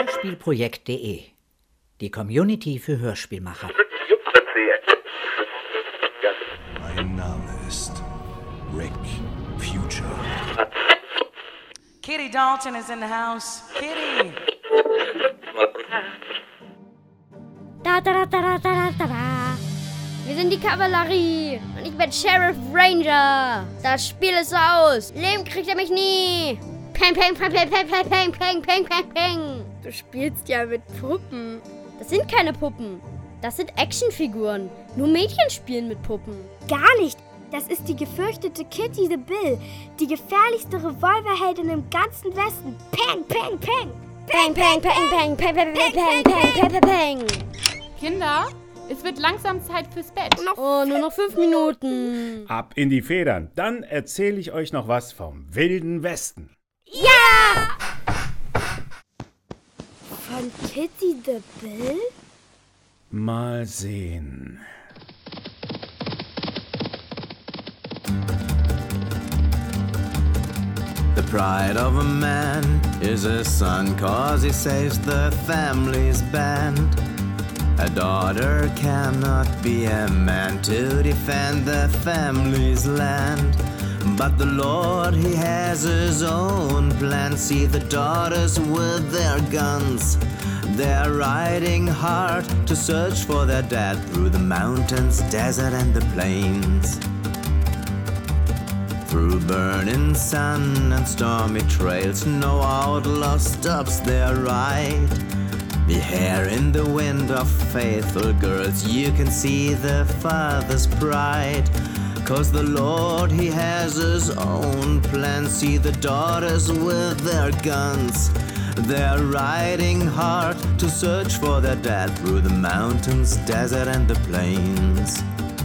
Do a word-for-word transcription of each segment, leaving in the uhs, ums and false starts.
hörspielprojekt punkt de, die Community für Hörspielmacher. Mein Name ist Rick Future. Kitty Dalton is in the house. Kitty! Da, da, da, da, da, da, da. Wir sind die Kavallerie und ich bin Sheriff Ranger. Das Spiel ist aus. Leben kriegt er mich nie. Peng, peng, peng, peng, peng, peng, peng, peng, peng, peng, peng. Du spielst ja mit Puppen. Das sind keine Puppen. Das sind Actionfiguren. Nur Mädchen spielen mit Puppen. Gar nicht. Das ist die gefürchtete Kitty the Bill. Die gefährlichste Revolverheldin im ganzen Westen. Peng, peng, peng. Peng, peng, peng, peng, peng, peng, peng, peng, peng, peng. Kinder, es wird langsam Zeit fürs Bett. Oh, nur noch fünf Minuten. Ab in die Federn. Dann erzähle ich euch noch was vom Wilden Westen. Ja! Von Kitty the Bill? Mal sehen. The pride of a man is his son, 'cause he saves the family's band. A daughter cannot be a man to defend the family's land. But the Lord, he has his own plan. See the daughters with their guns. They're riding hard to search for their dad through the mountains, desert and the plains. Through burning sun and stormy trails, no outlaw stops their ride. The hair in the wind of faithful girls, you can see the father's pride. 'Cause the Lord, he has his own plan. See the daughters with their guns. They're riding hard to search for their dad through the mountains, desert and the plains.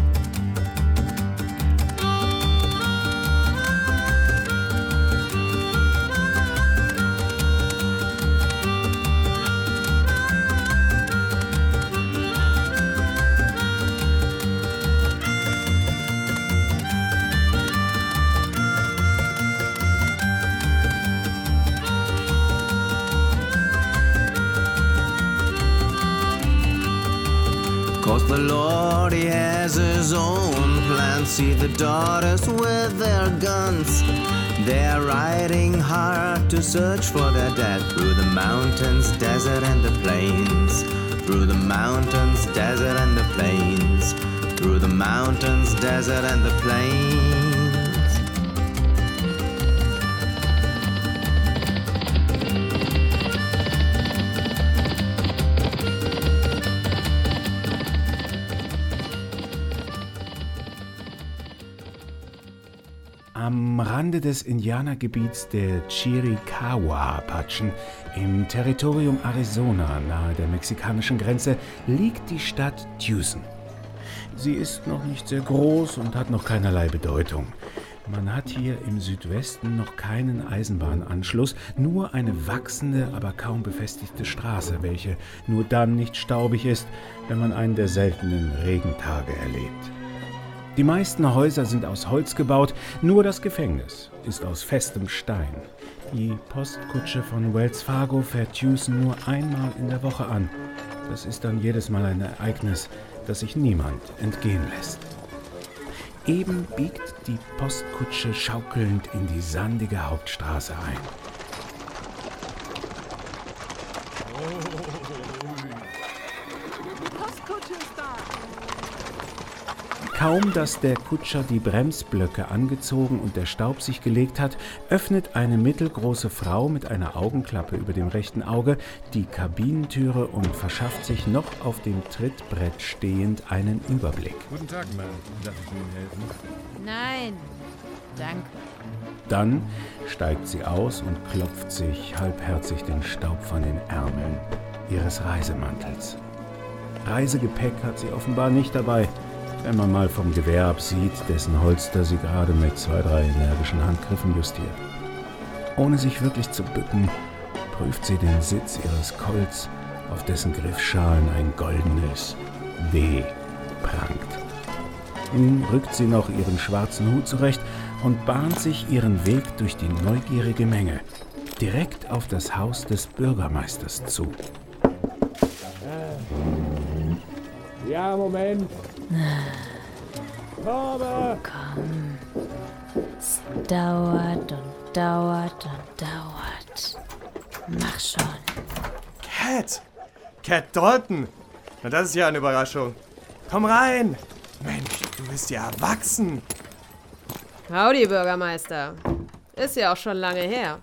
Cause the Lord, he has his own plan. See the daughters with their guns. They're riding hard to search for their dad through the mountains, desert and the plains. Through the mountains, desert and the plains. Through the mountains, desert and the plains. Am Rande des Indianergebiets der Chiricahua-Apachen im Territorium Arizona nahe der mexikanischen Grenze liegt die Stadt Tucson. Sie ist noch nicht sehr groß und hat noch keinerlei Bedeutung. Man hat hier im Südwesten noch keinen Eisenbahnanschluss, nur eine wachsende, aber kaum befestigte Straße, welche nur dann nicht staubig ist, wenn man einen der seltenen Regentage erlebt. Die meisten Häuser sind aus Holz gebaut, nur das Gefängnis ist aus festem Stein. Die Postkutsche von Wells Fargo fährt Tucson nur einmal in der Woche an. Das ist dann jedes Mal ein Ereignis, das sich niemand entgehen lässt. Eben biegt die Postkutsche schaukelnd in die sandige Hauptstraße ein. Kaum, dass der Kutscher die Bremsblöcke angezogen und der Staub sich gelegt hat, öffnet eine mittelgroße Frau mit einer Augenklappe über dem rechten Auge die Kabinentüre und verschafft sich noch auf dem Trittbrett stehend einen Überblick. Guten Tag, Mann. Darf ich Ihnen helfen? Nein, danke. Dann steigt sie aus und klopft sich halbherzig den Staub von den Ärmeln ihres Reisemantels. Reisegepäck hat sie offenbar nicht dabei, wenn man mal vom Gewehr absieht, dessen Holster sie gerade mit zwei, drei energischen Handgriffen justiert. Ohne sich wirklich zu bücken, prüft sie den Sitz ihres Colts, auf dessen Griffschalen ein goldenes W prangt. Nun rückt sie noch ihren schwarzen Hut zurecht und bahnt sich ihren Weg durch die neugierige Menge. direkt auf das Haus des Bürgermeisters zu. Ja, Moment. Komme! Komm. Es dauert und dauert und dauert. Mach schon. Cat! Cat Dalton! Na, das ist ja eine Überraschung. Komm rein! Mensch, du bist ja erwachsen. Howdy, Bürgermeister. Ist ja auch schon lange her.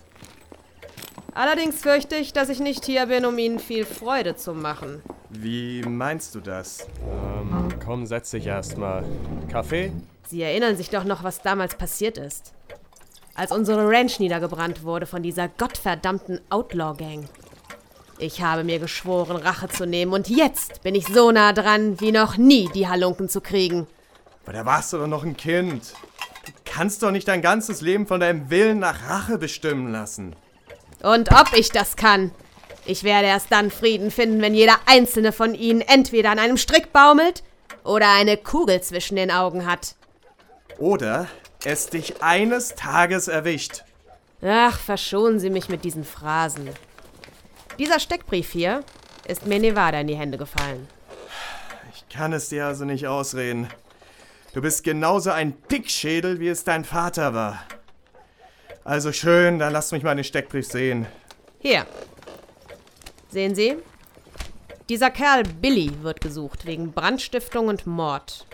Allerdings fürchte ich, dass ich nicht hier bin, um Ihnen viel Freude zu machen. Wie meinst du das? Ähm, komm, setz dich erstmal. Kaffee? Sie erinnern sich doch noch, was damals passiert ist. Als unsere Ranch niedergebrannt wurde von dieser gottverdammten Outlaw-Gang. Ich habe mir geschworen, Rache zu nehmen und jetzt bin ich so nah dran, wie noch nie die Halunken zu kriegen. Aber da warst du doch noch ein Kind. Du kannst doch nicht dein ganzes Leben von deinem Willen nach Rache bestimmen lassen. Und ob ich das kann? Ich werde erst dann Frieden finden, wenn jeder einzelne von ihnen entweder an einem Strick baumelt oder eine Kugel zwischen den Augen hat. Oder es dich eines Tages erwischt. Ach, verschonen Sie mich mit diesen Phrasen. Dieser Steckbrief hier ist mir in Nevada in die Hände gefallen. Ich kann es dir also nicht ausreden. Du bist genauso ein Dickschädel, wie es dein Vater war. Also schön, dann lass mich mal den Steckbrief sehen. Hier. Sehen Sie? Dieser Kerl Billy wird gesucht wegen Brandstiftung und Mord.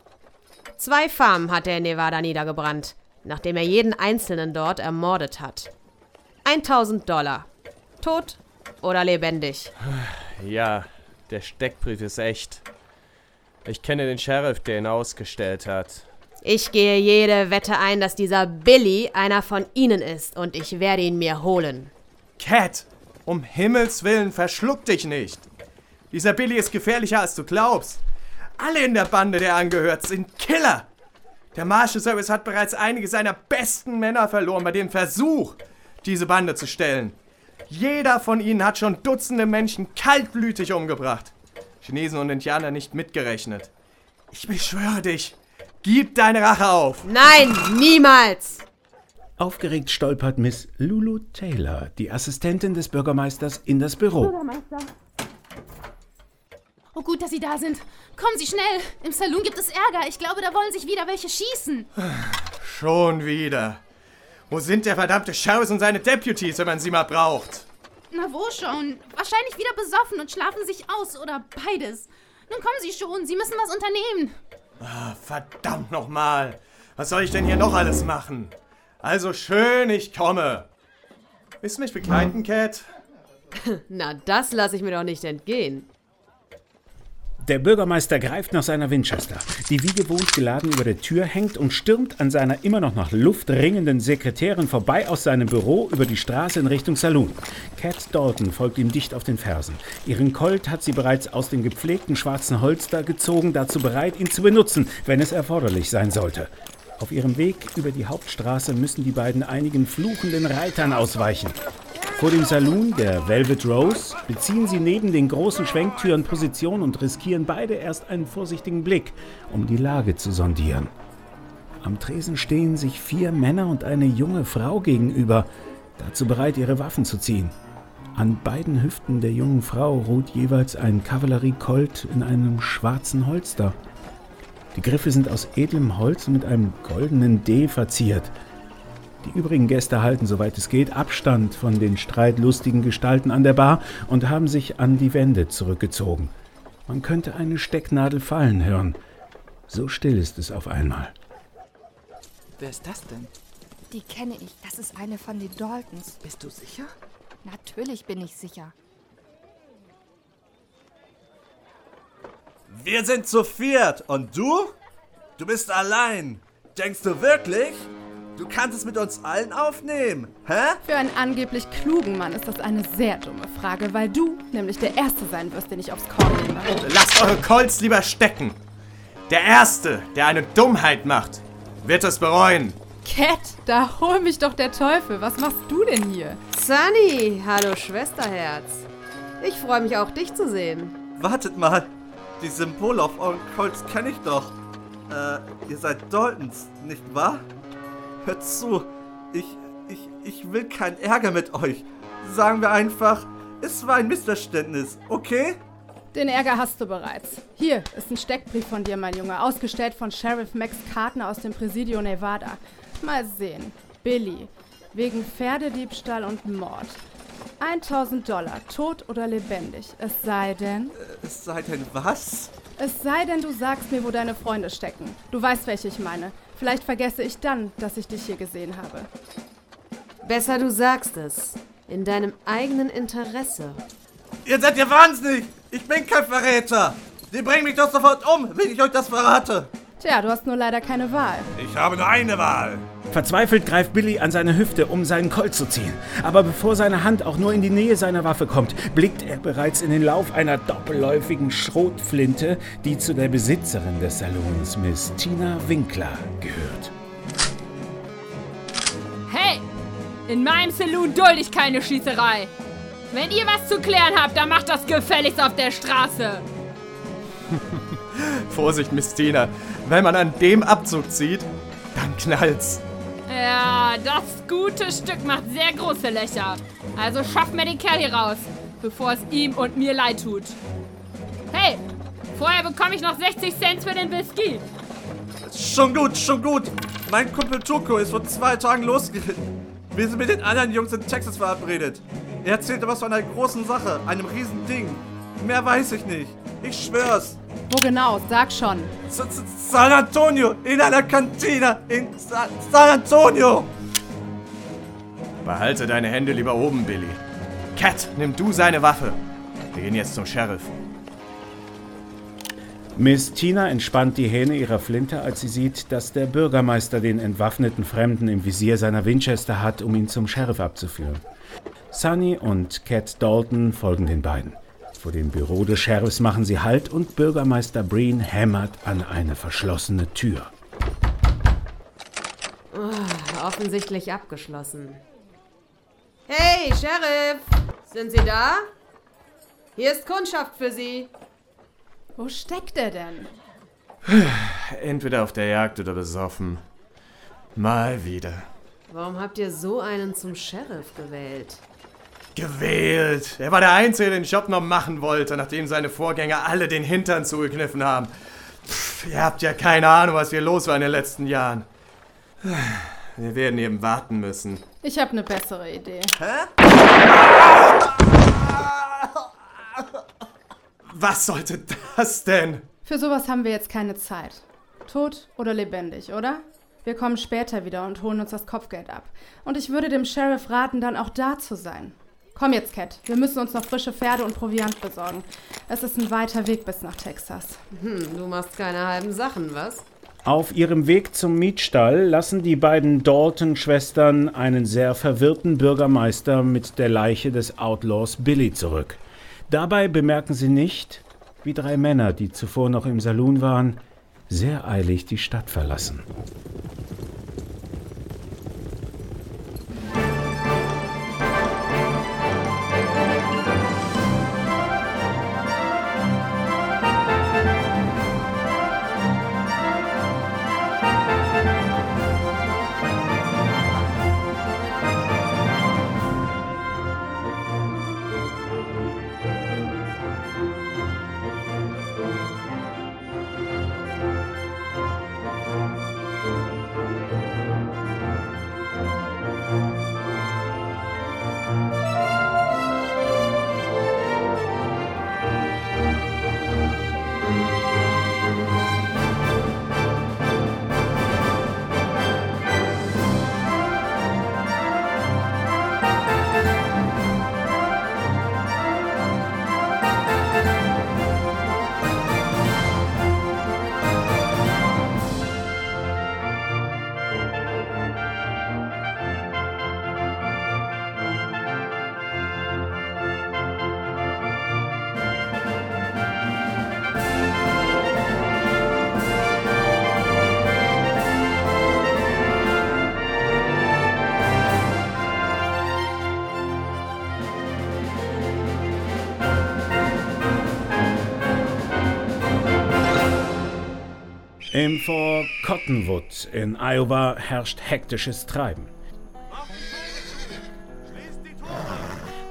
Zwei Farmen hat er in Nevada niedergebrannt, nachdem er jeden Einzelnen dort ermordet hat. eintausend Dollar. Tot oder lebendig? Ja, der Steckbrief ist echt. Ich kenne den Sheriff, der ihn ausgestellt hat. Ich gehe jede Wette ein, dass dieser Billy einer von Ihnen ist und ich werde ihn mir holen. Cat, um Himmels Willen, verschluck dich nicht. Dieser Billy ist gefährlicher, als du glaubst. Alle in der Bande, der angehört, sind Killer. Der Marshal Service hat bereits einige seiner besten Männer verloren bei dem Versuch, diese Bande zu stellen. Jeder von ihnen hat schon Dutzende Menschen kaltblütig umgebracht. Chinesen und Indianer nicht mitgerechnet. Ich beschwöre dich, gib deine Rache auf. Nein, niemals! Aufgeregt stolpert Miss Lulu Taylor, die Assistentin des Bürgermeisters, in das Büro. Bürgermeister. Oh, gut, dass Sie da sind. Kommen Sie schnell. Im Saloon gibt es Ärger. Ich glaube, da wollen sich wieder welche schießen. Schon wieder. Wo sind der verdammte Sheriff und seine Deputies, wenn man sie mal braucht? Na, wo schon? Wahrscheinlich wieder besoffen und schlafen sich aus oder beides. Nun kommen Sie schon. Sie müssen was unternehmen. Ah, verdammt nochmal. Was soll ich denn hier noch alles machen? Also schön, ich komme. Willst du mich begleiten, Cat? Na, das lasse ich mir doch nicht entgehen. Der Bürgermeister greift nach seiner Winchester, die wie gewohnt geladen über der Tür hängt, und stürmt an seiner immer noch nach Luft ringenden Sekretärin vorbei aus seinem Büro über die Straße in Richtung Saloon. Cat Dalton folgt ihm dicht auf den Fersen. Ihren Colt hat sie bereits aus dem gepflegten schwarzen Holster gezogen, dazu bereit, ihn zu benutzen, wenn es erforderlich sein sollte. Auf ihrem Weg über die Hauptstraße müssen die beiden einigen fluchenden Reitern ausweichen. Vor dem Saloon, der Velvet Rose, beziehen sie neben den großen Schwenktüren Position und riskieren beide erst einen vorsichtigen Blick, um die Lage zu sondieren. Am Tresen stehen sich vier Männer und eine junge Frau gegenüber, dazu bereit, ihre Waffen zu ziehen. An beiden Hüften der jungen Frau ruht jeweils ein Kavallerie-Colt in einem schwarzen Holster. Die Griffe sind aus edlem Holz mit einem goldenen D verziert. Die übrigen Gäste halten, soweit es geht, Abstand von den streitlustigen Gestalten an der Bar und haben sich an die Wände zurückgezogen. Man könnte eine Stecknadel fallen hören. So still ist es auf einmal. Wer ist das denn? Die kenne ich. Das ist eine von den Daltons. Bist du sicher? Natürlich bin ich sicher. Wir sind zu viert. Und du? Du bist allein. Denkst du wirklich? Du kannst es mit uns allen aufnehmen, hä? Für einen angeblich klugen Mann ist das eine sehr dumme Frage, weil du nämlich der Erste sein wirst, den ich aufs Korn nehme. Lasst eure Colts lieber stecken. Der Erste, der eine Dummheit macht, wird es bereuen. Cat, da hol mich doch der Teufel. Was machst du denn hier? Sunny, hallo Schwesterherz. Ich freue mich auch, dich zu sehen. Wartet mal, die Symbole auf euren Colts kenne ich doch. Äh, ihr seid Daltons, nicht wahr? Hört zu, ich, Ich, ich will keinen Ärger mit euch. Sagen wir einfach, es war ein Missverständnis, okay? Den Ärger hast du bereits. Hier ist ein Steckbrief von dir, mein Junge, ausgestellt von Sheriff Max Kartner aus dem Presidio Nevada. Mal sehen. Billy. Wegen Pferdediebstahl und Mord. tausend Dollar, tot oder lebendig. Es sei denn... Es sei denn was? Es sei denn, du sagst mir, wo deine Freunde stecken. Du weißt, welche ich meine. Vielleicht vergesse ich dann, dass ich dich hier gesehen habe. Besser du sagst es. In deinem eigenen Interesse. Ihr seid ja wahnsinnig! Ich bin kein Verräter! Die bringen mich doch sofort um, wenn ich euch das verrate! Tja, du hast nur leider keine Wahl. Ich habe nur eine Wahl! Verzweifelt greift Billy an seine Hüfte, um seinen Colt zu ziehen. Aber bevor seine Hand auch nur in die Nähe seiner Waffe kommt, blickt er bereits in den Lauf einer doppelläufigen Schrotflinte, die zu der Besitzerin des Salons, Miss Tina Winkler, gehört. Hey! In meinem Saloon dulde ich keine Schießerei. Wenn ihr was zu klären habt, dann macht das gefälligst auf der Straße. Vorsicht, Miss Tina. Wenn man an dem Abzug zieht, dann knallt's. Ja, das gute Stück macht sehr große Löcher. Also schafft mir den Kerl hier raus, bevor es ihm und mir leid tut. Hey, vorher bekomme ich noch sechzig Cent für den Whisky. Schon gut, schon gut. Mein Kumpel Tuko ist vor zwei Tagen losgeritten. Wir sind mit den anderen Jungs in Texas verabredet. Er erzählte was von einer großen Sache, einem riesen Ding. Mehr weiß ich nicht. Ich schwör's. Wo genau? Sag schon. S- S- San Antonio, in einer Kantine, in Sa- San Antonio. Behalte deine Hände lieber oben, Billy. Cat, nimm du seine Waffe. Wir gehen jetzt zum Sheriff. Miss Tina entspannt die Hähne ihrer Flinte, als sie sieht, dass der Bürgermeister den entwaffneten Fremden im Visier seiner Winchester hat, um ihn zum Sheriff abzuführen. Sunny und Cat Dalton folgen den beiden. Vor dem Büro des Sheriffs machen sie Halt und Bürgermeister Breen hämmert an eine verschlossene Tür. Oh, offensichtlich abgeschlossen. Hey, Sheriff! Sind Sie da? Hier ist Kundschaft für Sie. Wo steckt er denn? Entweder auf der Jagd oder besoffen. Mal wieder. Warum habt ihr so einen zum Sheriff gewählt? Gewählt! Er war der Einzige, der den Job noch machen wollte, nachdem seine Vorgänger alle den Hintern zugekniffen haben. Pff, ihr habt ja keine Ahnung, was hier los war in den letzten Jahren. Wir werden eben warten müssen. Ich habe eine bessere Idee. Hä? Was sollte das denn? Für sowas haben wir jetzt keine Zeit. Tot oder lebendig, oder? Wir kommen später wieder und holen uns das Kopfgeld ab. Und ich würde dem Sheriff raten, dann auch da zu sein. Komm jetzt, Cat. Wir müssen uns noch frische Pferde und Proviant besorgen. Es ist ein weiter Weg bis nach Texas. Hm, du machst keine halben Sachen, was? Auf ihrem Weg zum Mietstall lassen die beiden Dalton-Schwestern einen sehr verwirrten Bürgermeister mit der Leiche des Outlaws Billy zurück. Dabei bemerken sie nicht, wie drei Männer, die zuvor noch im Saloon waren, sehr eilig die Stadt verlassen. Im Fort Cottonwood in Iowa herrscht hektisches Treiben.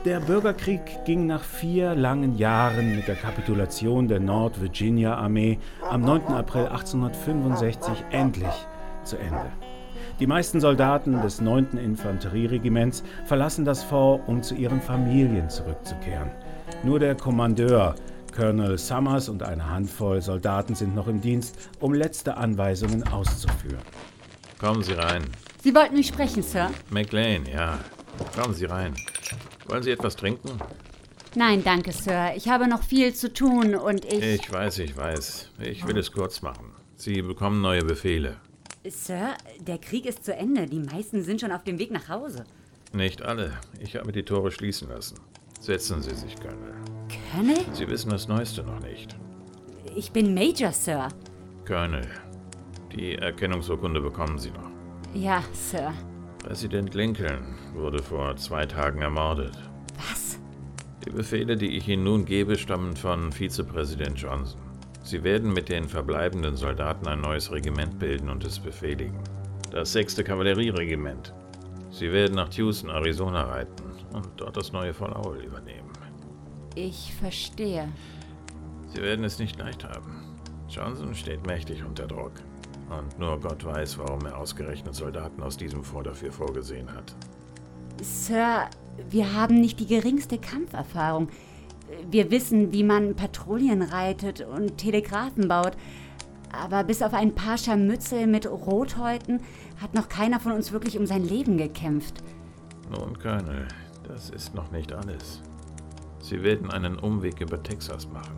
Der Bürgerkrieg ging nach vier langen Jahren mit der Kapitulation der Nord-Virginia-Armee am neunten April achtzehnhundertfünfundsechzig endlich zu Ende. Die meisten Soldaten des neunten Infanterieregiments verlassen das Fort, um zu ihren Familien zurückzukehren. Nur der Kommandeur, Colonel Summers, und eine Handvoll Soldaten sind noch im Dienst, um letzte Anweisungen auszuführen. Kommen Sie rein. Sie wollten mich sprechen, Sir? McLean, ja. Kommen Sie rein. Wollen Sie etwas trinken? Nein, danke, Sir. Ich habe noch viel zu tun und ich... Ich weiß, ich weiß. Ich will es kurz machen. Sie bekommen neue Befehle. Sir, der Krieg ist zu Ende. Die meisten sind schon auf dem Weg nach Hause. Nicht alle. Ich habe die Tore schließen lassen. Setzen Sie sich, Colonel. Colonel? Sie wissen das Neueste noch nicht. Ich bin Major, Sir. Colonel, die Erkennungsurkunde bekommen Sie noch. Ja, Sir. Präsident Lincoln wurde vor zwei Tagen ermordet. Was? Die Befehle, die ich Ihnen nun gebe, stammen von Vizepräsident Johnson. Sie werden mit den verbleibenden Soldaten ein neues Regiment bilden und es befehligen. Das sechste Kavallerieregiment. Sie werden nach Tucson, Arizona reiten und dort das neue Fort Lowell übernehmen. Ich verstehe. Sie werden es nicht leicht haben. Johnson steht mächtig unter Druck. Und nur Gott weiß, warum er ausgerechnet Soldaten aus diesem Fort dafür vorgesehen hat. Sir, wir haben nicht die geringste Kampferfahrung. Wir wissen, wie man Patrouillen reitet und Telegraphen baut. Aber bis auf ein paar Scharmützel mit Rothäuten hat noch keiner von uns wirklich um sein Leben gekämpft. Nun, Colonel, das ist noch nicht alles. Sie werden einen Umweg über Texas machen.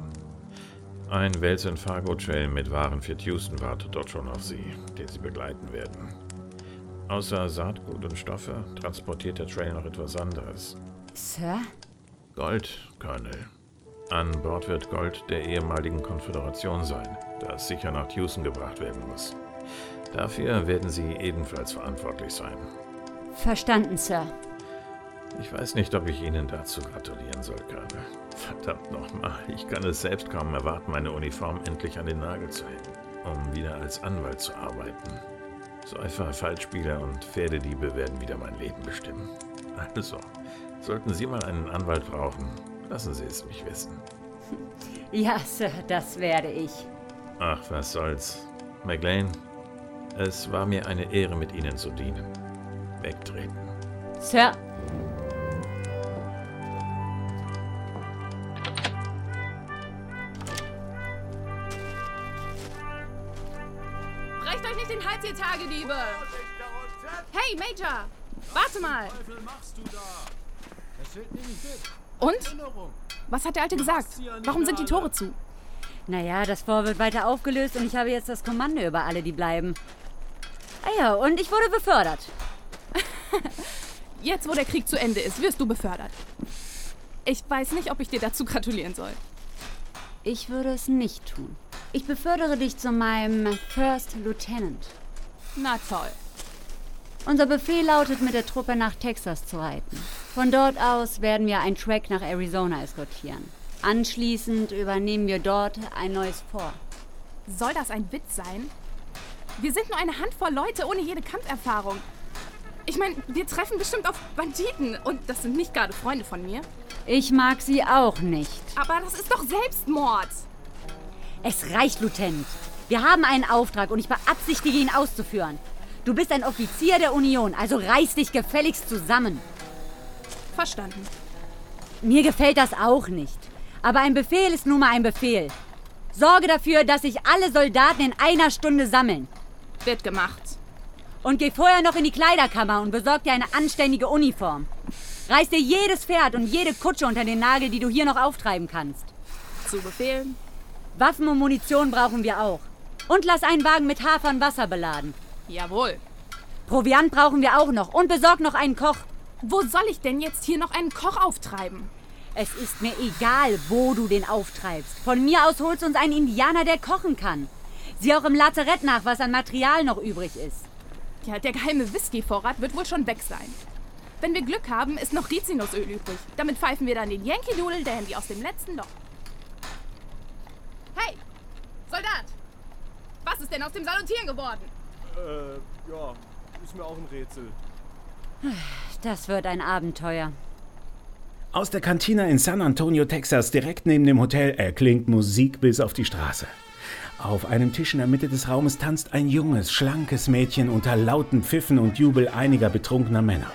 Ein Wells and Fargo Trail mit Waren für Tucson wartet dort schon auf Sie, den Sie begleiten werden. Außer Saatgut und Stoffe transportiert der Trail noch etwas anderes. Sir? Gold, Colonel. An Bord wird Gold der ehemaligen Konföderation sein, das sicher nach Tucson gebracht werden muss. Dafür werden Sie ebenfalls verantwortlich sein. Verstanden, Sir. Ich weiß nicht, ob ich Ihnen dazu gratulieren soll, Colonel. Verdammt nochmal, ich kann es selbst kaum erwarten, meine Uniform endlich an den Nagel zu hängen, um wieder als Anwalt zu arbeiten. Säufer, Falschspieler und Pferdediebe werden wieder mein Leben bestimmen. Also, sollten Sie mal einen Anwalt brauchen, lassen Sie es mich wissen. Ja, Sir, das werde ich. Ach, was soll's. McLean, es war mir eine Ehre, mit Ihnen zu dienen. Wegtreten. Sir. Brecht euch nicht den Hals, ihr Tagediebe! Hey, Major! Warte mal! Und? Was hat der Alte gesagt? Warum sind die Tore zu? Naja, das Fort wird weiter aufgelöst und ich habe jetzt das Kommando über alle, die bleiben. Ah ja, und ich wurde befördert. Jetzt, wo der Krieg zu Ende ist, wirst du befördert. Ich weiß nicht, ob ich dir dazu gratulieren soll. Ich würde es nicht tun. Ich befördere dich zu meinem First Lieutenant. Na toll. Unser Befehl lautet, mit der Truppe nach Texas zu reiten. Von dort aus werden wir einen Track nach Arizona eskortieren. Anschließend übernehmen wir dort ein neues Fort. Soll das ein Witz sein? Wir sind nur eine Handvoll Leute ohne jede Kampferfahrung. Ich meine, wir treffen bestimmt auf Banditen und das sind nicht gerade Freunde von mir. Ich mag sie auch nicht. Aber das ist doch Selbstmord. Es reicht, Lieutenant. Wir haben einen Auftrag und ich beabsichtige, ihn auszuführen. Du bist ein Offizier der Union, also reiß dich gefälligst zusammen. Verstanden. Mir gefällt das auch nicht. Aber ein Befehl ist nun mal ein Befehl. Sorge dafür, dass sich alle Soldaten in einer Stunde sammeln. Wird gemacht. Und geh vorher noch in die Kleiderkammer und besorg dir eine anständige Uniform. Reiß dir jedes Pferd und jede Kutsche unter den Nagel, die du hier noch auftreiben kannst. Zu befehlen. Waffen und Munition brauchen wir auch. Und lass einen Wagen mit Hafer und Wasser beladen. Jawohl. Proviant brauchen wir auch noch. Und besorg noch einen Koch. Wo soll ich denn jetzt hier noch einen Koch auftreiben? Es ist mir egal, wo du den auftreibst. Von mir aus holst du uns einen Indianer, der kochen kann. Sieh auch im Lazarett nach, was an Material noch übrig ist. Ja, der geheime Whisky-Vorrat wird wohl schon weg sein. Wenn wir Glück haben, ist noch Rizinusöl übrig. Damit pfeifen wir dann den Yankee Doodle Dandy aus dem letzten Loch. Hey, Soldat! Was ist denn aus dem Salutieren geworden? Äh, ja, ist mir auch ein Rätsel. Das wird ein Abenteuer. Aus der Cantina in San Antonio, Texas, direkt neben dem Hotel, erklingt Musik bis auf die Straße. Auf einem Tisch in der Mitte des Raumes tanzt ein junges, schlankes Mädchen unter lauten Pfiffen und Jubel einiger betrunkener Männer.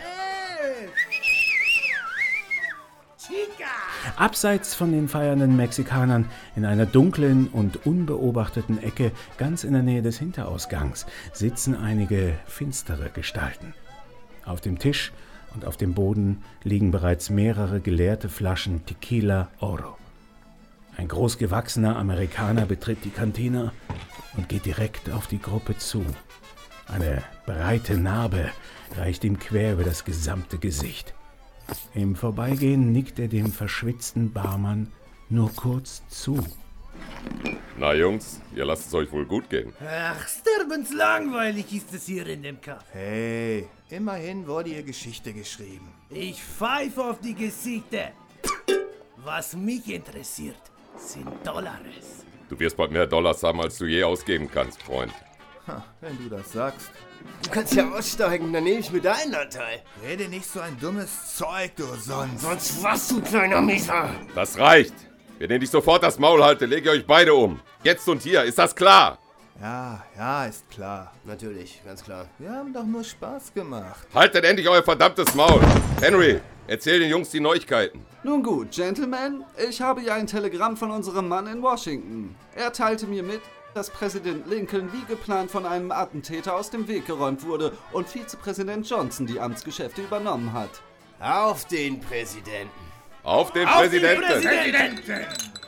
Abseits von den feiernden Mexikanern, in einer dunklen und unbeobachteten Ecke, ganz in der Nähe des Hinterausgangs, sitzen einige finstere Gestalten. Auf dem Tisch und auf dem Boden liegen bereits mehrere geleerte Flaschen Tequila Oro. Ein großgewachsener Amerikaner betritt die Cantina und geht direkt auf die Gruppe zu. Eine breite Narbe reicht ihm quer über das gesamte Gesicht. Im Vorbeigehen nickt er dem verschwitzten Barmann nur kurz zu. Na Jungs, ihr lasst es euch wohl gut gehen. Ach, sterbenslangweilig ist es hier in dem Kaff. Hey, immerhin wurde ihr Geschichte geschrieben. Ich pfeife auf die Gesichter. Was mich interessiert, sind Dollars. Du wirst bald mehr Dollars haben, als du je ausgeben kannst, Freund. Ha, wenn du das sagst. Du kannst ja aussteigen, dann nehme ich mir deinen Anteil. Rede nicht so ein dummes Zeug, du sonst. Sonst was, du kleiner Mieser. Das reicht. Wenn ihr nicht sofort das Maul haltet, lege ich euch beide um. Jetzt und hier, ist das klar? Ja, ja, ist klar. Natürlich, ganz klar. Wir haben doch nur Spaß gemacht. Haltet endlich euer verdammtes Maul. Henry, erzähl den Jungs die Neuigkeiten. Nun gut, Gentlemen, ich habe ja ein Telegramm von unserem Mann in Washington. Er teilte mir mit, dass Präsident Lincoln wie geplant von einem Attentäter aus dem Weg geräumt wurde und Vizepräsident Johnson die Amtsgeschäfte übernommen hat. Auf den Präsidenten. Auf den Auf Präsidenten. Den Präsidenten.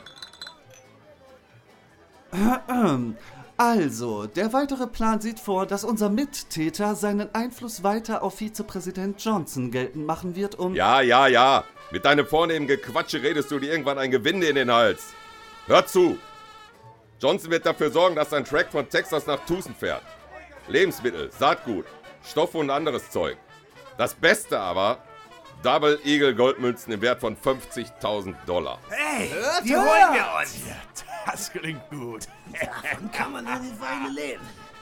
Also, der weitere Plan sieht vor, dass unser Mittäter seinen Einfluss weiter auf Vizepräsident Johnson geltend machen wird, um... Ja, ja, ja. Mit deinem vornehmen Gequatsche redest du dir irgendwann ein Gewinde in den Hals. Hör zu. Johnson wird dafür sorgen, dass ein Truck von Texas nach Tucson fährt. Lebensmittel, Saatgut, Stoffe und anderes Zeug. Das Beste aber, Double Eagle Goldmünzen im Wert von fünfzigtausend Dollar. Hey, die holen wir uns. Ja, das klingt gut. Davon kann man eine Weile leben.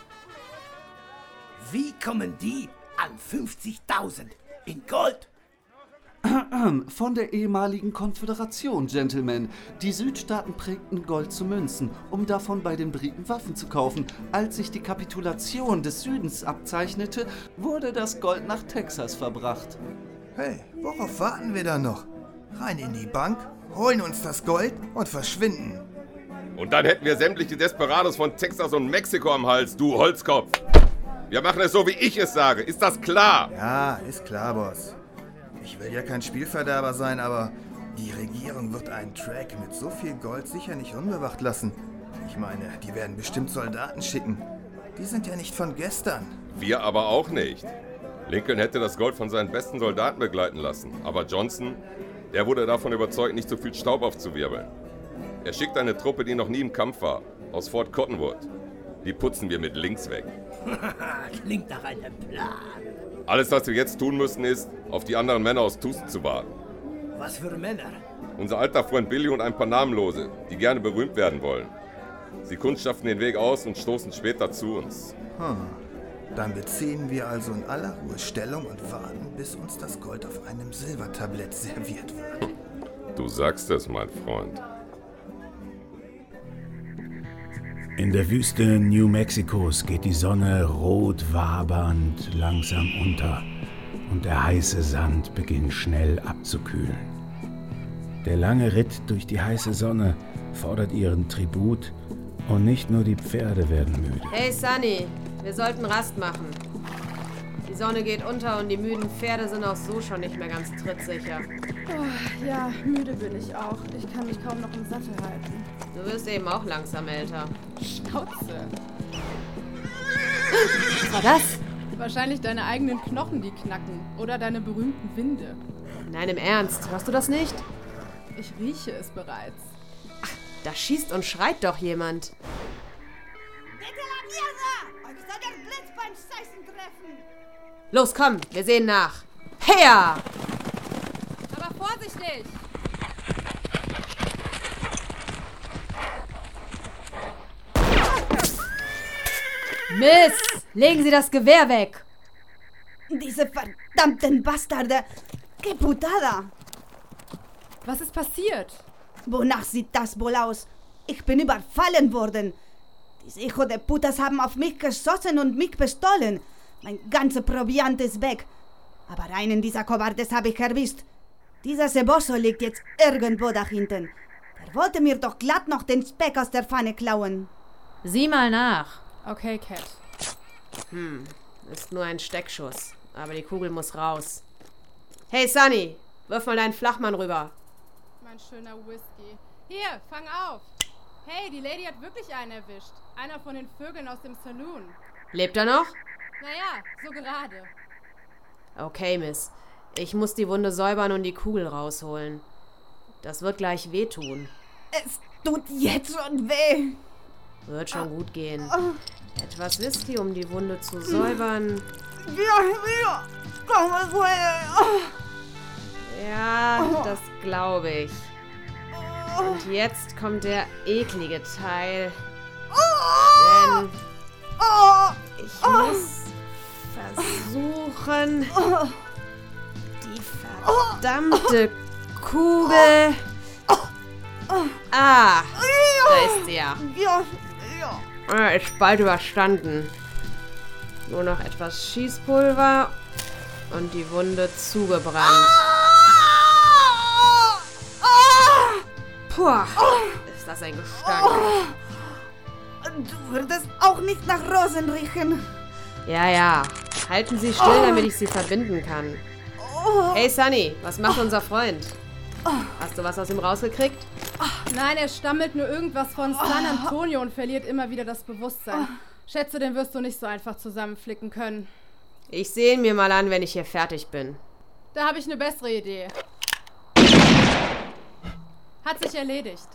Wie kommen die an fünfzigtausend in Gold? Von der ehemaligen Konföderation, Gentlemen. Die Südstaaten prägten Gold zu Münzen, um davon bei den Briten Waffen zu kaufen. Als sich die Kapitulation des Südens abzeichnete, wurde das Gold nach Texas verbracht. Hey, worauf warten wir da noch? Rein in die Bank, holen uns das Gold und verschwinden. Und dann hätten wir sämtliche Desperados von Texas und Mexiko am Hals, du Holzkopf. Wir machen es so, wie ich es sage. Ist das klar? Ja, ist klar, Boss. Ich will ja kein Spielverderber sein, aber die Regierung wird einen Track mit so viel Gold sicher nicht unbewacht lassen. Ich meine, die werden bestimmt Soldaten schicken. Die sind ja nicht von gestern. Wir aber auch nicht. Lincoln hätte das Gold von seinen besten Soldaten begleiten lassen. Aber Johnson, der wurde davon überzeugt, nicht so viel Staub aufzuwirbeln. Er schickt eine Truppe, die noch nie im Kampf war, aus Fort Cottonwood. Die putzen wir mit links weg. Klingt nach einem Plan. Alles, was wir jetzt tun müssen, ist, auf die anderen Männer aus Tucson zu warten. Was für Männer? Unser alter Freund Billy und ein paar Namenlose, die gerne berühmt werden wollen. Sie kundschaften den Weg aus und stoßen später zu uns. Hm. Dann beziehen wir also in aller Ruhe Stellung und warten, bis uns das Gold auf einem Silbertablett serviert wird. Du sagst es, mein Freund. In der Wüste New Mexikos geht die Sonne rot wabernd langsam unter und der heiße Sand beginnt schnell abzukühlen. Der lange Ritt durch die heiße Sonne fordert ihren Tribut und nicht nur die Pferde werden müde. Hey Sunny, wir sollten Rast machen. Die Sonne geht unter und die müden Pferde sind auch so schon nicht mehr ganz trittsicher. Oh, ja, müde bin ich auch. Ich kann mich kaum noch im Sattel halten. Du wirst eben auch langsam älter. Schnauze. Was war das? Wahrscheinlich deine eigenen Knochen, die knacken. Oder deine berühmten Winde. Nein, im Ernst. Hörst du das nicht? Ich rieche es bereits. Ach, da schießt und schreit doch jemand. Los, komm, wir sehen nach. Her! Aber vorsichtig! Miss, legen Sie das Gewehr weg. Diese verdammten Bastarde. ¡Qué putada! Was ist passiert? Wonach sieht das wohl aus? Ich bin überfallen worden. Diese Hijo de Putas haben auf mich geschossen und mich bestohlen. Mein ganzer Proviant ist weg. Aber einen dieser Cobardes habe ich erwischt. Dieser Ceboso liegt jetzt irgendwo da hinten. Der wollte mir doch glatt noch den Speck aus der Pfanne klauen. Sieh mal nach. Okay, Cat. Hm, ist nur ein Steckschuss. Aber die Kugel muss raus. Hey, Sunny, wirf mal deinen Flachmann rüber. Mein schöner Whisky. Hier, fang auf. Hey, die Lady hat wirklich einen erwischt. Einer von den Vögeln aus dem Saloon. Lebt er noch? Naja, so gerade. Okay, Miss. Ich muss die Wunde säubern und die Kugel rausholen. Das wird gleich wehtun. Es tut jetzt schon weh. Wird schon gut gehen. Etwas Whisky, um die Wunde zu säubern. Ja, ja. Ja, das glaube ich. Und jetzt kommt der eklige Teil. Denn ich muss versuchen, die verdammte Kugel... Ah, da ist sie ja. Ah, ist bald überstanden. Nur noch etwas Schießpulver und die Wunde zugebrannt. Puh, ist das ein Gestank. Du würdest auch nicht nach Rosen riechen. Ja, ja. Halten Sie still, damit ich Sie verbinden kann. Hey, Sunny, was macht unser Freund? Hast du was aus ihm rausgekriegt? Nein, er stammelt nur irgendwas von San Antonio und verliert immer wieder das Bewusstsein. Schätze, den wirst du nicht so einfach zusammenflicken können. Ich sehe ihn mir mal an, wenn ich hier fertig bin. Da habe ich eine bessere Idee. Hat sich erledigt.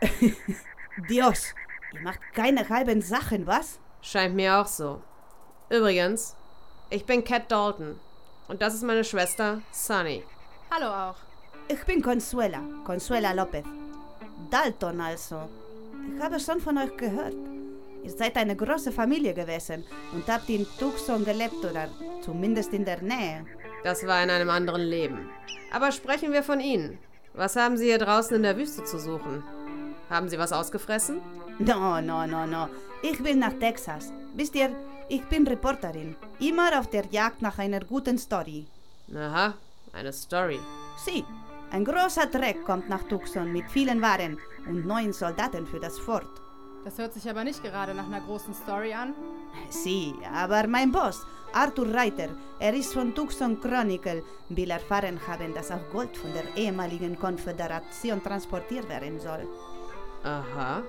Dios, ihr macht keine halben Sachen, was? Scheint mir auch so. Übrigens, ich bin Cat Dalton. Und das ist meine Schwester, Sunny. Hallo auch. Ich bin Consuela, Consuela Lopez. Dalton also. Ich habe schon von euch gehört. Ihr seid eine große Familie gewesen und habt in Tucson gelebt oder zumindest in der Nähe. Das war in einem anderen Leben. Aber sprechen wir von Ihnen. Was haben Sie hier draußen in der Wüste zu suchen? Haben Sie was ausgefressen? No, no, no, no. Ich will nach Texas. Wisst ihr, ich bin Reporterin. Immer auf der Jagd nach einer guten Story. Aha, eine Story. Sie, ein großer Treck kommt nach Tucson mit vielen Waren und neuen Soldaten für das Fort. Das hört sich aber nicht gerade nach einer großen Story an. Sie, aber mein Boss, Arthur Reiter, er ist von Tucson Chronicle, will erfahren haben, dass auch Gold von der ehemaligen Konföderation transportiert werden soll. Aha.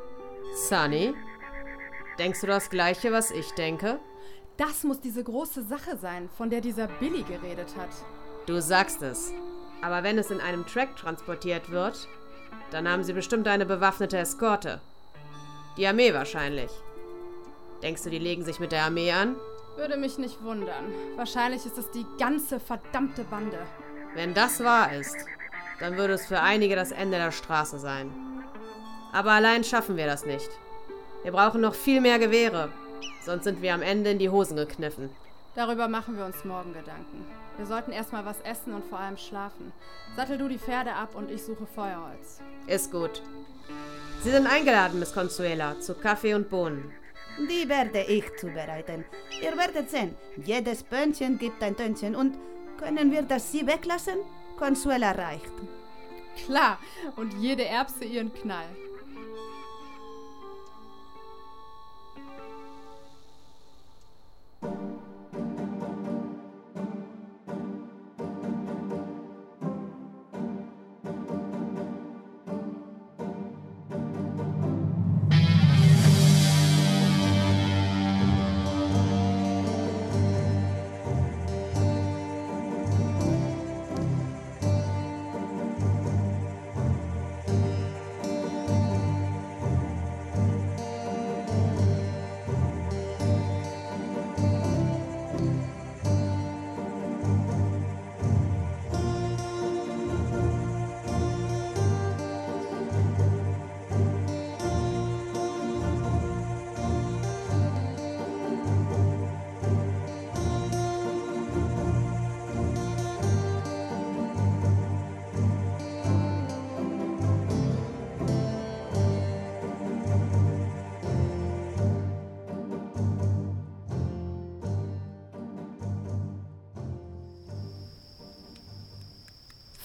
Sunny, denkst du das Gleiche, was ich denke? Das muss diese große Sache sein, von der dieser Billy geredet hat. Du sagst es. Aber wenn es in einem Track transportiert wird, dann haben sie bestimmt eine bewaffnete Eskorte. Die Armee wahrscheinlich. Denkst du, die legen sich mit der Armee an? Würde mich nicht wundern. Wahrscheinlich ist es die ganze verdammte Bande. Wenn das wahr ist, dann würde es für einige das Ende der Straße sein. Aber allein schaffen wir das nicht. Wir brauchen noch viel mehr Gewehre, sonst sind wir am Ende in die Hosen gekniffen. Darüber machen wir uns morgen Gedanken. Wir sollten erstmal was essen und vor allem schlafen. Sattel du die Pferde ab und ich suche Feuerholz. Ist gut. Sie sind eingeladen, Miss Consuela, zu Kaffee und Bohnen. Die werde ich zubereiten. Ihr werdet sehen, jedes Böhnchen gibt ein Tönchen. Und können wir das Sie weglassen? Consuela reicht. Klar, und jede Erbse ihren Knall.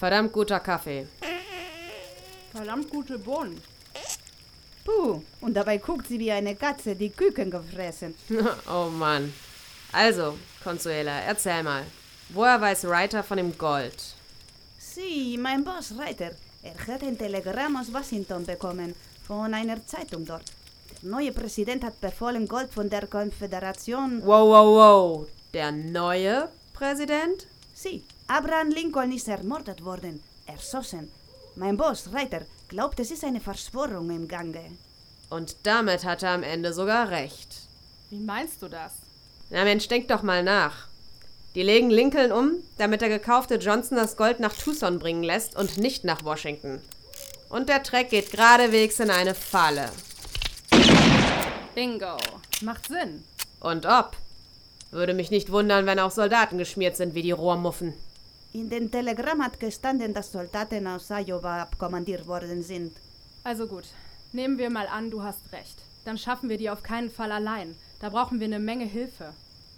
Verdammt guter Kaffee. Verdammt gute Bohnen. Puh, und dabei guckt sie wie eine Katze, die Küken gefressen. Oh Mann. Also, Consuela, erzähl mal. Woher weiß Reiter von dem Gold? Sie, mein Boss Reiter. Er hat ein Telegramm aus Washington bekommen, von einer Zeitung dort. Der neue Präsident hat befohlen, Gold von der Konföderation... Wow, wow, wow. Der neue Präsident? Sie, Abraham Lincoln ist ermordet worden, erschossen. Mein Boss Reiter glaubt, es ist eine Verschwörung im Gange. Und damit hat er am Ende sogar recht. Wie meinst du das? Na Mensch, denk doch mal nach. Die legen Lincoln um, damit der gekaufte Johnson das Gold nach Tucson bringen lässt und nicht nach Washington. Und der Treck geht geradewegs in eine Falle. Bingo. Macht Sinn. Und ob? Würde mich nicht wundern, wenn auch Soldaten geschmiert sind wie die Rohrmuffen. In dem Telegramm hat gestanden, dass Soldaten aus Iowa abkommandiert worden sind. Also gut. Nehmen wir mal an, du hast recht. Dann schaffen wir die auf keinen Fall allein. Da brauchen wir eine Menge Hilfe.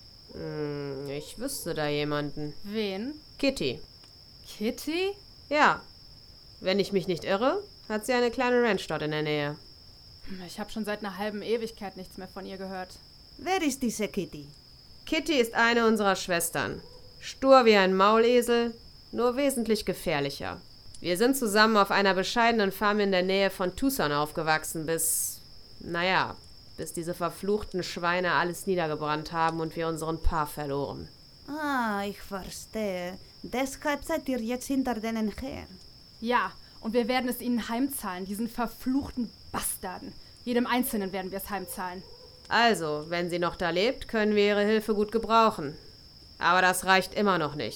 Hm, ich wüsste da jemanden. Wen? Kitty. Kitty? Ja. Wenn ich mich nicht irre, hat sie eine kleine Ranch dort in der Nähe. Ich habe schon seit einer halben Ewigkeit nichts mehr von ihr gehört. Wer ist diese Kitty? Kitty ist eine unserer Schwestern. Stur wie ein Maulesel, nur wesentlich gefährlicher. Wir sind zusammen auf einer bescheidenen Farm in der Nähe von Tucson aufgewachsen, bis, naja, bis diese verfluchten Schweine alles niedergebrannt haben und wir unseren Paar verloren. Ah, ich verstehe. Deshalb seid ihr jetzt hinter denen her. Ja, und wir werden es ihnen heimzahlen, diesen verfluchten Bastarden. Jedem Einzelnen werden wir es heimzahlen. Also, wenn sie noch da lebt, können wir ihre Hilfe gut gebrauchen. Aber das reicht immer noch nicht.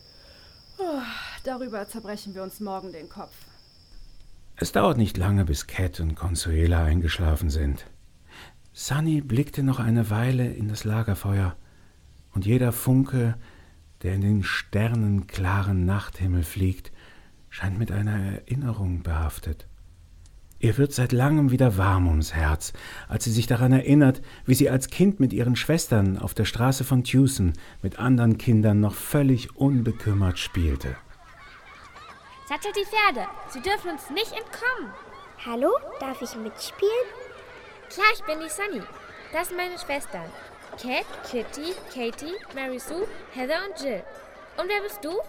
Oh, darüber zerbrechen wir uns morgen den Kopf. Es dauert nicht lange, bis Cat und Consuela eingeschlafen sind. Sunny blickte noch eine Weile in das Lagerfeuer, und jeder Funke, der in den sternenklaren Nachthimmel fliegt, scheint mit einer Erinnerung behaftet. Ihr wird seit langem wieder warm ums Herz, als sie sich daran erinnert, wie sie als Kind mit ihren Schwestern auf der Straße von Tucson mit anderen Kindern noch völlig unbekümmert spielte. Sattelt die Pferde, sie dürfen uns nicht entkommen. Hallo, darf ich mitspielen? Klar, ich bin die Sunny. Das sind meine Schwestern. Cat, Kitty, Katie, Mary Sue, Heather und Jill. Und wer bist du?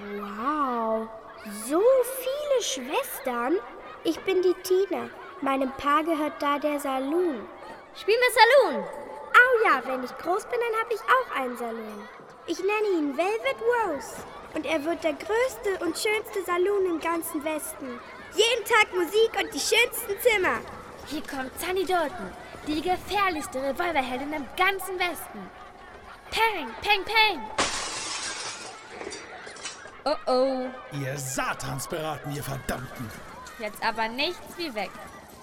Wow, so viele Schwestern. Ich bin die Tina. Meinem Paar gehört da der Saloon. Spielen wir Saloon? Oh ja, wenn ich groß bin, dann habe ich auch einen Saloon. Ich nenne ihn Velvet Rose. Und er wird der größte und schönste Saloon im ganzen Westen. Jeden Tag Musik und die schönsten Zimmer. Hier kommt Sunny Dalton, die gefährlichste Revolverheldin im ganzen Westen. Peng, peng, peng. Oh oh. Ihr Satanspiraten, ihr Verdammten. Jetzt aber nichts wie weg.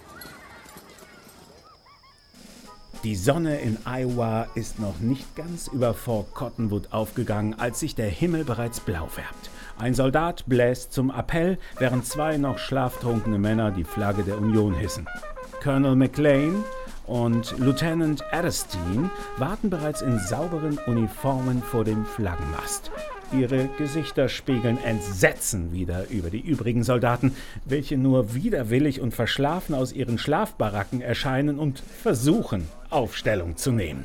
Die Sonne in Iowa ist noch nicht ganz über Fort Cottonwood aufgegangen, als sich der Himmel bereits blau färbt. Ein Soldat bläst zum Appell, während zwei noch schlaftrunkene Männer die Flagge der Union hissen. Colonel McLean und Lieutenant Adderstein warten bereits in sauberen Uniformen vor dem Flaggenmast. Ihre Gesichter spiegeln Entsetzen wider über die übrigen Soldaten, welche nur widerwillig und verschlafen aus ihren Schlafbaracken erscheinen und versuchen, Aufstellung zu nehmen.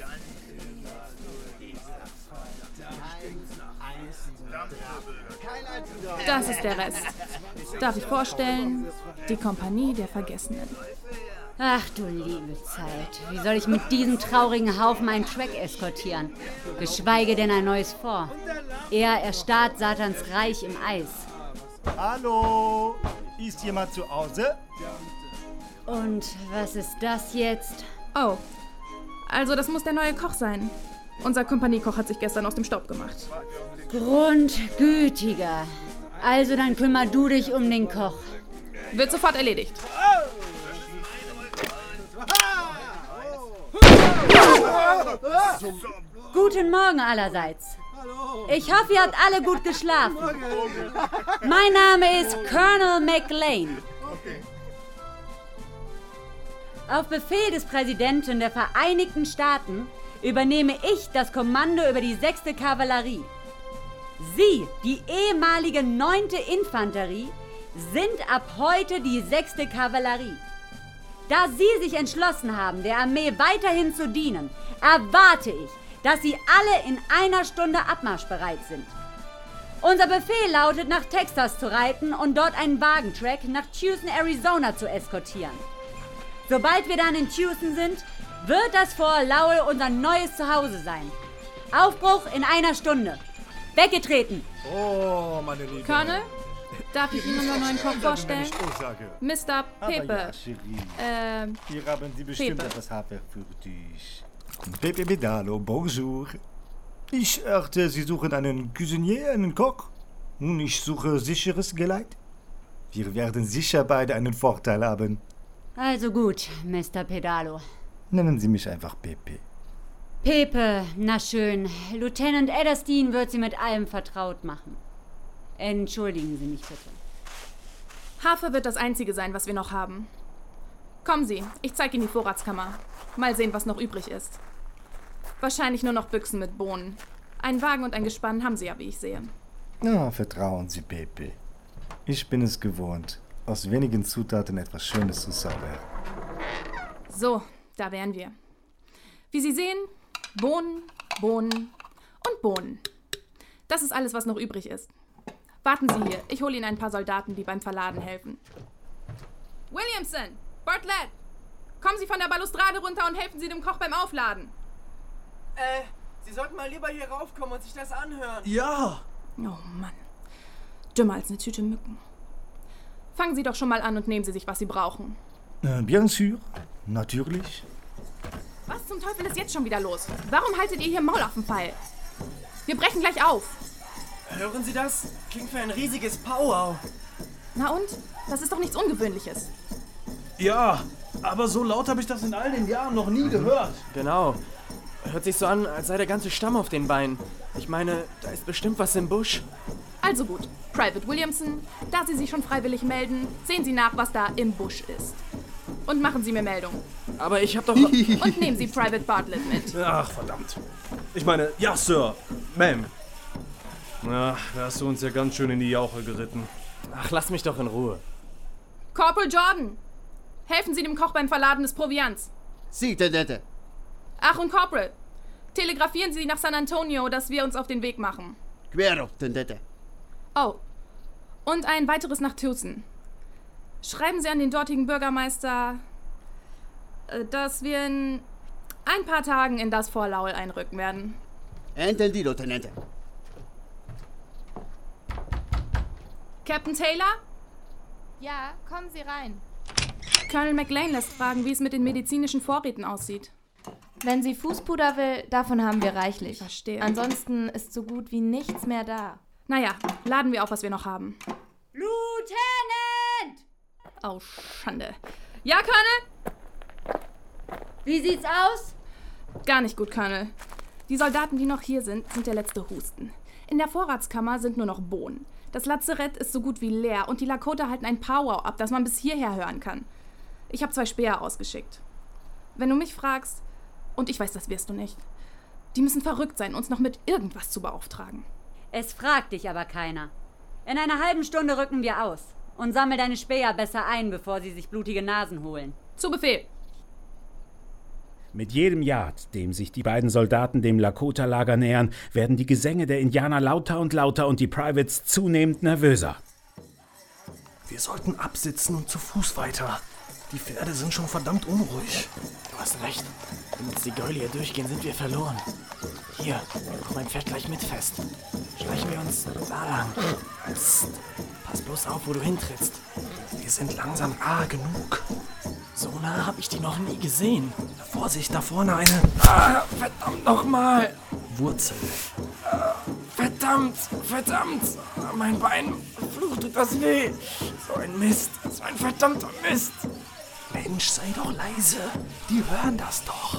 Das ist der Rest. Darf ich vorstellen? Die Kompanie der Vergessenen. Ach du liebe Zeit, wie soll ich mit diesem traurigen Haufen einen Track eskortieren? Geschweige denn ein neues Fort. Er erstarrt Satans Reich im Eis. Hallo, ist jemand zu Hause? Und was ist das jetzt? Oh, also das muss der neue Koch sein. Unser Kompaniekoch hat sich gestern aus dem Staub gemacht. Grundgütiger. Also dann kümmer du dich um den Koch. Wird sofort erledigt. Guten Morgen allerseits. Ich hoffe, ihr habt alle gut geschlafen. Mein Name ist Colonel McLean. Auf Befehl des Präsidenten der Vereinigten Staaten übernehme ich das Kommando über die sechste Kavallerie. Sie, die ehemalige neunte Infanterie, sind ab heute die sechste Kavallerie. Da Sie sich entschlossen haben, der Armee weiterhin zu dienen, erwarte ich, dass Sie alle in einer Stunde abmarschbereit sind. Unser Befehl lautet, nach Texas zu reiten und dort einen Wagentrack nach Tucson, Arizona zu eskortieren. Sobald wir dann in Tucson sind, wird das Fort Lowell unser neues Zuhause sein. Aufbruch in einer Stunde. Weggetreten. Oh, meine Liebe. Colonel, darf ich Ihnen unseren neuen Koch vorstellen? Mister Pepe. Ähm, Hier haben Sie bestimmt Pepe. etwas Hafer für dich. Pepe Pedalo, bonjour. Ich hörte, Sie suchen einen Cuisinier, einen Koch. Nun, ich suche sicheres Geleit. Wir werden sicher beide einen Vorteil haben. Also gut, Mister Pedalo. Nennen Sie mich einfach Pepe. Pepe, na schön. Lieutenant Ederstein wird Sie mit allem vertraut machen. Entschuldigen Sie mich bitte. Hafer wird das Einzige sein, was wir noch haben. Kommen Sie, ich zeige Ihnen die Vorratskammer. Mal sehen, was noch übrig ist. Wahrscheinlich nur noch Büchsen mit Bohnen. Einen Wagen und ein Gespann haben Sie ja, wie ich sehe. Na, vertrauen Sie, Pepe. Ich bin es gewohnt, aus wenigen Zutaten etwas Schönes zu zaubern. So, da wären wir. Wie Sie sehen, Bohnen, Bohnen und Bohnen. Das ist alles, was noch übrig ist. Warten Sie hier, ich hole Ihnen ein paar Soldaten, die beim Verladen helfen. Williamson, Bartlett, kommen Sie von der Balustrade runter und helfen Sie dem Koch beim Aufladen. Äh, Sie sollten mal lieber hier raufkommen und sich das anhören. Ja. Oh Mann, dümmer als eine Tüte Mücken. Fangen Sie doch schon mal an und nehmen Sie sich, was Sie brauchen. Äh, bien sûr, natürlich. Was zum Teufel ist jetzt schon wieder los? Warum haltet ihr hier Maul auf den Pfeil? Wir brechen gleich auf. Hören Sie das? Klingt für ein riesiges Powwow. Na und? Das ist doch nichts Ungewöhnliches. Ja, aber so laut habe ich das in all den Jahren noch nie gehört. Genau. Hört sich so an, als sei der ganze Stamm auf den Beinen. Ich meine, da ist bestimmt was im Busch. Also gut, Private Williamson, da Sie sich schon freiwillig melden, sehen Sie nach, was da im Busch ist. Und machen Sie mir Meldung. Aber ich hab doch... Und nehmen Sie Private Bartlett mit. Ach, verdammt. Ich meine, ja, Sir. Ma'am. Na, da hast du uns ja ganz schön in die Jauche geritten. Ach, lass mich doch in Ruhe. Corporal Jordan, helfen Sie dem Koch beim Verladen des Proviants. Sie, Tendente. Ach, und Corporal, telegrafieren Sie nach San Antonio, dass wir uns auf den Weg machen. Quero, Tendente. Oh, und ein weiteres nach Tucson. Schreiben Sie an den dortigen Bürgermeister, dass wir in ein paar Tagen in das Fort Lowell einrücken werden. Entendido, Tendente. Captain Taylor? Ja, kommen Sie rein. Colonel McLean lässt fragen, wie es mit den medizinischen Vorräten aussieht. Wenn sie Fußpuder will, davon haben wir reichlich. Verstehe. Ansonsten ist so gut wie nichts mehr da. Naja, laden wir auf, was wir noch haben. Lieutenant! Oh, Schande. Ja, Colonel? Wie sieht's aus? Gar nicht gut, Colonel. Die Soldaten, die noch hier sind, sind der letzte Husten. In der Vorratskammer sind nur noch Bohnen. Das Lazarett ist so gut wie leer und die Lakota halten ein Powwow ab, das man bis hierher hören kann. Ich habe zwei Späher ausgeschickt. Wenn du mich fragst, und ich weiß, das wirst du nicht, die müssen verrückt sein, uns noch mit irgendwas zu beauftragen. Es fragt dich aber keiner. In einer halben Stunde rücken wir aus. Und sammel deine Späher besser ein, bevor sie sich blutige Nasen holen. Zu Befehl. Mit jedem Yard, dem sich die beiden Soldaten dem Lakota-Lager nähern, werden die Gesänge der Indianer lauter und lauter und die Privates zunehmend nervöser. Wir sollten absitzen und zu Fuß weiter. Die Pferde sind schon verdammt unruhig. Du hast recht. Wenn uns die Gäule hier durchgehen, sind wir verloren. Hier, mach mein Pferd gleich mit fest. Schleichen wir uns da lang. Psst. Pass bloß auf, wo du hintrittst. Wir sind langsam nahe genug. So nah habe ich die noch nie gesehen. Vorsicht, da vorne eine... Ah, verdammt nochmal. Wurzel. Ah, verdammt, verdammt. Mein Bein, fluch, tut das weh. So ein Mist, so ein verdammter Mist. Mensch, sei doch leise. Die hören das doch.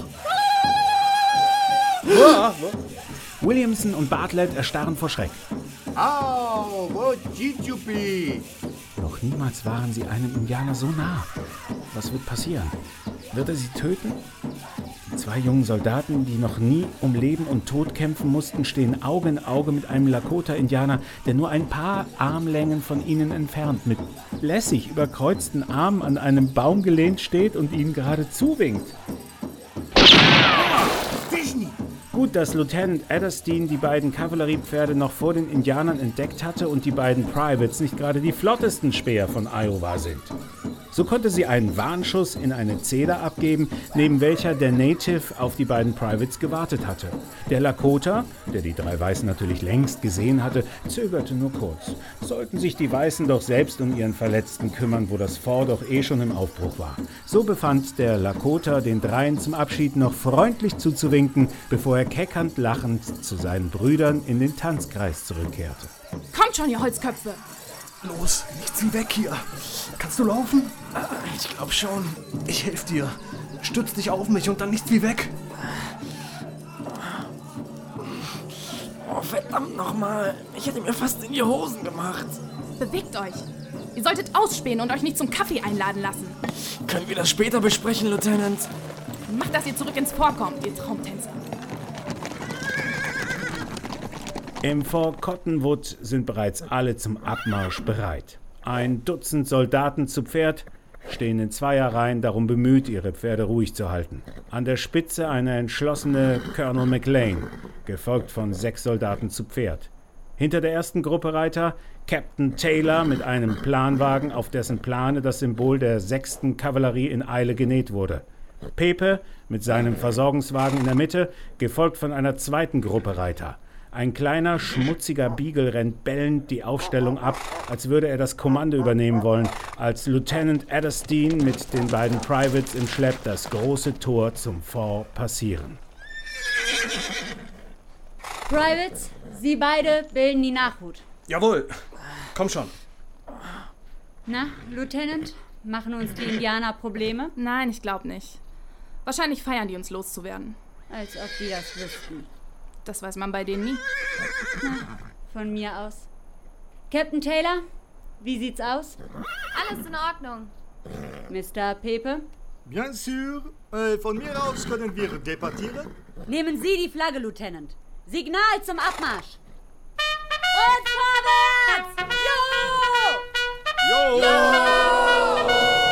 Williamson und Bartlett erstarren vor Schreck. Au, wo Chichupi? Noch niemals waren sie einem Indianer so nah. Was wird passieren? Wird er sie töten? Die zwei jungen Soldaten, die noch nie um Leben und Tod kämpfen mussten, stehen Auge in Auge mit einem Lakota-Indianer, der nur ein paar Armlängen von ihnen entfernt mit lässig überkreuzten Armen an einem Baum gelehnt steht und ihnen gerade zuwinkt. Gut, dass Lieutenant Adderstein die beiden Kavalleriepferde noch vor den Indianern entdeckt hatte und die beiden Privates nicht gerade die flottesten Späher von Iowa sind. So konnte sie einen Warnschuss in eine Zeder abgeben, neben welcher der Native auf die beiden Privates gewartet hatte. Der Lakota, der die drei Weißen natürlich längst gesehen hatte, zögerte nur kurz. Sollten sich die Weißen doch selbst um ihren Verletzten kümmern, wo das Fort doch eh schon im Aufbruch war. So befand der Lakota den dreien zum Abschied noch freundlich zuzuwinken, bevor er keckernd lachend zu seinen Brüdern in den Tanzkreis zurückkehrte. Kommt schon, ihr Holzköpfe! Los, nichts wie weg hier. Kannst du laufen? Ich glaub schon. Ich helf dir. Stütz dich auf mich und dann nichts wie weg. Oh, verdammt nochmal. Ich hätte mir fast in die Hosen gemacht. Bewegt euch. Ihr solltet ausspähen und euch nicht zum Kaffee einladen lassen. Können wir das später besprechen, Lieutenant? Macht, dass ihr zurück ins Fort kommt, ihr Traumtänzer. Im Fort Cottonwood sind bereits alle zum Abmarsch bereit. Ein Dutzend Soldaten zu Pferd stehen in Zweierreihen darum bemüht, ihre Pferde ruhig zu halten. An der Spitze eine entschlossene Colonel McLean, gefolgt von sechs Soldaten zu Pferd. Hinter der ersten Gruppe Reiter Captain Taylor mit einem Planwagen, auf dessen Plane das Symbol der sechsten Kavallerie in Eile genäht wurde. Pepe mit seinem Versorgungswagen in der Mitte, gefolgt von einer zweiten Gruppe Reiter. Ein kleiner, schmutziger Beagle rennt bellend die Aufstellung ab, als würde er das Kommando übernehmen wollen, als Lieutenant Adderstein mit den beiden Privates im Schlepp das große Tor zum Fort passieren. Privates, Sie beide bilden die Nachhut. Jawohl, komm schon. Na, Lieutenant, machen uns die Indianer Probleme? Nein, ich glaube nicht. Wahrscheinlich feiern die uns loszuwerden. Als ob die das wüssten. Das weiß man bei denen nie. Na, von mir aus. Captain Taylor, wie sieht's aus? Alles in Ordnung. Mister Pepe? Bien sûr. Äh, von mir aus können wir debattieren. Nehmen Sie die Flagge, Lieutenant. Signal zum Abmarsch. Und vorwärts! Jo! Jo! Jo!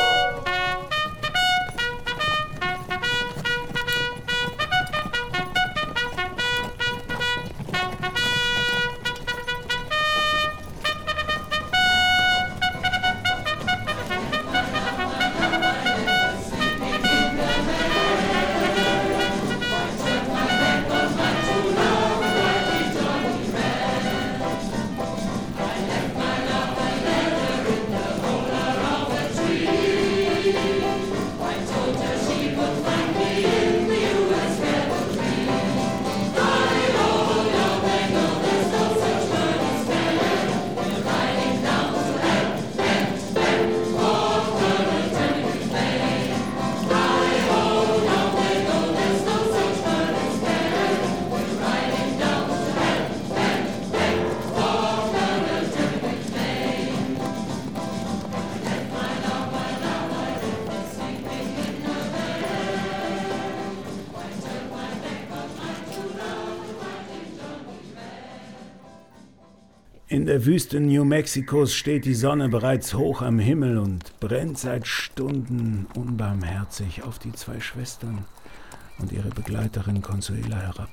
In der Wüste New Mexikos steht die Sonne bereits hoch am Himmel und brennt seit Stunden unbarmherzig auf die zwei Schwestern und ihre Begleiterin Consuela herab.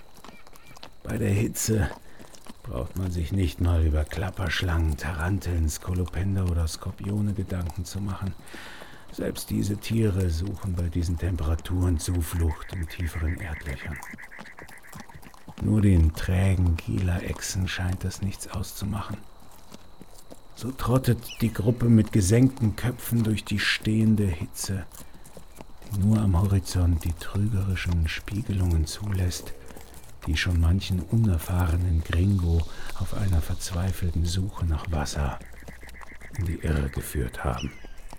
Bei der Hitze braucht man sich nicht mal über Klapperschlangen, Taranteln, Skolopender oder Skorpione Gedanken zu machen. Selbst diese Tiere suchen bei diesen Temperaturen Zuflucht in tieferen Erdlöchern. Nur den trägen Gila-Echsen scheint das nichts auszumachen. So trottet die Gruppe mit gesenkten Köpfen durch die stehende Hitze, die nur am Horizont die trügerischen Spiegelungen zulässt, die schon manchen unerfahrenen Gringo auf einer verzweifelten Suche nach Wasser in die Irre geführt haben.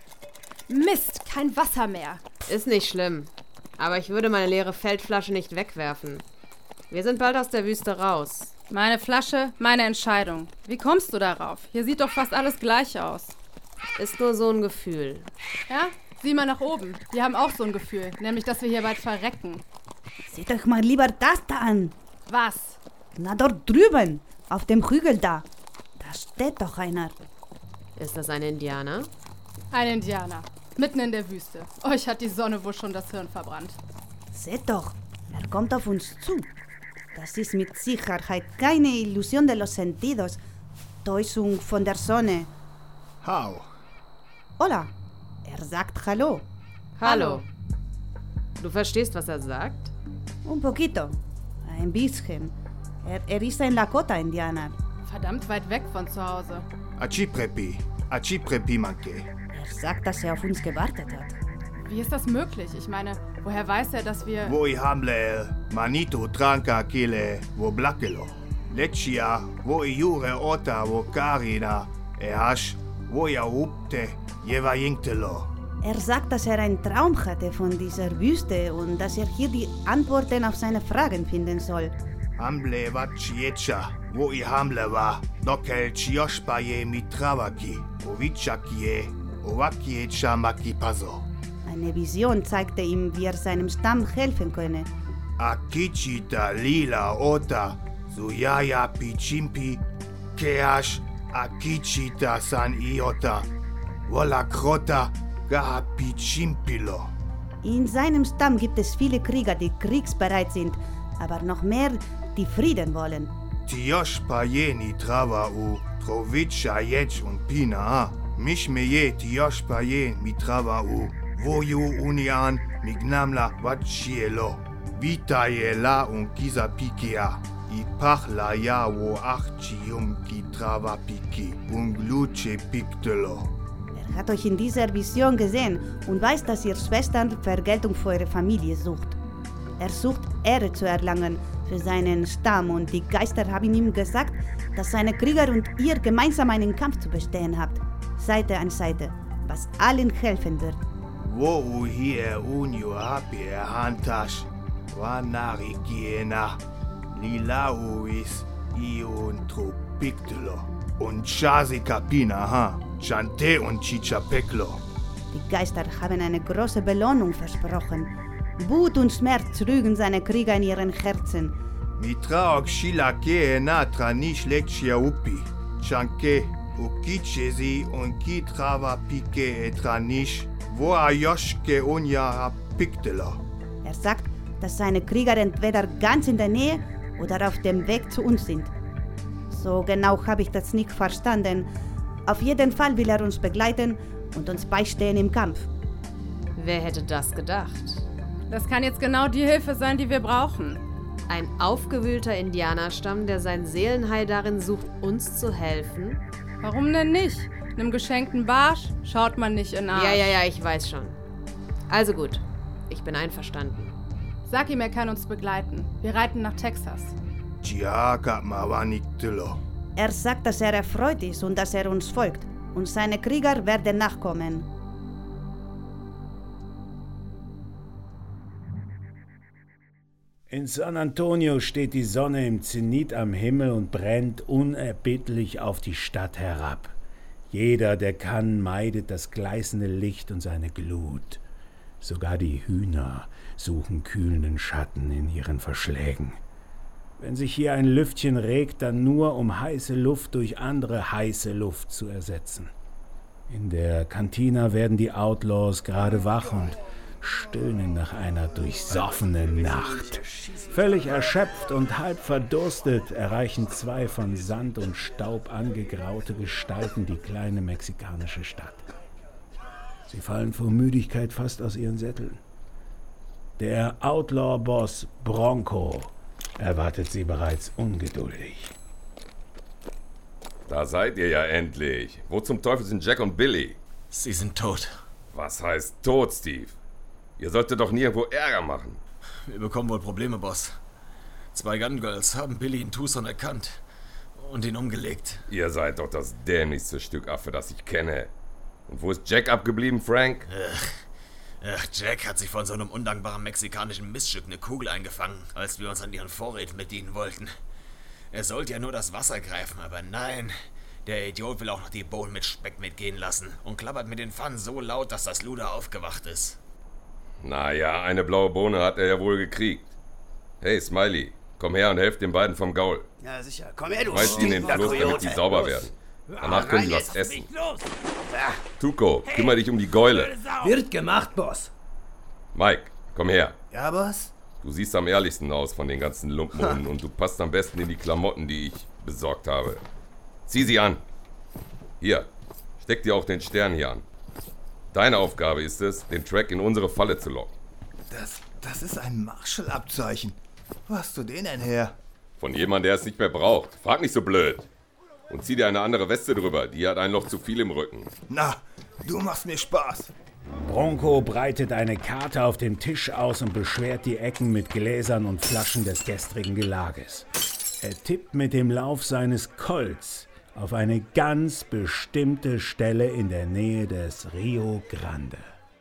Mist, kein Wasser mehr. Ist nicht schlimm, aber ich würde meine leere Feldflasche nicht wegwerfen. Wir sind bald aus der Wüste raus. Meine Flasche, meine Entscheidung. Wie kommst du darauf? Hier sieht doch fast alles gleich aus. Ist nur so ein Gefühl. Ja? Sieh mal nach oben. Wir haben auch so ein Gefühl, nämlich, dass wir hier bald verrecken. Seht euch mal lieber das da an. Was? Na, dort drüben, auf dem Hügel da. Da steht doch einer. Ist das ein Indianer? Ein Indianer. Mitten in der Wüste. Euch hat die Sonne wohl schon das Hirn verbrannt. Seht doch, er kommt auf uns zu. Das ist mit Sicherheit keine Illusion de los sentidos. Täuschung von der Sonne. How? Hola. Er sagt Hallo. Hallo. Du verstehst, was er sagt? Un poquito. Ein bisschen. Er, er ist ein Lakota-Indianer. Verdammt weit weg von zu Hause. Achiprepi. Achiprepi manke. Er sagt, dass er auf uns gewartet hat. Wie ist das möglich? Ich meine, woher weiß er, dass wir... Wo i hamle, manito tranca kile, wo blakelo. Lechia, wo i jure ota, wo karina, e hash, wo i aupte, jeva jinktelo. Er sagt, dass er einen Traum hatte von dieser Wüste und dass er hier die Antworten auf seine Fragen finden soll. Hamle vachiecha, wo i hamle va, dokel chioshpaye mitravaki, ovichakie, ovakiecha makipazo. Eine Vision zeigte ihm, wie er seinem Stamm helfen könne. Akichita lila ota, suyaya pichimpi, keash, akichita san iota, wolakrota, gaha pichimpilo. In seinem Stamm gibt es viele Krieger, die kriegsbereit sind, aber noch mehr, die Frieden wollen. Tiosh payeni trava u, trovicha yech und pina, mishmeye tiosh payen mitrava u. Voyu unian mignamla vachielo. Vitayela un kisa pikea. I pachla ya wo achchium ki trava piki. Un gluce piktelo. Er hat euch in dieser Vision gesehen und weiß, dass ihr Schwestern Vergeltung für eure Familie sucht. Er sucht Ehre zu erlangen für seinen Stamm und die Geister haben ihm gesagt, dass seine Krieger und ihr gemeinsam einen Kampf zu bestehen habt. Seite an Seite, was allen helfen wird. Wo u hier unio hapi er hantash, wanari kiena, lila uis iun tropiktelo, und chasi kapina ha, chante und chichapeklo. Die Geister haben eine große Belohnung versprochen. Wut und Schmerz trügen seine Krieger in ihren Herzen. Mitraok shilake na tranish lechia upi, chanke, ukichesi und kitrava pike etranish. Wo a Joschke unja piktela. Er sagt, dass seine Krieger entweder ganz in der Nähe oder auf dem Weg zu uns sind. So genau habe ich das nicht verstanden. Auf jeden Fall will er uns begleiten und uns beistehen im Kampf. Wer hätte das gedacht? Das kann jetzt genau die Hilfe sein, die wir brauchen. Ein aufgewühlter Indianerstamm, der sein Seelenheil darin sucht, uns zu helfen? Warum denn nicht? Einem geschenkten Barsch schaut man nicht in den Arsch. Ja, ja, ja, ich weiß schon. Also gut, ich bin einverstanden. Sag ihm, er kann uns begleiten. Wir reiten nach Texas. Er sagt, dass er erfreut ist und dass er uns folgt. Und seine Krieger werden nachkommen. In San Antonio steht die Sonne im Zenit am Himmel und brennt unerbittlich auf die Stadt herab. Jeder, der kann, meidet das gleißende Licht und seine Glut. Sogar die Hühner suchen kühlenden Schatten in ihren Verschlägen. Wenn sich hier ein Lüftchen regt, dann nur, um heiße Luft durch andere heiße Luft zu ersetzen. In der Kantina werden die Outlaws gerade wach und stöhnen nach einer durchsoffenen Nacht. Völlig erschöpft und halb verdurstet erreichen zwei von Sand und Staub angegraute Gestalten die kleine mexikanische Stadt. Sie fallen vor Müdigkeit fast aus ihren Sätteln. Der Outlaw-Boss Bronco erwartet sie bereits ungeduldig. Da seid ihr ja endlich. Wo zum Teufel sind Jack und Billy? Sie sind tot. Was heißt tot, Steve? Ihr solltet doch nirgendwo Ärger machen. Wir bekommen wohl Probleme, Boss. Zwei Gun Girls haben Billy in Tucson erkannt und ihn umgelegt. Ihr seid doch das dämlichste Stück Affe, das ich kenne. Und wo ist Jack abgeblieben, Frank? Ach, ach, Jack hat sich von so einem undankbaren mexikanischen Miststück eine Kugel eingefangen, als wir uns an ihren Vorräten bedienen wollten. Er sollte ja nur das Wasser greifen, aber nein, Der Idiot will auch noch die Bohnen mit Speck mitgehen lassen und klappert mit den Pfannen so laut, dass das Luder aufgewacht ist. Naja, eine blaue Bohne hat er ja wohl gekriegt. Hey, Smiley, komm her und helft den beiden vom Gaul. Ja, sicher. Komm her, du Schmeißt die in den Fluss, damit die sauber werden. Danach können sie was essen. Tuko, kümmere dich um die Gäule. Wird gemacht, Boss. Mike, komm her. Ja, Boss? Du siehst am ehrlichsten aus von den ganzen Lumpenhunden und du passt am besten in die Klamotten, die ich besorgt habe. Zieh sie an. Hier, steck dir auch den Stern hier an. Deine Aufgabe ist es, den Track in unsere Falle zu locken. Das, das ist ein Marshall-Abzeichen. Wo hast du den denn her? Von jemandem, der es nicht mehr braucht. Frag nicht so blöd. Und zieh dir eine andere Weste drüber, die hat ein Loch zu viel im Rücken. Na, du machst mir Spaß. Bronco breitet eine Karte auf dem Tisch aus und beschwert die Ecken mit Gläsern und Flaschen des gestrigen Gelages. Er tippt mit dem Lauf seines Colts auf eine ganz bestimmte Stelle in der Nähe des Rio Grande.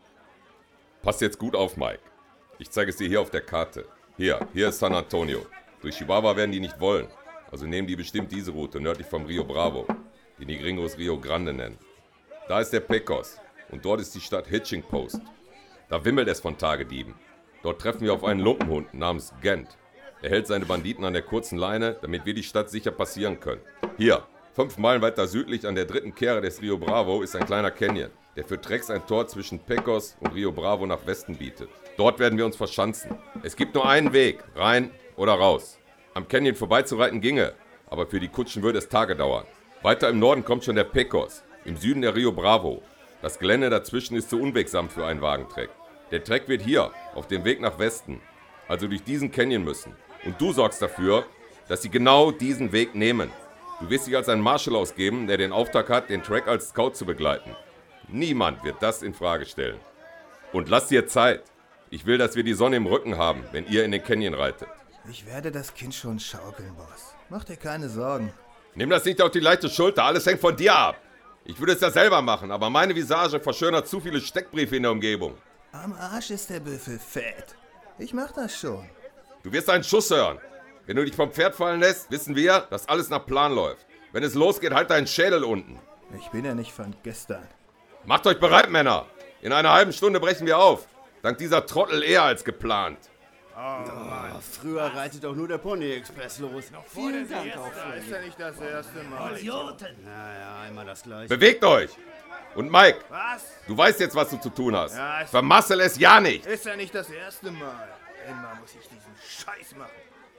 Pass jetzt gut auf, Mike. Ich zeige es dir hier auf der Karte. Hier, hier ist San Antonio. Durch Chihuahua werden die nicht wollen. Also nehmen die bestimmt diese Route nördlich vom Rio Bravo, die die Gringos Rio Grande nennen. Da ist der Pecos und dort ist die Stadt Hitching Post. Da wimmelt es von Tagedieben. Dort treffen wir auf einen Lumpenhund namens Gent. Er hält seine Banditen an der kurzen Leine, damit wir die Stadt sicher passieren können. Hier, fünf Meilen weiter südlich an der dritten Kehre des Rio Bravo ist ein kleiner Canyon, der für Trecks ein Tor zwischen Pecos und Rio Bravo nach Westen bietet. Dort werden wir uns verschanzen. Es gibt nur einen Weg, rein oder raus. Am Canyon vorbeizureiten ginge, aber für die Kutschen würde es Tage dauern. Weiter im Norden kommt schon der Pecos, im Süden der Rio Bravo. Das Gelände dazwischen ist zu unwegsam für einen Wagentreck. Der Treck wird hier, auf dem Weg nach Westen, also durch diesen Canyon müssen. Und du sorgst dafür, dass sie genau diesen Weg nehmen. Du wirst dich als ein Marshal ausgeben, der den Auftrag hat, den Track als Scout zu begleiten. Niemand wird das in Frage stellen. Und lass dir Zeit. Ich will, dass wir die Sonne im Rücken haben, wenn ihr in den Canyon reitet. Ich werde das Kind schon schaukeln, Boss. Mach dir keine Sorgen. Nimm das nicht auf die leichte Schulter, alles hängt von dir ab. Ich würde es ja selber machen, aber meine Visage verschönert zu viele Steckbriefe in der Umgebung. Am Arsch ist der Büffel fett. Ich mach das schon. Du wirst einen Schuss hören. Wenn du dich vom Pferd fallen lässt, wissen wir, dass alles nach Plan läuft. Wenn es losgeht, halt deinen Schädel unten. Ich bin ja nicht von gestern. Macht euch bereit, Männer. In einer halben Stunde brechen wir auf. Dank dieser Trottel eher als geplant. Oh, Mann. Früher reitet doch nur der Pony-Express los. Noch Vielen Dank auch für ist ja nicht das erste Mal. Idioten. Naja, immer das Gleiche. Bewegt euch! Und Mike, was? Du weißt jetzt, was du zu tun hast. Ja, Vermassel es ja nicht! Ist ja nicht das erste Mal. Immer muss ich diesen Scheiß machen.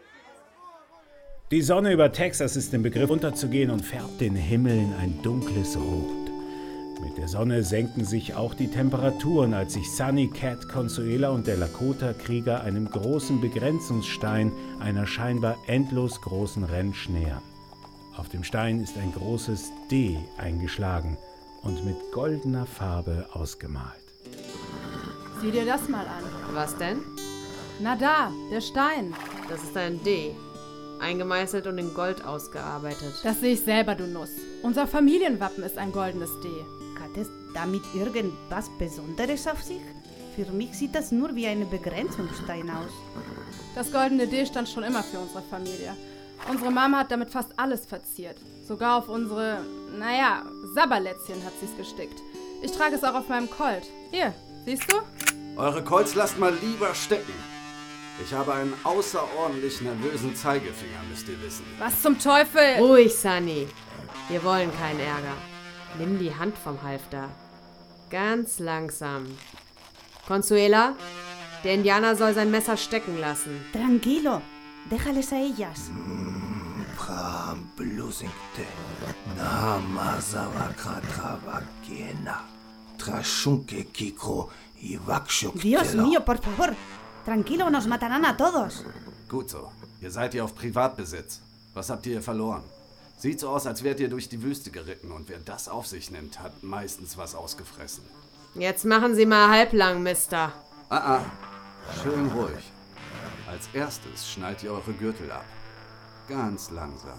Die Sonne über Texas ist im Begriff unterzugehen und färbt den Himmel in ein dunkles Rot. Mit der Sonne senken sich auch die Temperaturen, als sich Sunny, Cat, Consuela und der Lakota-Krieger einem großen Begrenzungsstein einer scheinbar endlos großen Ranch nähern. Auf dem Stein ist ein großes D eingeschlagen und mit goldener Farbe ausgemalt. Sieh dir das mal an. Was denn? Na da, der Stein. Das ist ein D. Eingemeißelt und in Gold ausgearbeitet. Das sehe ich selber, du Nuss. Unser Familienwappen ist ein goldenes D. Hat es damit irgendwas Besonderes auf sich? Für mich sieht das nur wie ein Begrenzungsstein aus. Das goldene D stand schon immer für unsere Familie. Unsere Mama hat damit fast alles verziert. Sogar auf unsere, naja, Sabberlätzchen hat sie es gestickt. Ich trage es auch auf meinem Colt. Hier, siehst du? Eure Colts lasst mal lieber stecken. Ich habe einen außerordentlich nervösen Zeigefinger, müsst ihr wissen. Was zum Teufel? Ruhig, Sunny. Wir wollen keinen Ärger. Nimm die Hand vom Halfter. Ganz langsam. Consuela, der Indianer soll sein Messer stecken lassen. Tranquilo, déjales a ellas. Pram blusingte. Na mazawakratravakena. Trashunke kikro iwakshuk. Dios mío, por favor. Tranquilo, nos matarán a todos. Gut so. Ihr seid ja auf Privatbesitz. Was habt ihr verloren? Sieht so aus, als wärt ihr durch die Wüste geritten und wer das auf sich nimmt, hat meistens was ausgefressen. Jetzt machen Sie mal halblang, Mister. Ah, ah. Schön ruhig. Als erstes schnallt ihr eure Gürtel ab. Ganz langsam.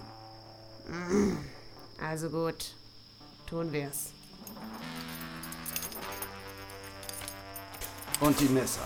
Also gut. Tun wir's. Und die Messer.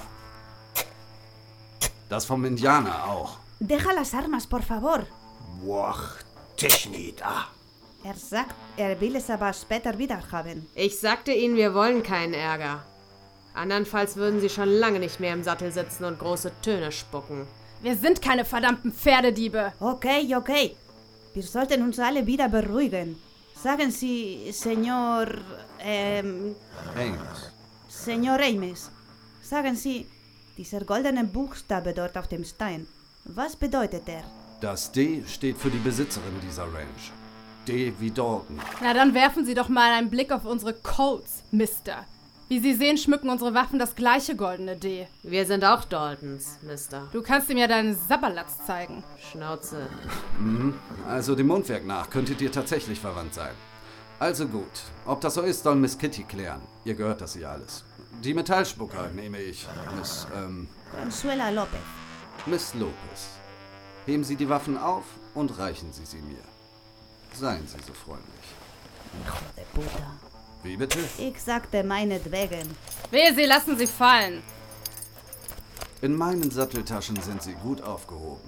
Das vom Indianer auch. Deja las armas, por favor. Wach, Technit, ah. Er sagt, er will es aber später wieder haben. Ich sagte Ihnen, wir wollen keinen Ärger. Andernfalls würden Sie schon lange nicht mehr im Sattel sitzen und große Töne spucken. Wir sind keine verdammten Pferdediebe. Okay, okay. Wir sollten uns alle wieder beruhigen. Sagen Sie, Senor... Ähm... Amos. Senor Ames. Sagen Sie, dieser goldene Buchstabe dort auf dem Stein. Was bedeutet er? Das D steht für die Besitzerin dieser Ranch. D wie Dalton. Na, dann werfen Sie doch mal einen Blick auf unsere Colts, Mister. Wie Sie sehen, schmücken unsere Waffen das gleiche goldene D. Wir sind auch Daltons, Mister. Du kannst ihm ja deinen Sabberlatz zeigen. Schnauze. Mhm. Also dem Mundwerk nach könntet ihr tatsächlich verwandt sein. Also gut. Ob das so ist, soll Miss Kitty klären. Ihr gehört das ihr alles. Die Metallspucker nehme ich. Miss, ähm... Consuela Lopez. Miss Lopez. Heben Sie die Waffen auf und reichen Sie sie mir. Seien Sie so freundlich. Hijo de puta. Wie bitte? Ich sagte meinetwegen. Wehe, Sie lassen sie fallen. In meinen Satteltaschen sind Sie gut aufgehoben.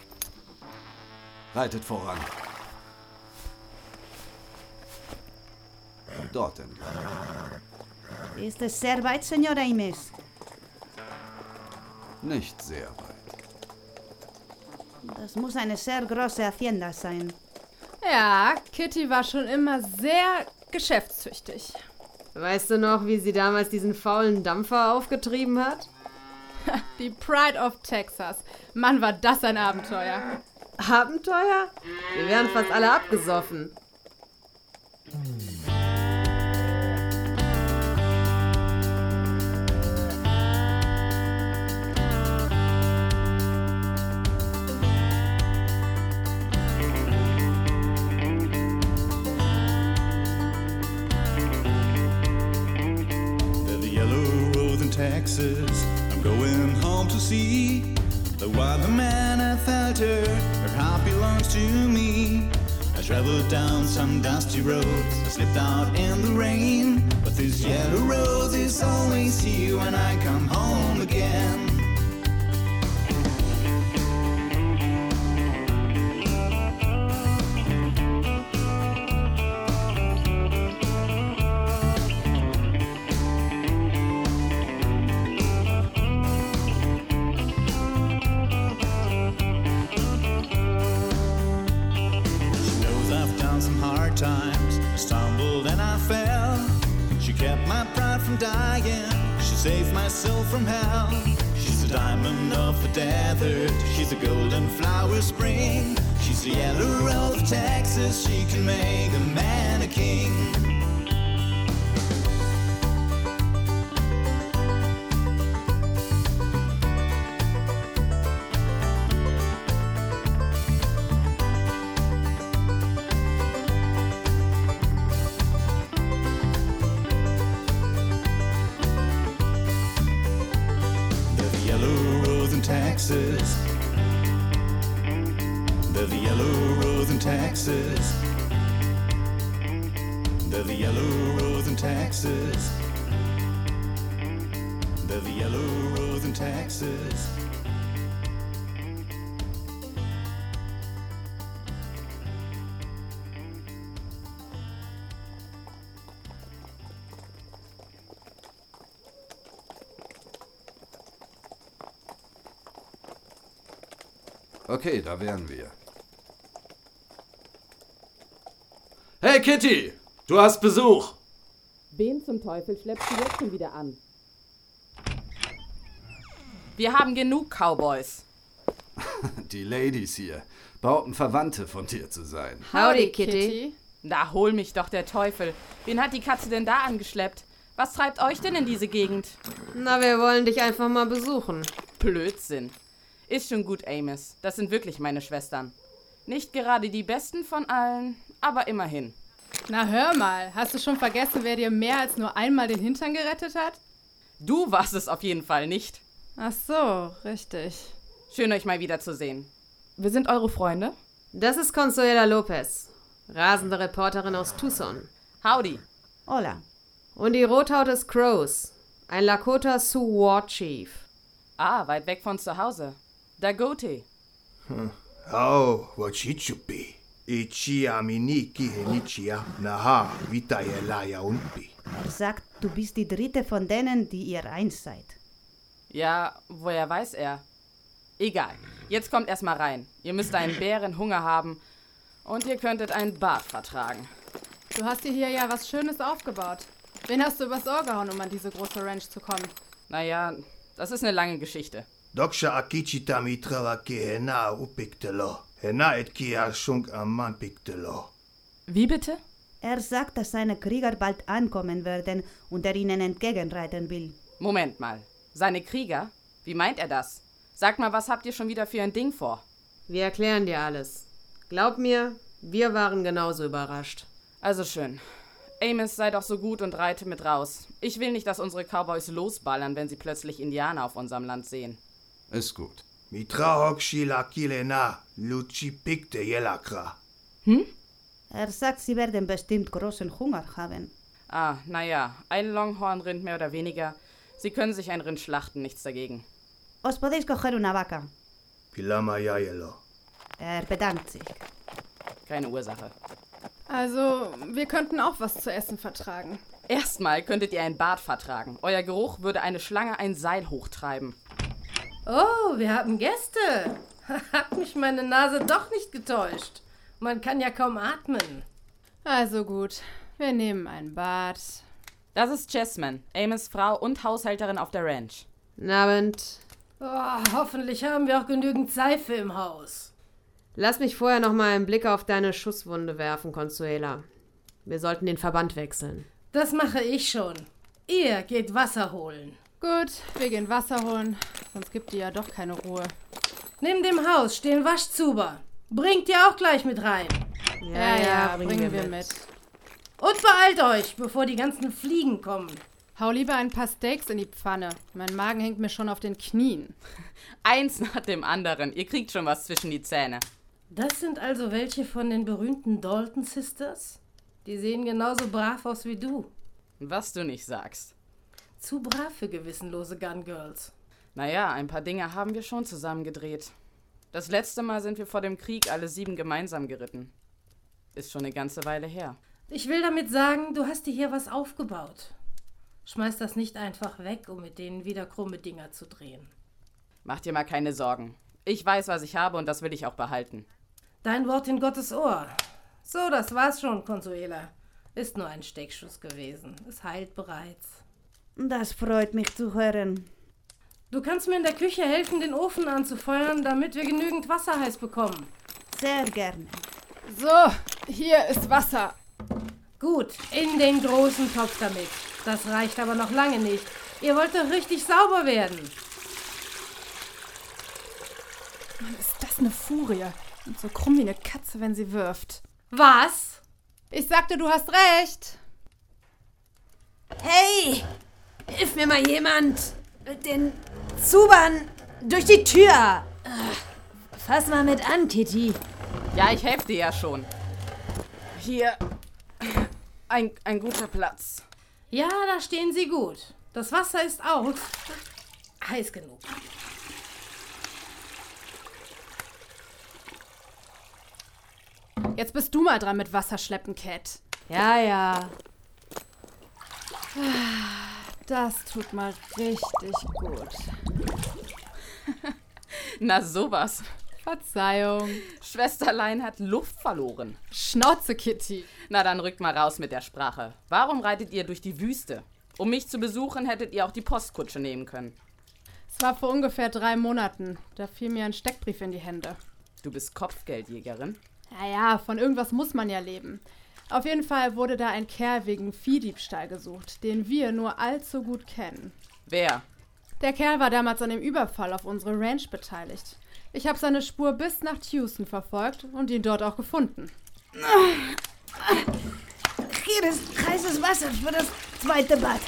Reitet voran. Dort entlang. Ist es sehr weit, Senor Ames? Nicht sehr weit. Das muss eine sehr große Hacienda sein. Ja, Kitty war schon immer sehr geschäftstüchtig. Weißt du noch, wie sie damals diesen faulen Dampfer aufgetrieben hat? Die Pride of Texas. Mann, war das ein Abenteuer. Abenteuer? Wir wären fast alle abgesoffen. Texas, I'm going home to see the wild man I felt her, her heart belongs to me. I traveled down some dusty roads, I slipped out in the rain, but this yellow rose is always here when I come home again. Times I stumbled and I fell. She kept my pride from dying. She saved my soul from hell. She's a diamond of the desert. She's a golden flower spring. She's the yellow rose of Texas. She can make a man a king. Texas. They're the yellow rose in Texas. They're the yellow rose in Texas. They're the yellow rose in Texas. Okay, da wären wir. Hey Kitty, du hast Besuch. Wen zum Teufel schleppst du jetzt schon wieder an? Wir haben genug Cowboys. Die Ladies hier bauten Verwandte von dir zu sein. Howdy, Kitty. Na, hol mich doch der Teufel. Wen hat die Katze denn da angeschleppt? Was treibt euch denn in diese Gegend? Na, wir wollen dich einfach mal besuchen. Blödsinn. Ist schon gut, Amos. Das sind wirklich meine Schwestern. Nicht gerade die besten von allen, aber immerhin. Na hör mal, hast du schon vergessen, wer dir mehr als nur einmal den Hintern gerettet hat? Du warst es auf jeden Fall nicht. Ach so, richtig. Schön, euch mal wiederzusehen. Wir sind eure Freunde? Das ist Consuela Lopez, rasende Reporterin aus Tucson. Howdy. Hola. Und die Rothaut ist Crows, ein Lakota Sioux War Chief. Ah, weit weg von zu Hause. Dagote. Huh. Oh, what she should be. Ichia miniki henichia naha vitayelaya unpi. Er sagt, du bist die dritte von denen, die ihr eins seid. Ja, woher weiß er? Egal. Jetzt kommt erstmal rein. Ihr müsst einen Bärenhunger haben und ihr könntet ein Bad vertragen. Du hast dir hier ja was Schönes aufgebaut. Wen hast du übers Ohr gehauen, um an diese große Ranch zu kommen? Naja, das ist eine lange Geschichte. Doksha akichita mitrawa kehena upiktelo. Hena etkia shunk aman piktelo. Wie bitte? Er sagt, dass seine Krieger bald ankommen werden und er ihnen entgegenreiten will. Moment mal. Seine Krieger? Wie meint er das? Sag mal, was habt ihr schon wieder für ein Ding vor? Wir erklären dir alles. Glaub mir, wir waren genauso überrascht. Also schön. Amos, sei doch so gut und reite mit raus. Ich will nicht, dass unsere Cowboys losballern, wenn sie plötzlich Indianer auf unserem Land sehen. Ist gut. Mitrahok shila kilena luchi pikte yelakra. Hm? Er sagt, sie werden bestimmt großen Hunger haben. Ah, naja, ein Longhorn-Rind mehr oder weniger. Sie können sich ein Rind schlachten, nichts dagegen. Os podéis coger una vaca. Pilama yayelo. Er bedankt sich. Keine Ursache. Also, wir könnten auch was zu essen vertragen. Erstmal könntet ihr ein Bad vertragen. Euer Geruch würde eine Schlange ein Seil hochtreiben. Oh, wir haben Gäste. Hat mich meine Nase doch nicht getäuscht. Man kann ja kaum atmen. Also gut, wir nehmen ein Bad. Das ist Chessman, Amos' Frau und Haushälterin auf der Ranch. Guten Abend. Oh, hoffentlich haben wir auch genügend Seife im Haus. Lass mich vorher noch mal einen Blick auf deine Schusswunde werfen, Consuela. Wir sollten den Verband wechseln. Das mache ich schon. Ihr geht Wasser holen. Gut, wir gehen Wasser holen, sonst gibt ihr ja doch keine Ruhe. Neben dem Haus stehen Waschzuber. Bringt ihr auch gleich mit rein. Ja, ja, ja bringen, bringen wir mit. mit. Und beeilt euch, bevor die ganzen Fliegen kommen. Hau lieber ein paar Steaks in die Pfanne. Mein Magen hängt mir schon auf den Knien. Eins nach dem anderen. Ihr kriegt schon was zwischen die Zähne. Das sind also welche von den berühmten Dalton Sisters? Die sehen genauso brav aus wie du. Was du nicht sagst. Zu brav für gewissenlose Gun Girls. Naja, ein paar Dinge haben wir schon zusammen gedreht. Das letzte Mal sind wir vor dem Krieg alle sieben gemeinsam geritten. Ist schon eine ganze Weile her. Ich will damit sagen, du hast dir hier was aufgebaut. Schmeiß das nicht einfach weg, um mit denen wieder krumme Dinger zu drehen. Mach dir mal keine Sorgen. Ich weiß, was ich habe und das will ich auch behalten. Dein Wort in Gottes Ohr. So, das war's schon, Consuela. Ist nur ein Steckschuss gewesen. Es heilt bereits. Das freut mich zu hören. Du kannst mir in der Küche helfen, den Ofen anzufeuern, damit wir genügend Wasser heiß bekommen. Sehr gerne. So, hier ist Wasser. Gut, in den großen Topf damit. Das reicht aber noch lange nicht. Ihr wollt doch richtig sauber werden. Mann, ist das eine Furie. Und so krumm wie eine Katze, wenn sie wirft. Was? Ich sagte, du hast recht. Hey, hilf mir mal jemand. Den Zubern durch die Tür. Fass mal mit an, Kitty. Ja, ich helfe dir ja schon. Hier, ein, ein guter Platz. Ja, da stehen sie gut. Das Wasser ist auch heiß genug. Jetzt bist du mal dran mit Wasserschleppen, Cat. Ja, ja. Das tut mal richtig gut. Na sowas. Verzeihung. Schwesterlein hat Luft verloren. Schnauze, Kitty. Na, dann rückt mal raus mit der Sprache. Warum reitet ihr durch die Wüste? Um mich zu besuchen, hättet ihr auch die Postkutsche nehmen können. Es war vor ungefähr drei Monaten. Da fiel mir ein Steckbrief in die Hände. Du bist Kopfgeldjägerin? Ja, ja, von irgendwas muss man ja leben. Auf jeden Fall wurde da ein Kerl wegen Viehdiebstahl gesucht, den wir nur allzu gut kennen. Wer? Der Kerl war damals an dem Überfall auf unsere Ranch beteiligt. Ich habe seine Spur bis nach Tucson verfolgt und ihn dort auch gefunden. Hier ist heißes Wasser für das zweite Bad.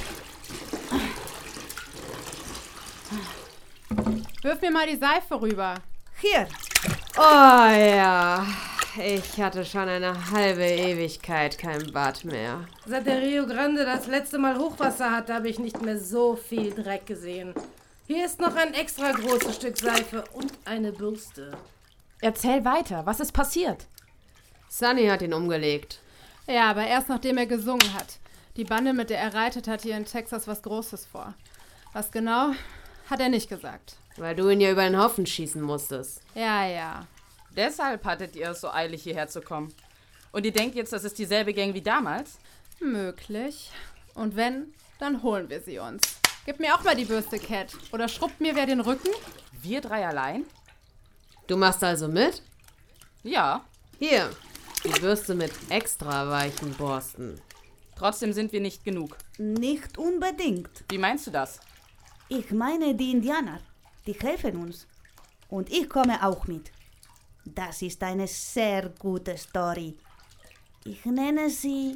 Wirf mir mal die Seife rüber. Hier. Oh ja, ich hatte schon eine halbe Ewigkeit kein Bad mehr. Seit der Rio Grande das letzte Mal Hochwasser hatte, habe ich nicht mehr so viel Dreck gesehen. Hier ist noch ein extra großes Stück Seife und eine Bürste. Erzähl weiter, was ist passiert? Sunny hat ihn umgelegt. Ja, aber erst nachdem er gesungen hat. Die Bande, mit der er reitet, hat hier in Texas was Großes vor. Was genau, hat er nicht gesagt. Weil du ihn ja über den Haufen schießen musstest. Ja, ja. Deshalb hattet ihr es so eilig, hierher zu kommen. Und ihr denkt jetzt, das ist dieselbe Gang wie damals? Möglich. Und wenn, dann holen wir sie uns. Gib mir auch mal die Bürste, Cat. Oder schrubbt mir wer den Rücken? Wir drei allein? Du machst also mit? Ja. Hier, die Bürste mit extra weichen Borsten. Trotzdem sind wir nicht genug. Nicht unbedingt. Wie meinst du das? Ich meine die Indianer. Die helfen uns. Und ich komme auch mit. Das ist eine sehr gute Story. Ich nenne sie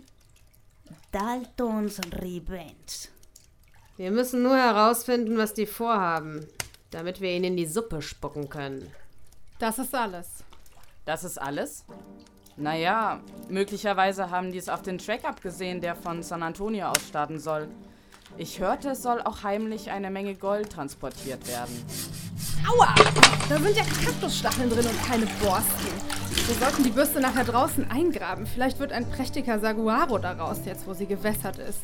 Daltons Revenge. Wir müssen nur herausfinden, was die vorhaben, damit wir ihnen in die Suppe spucken können. Das ist alles. Das ist alles? Naja, möglicherweise haben die es auf den Track abgesehen, der von San Antonio aus starten soll. Ich hörte, es soll auch heimlich eine Menge Gold transportiert werden. Aua! Da sind ja Kaktusstacheln drin und keine Borsten. Wir sollten die Bürste nachher draußen eingraben. Vielleicht wird ein prächtiger Saguaro daraus, jetzt wo sie gewässert ist.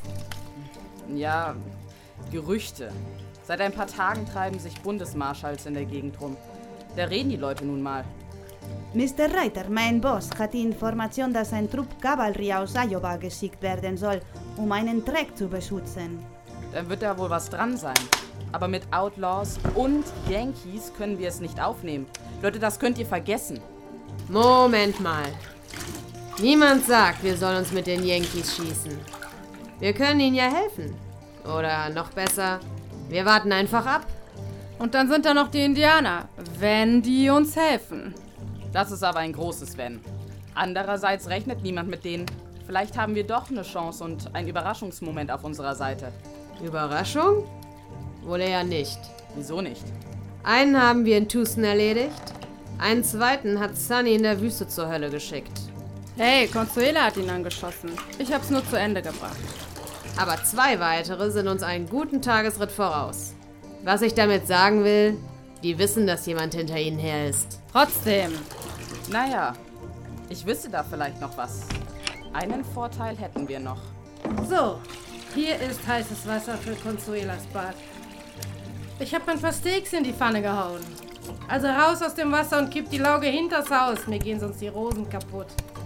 Ja, Gerüchte. Seit ein paar Tagen treiben sich Bundesmarschalls in der Gegend rum. Da reden die Leute nun mal. Mister Reiter, mein Boss, hat die Information, dass ein Trupp Kavallerie aus Iowa geschickt werden soll, um einen Track zu beschützen. Dann wird da wohl was dran sein. Aber mit Outlaws und Yankees können wir es nicht aufnehmen. Leute, das könnt ihr vergessen. Moment mal. Niemand sagt, wir sollen uns mit den Yankees schießen. Wir können ihnen ja helfen. Oder noch besser, wir warten einfach ab. Und dann sind da noch die Indianer, wenn die uns helfen. Das ist aber ein großes Wenn. Andererseits rechnet niemand mit denen. Vielleicht haben wir doch eine Chance und einen Überraschungsmoment auf unserer Seite. Überraschung? Wohl eher nicht. Wieso nicht? Einen haben wir in Tucson erledigt. Einen zweiten hat Sunny in der Wüste zur Hölle geschickt. Hey, Consuela hat ihn angeschossen. Ich hab's nur zu Ende gebracht. Aber zwei weitere sind uns einen guten Tagesritt voraus. Was ich damit sagen will, die wissen, dass jemand hinter ihnen her ist. Trotzdem. Naja, ich wüsste da vielleicht noch was. Einen Vorteil hätten wir noch. So, hier ist heißes Wasser für Consuelas Bad. Ich habe ein paar Steaks in die Pfanne gehauen. Also raus aus dem Wasser und kipp die Lauge hinters Haus. Mir gehen sonst die Rosen kaputt.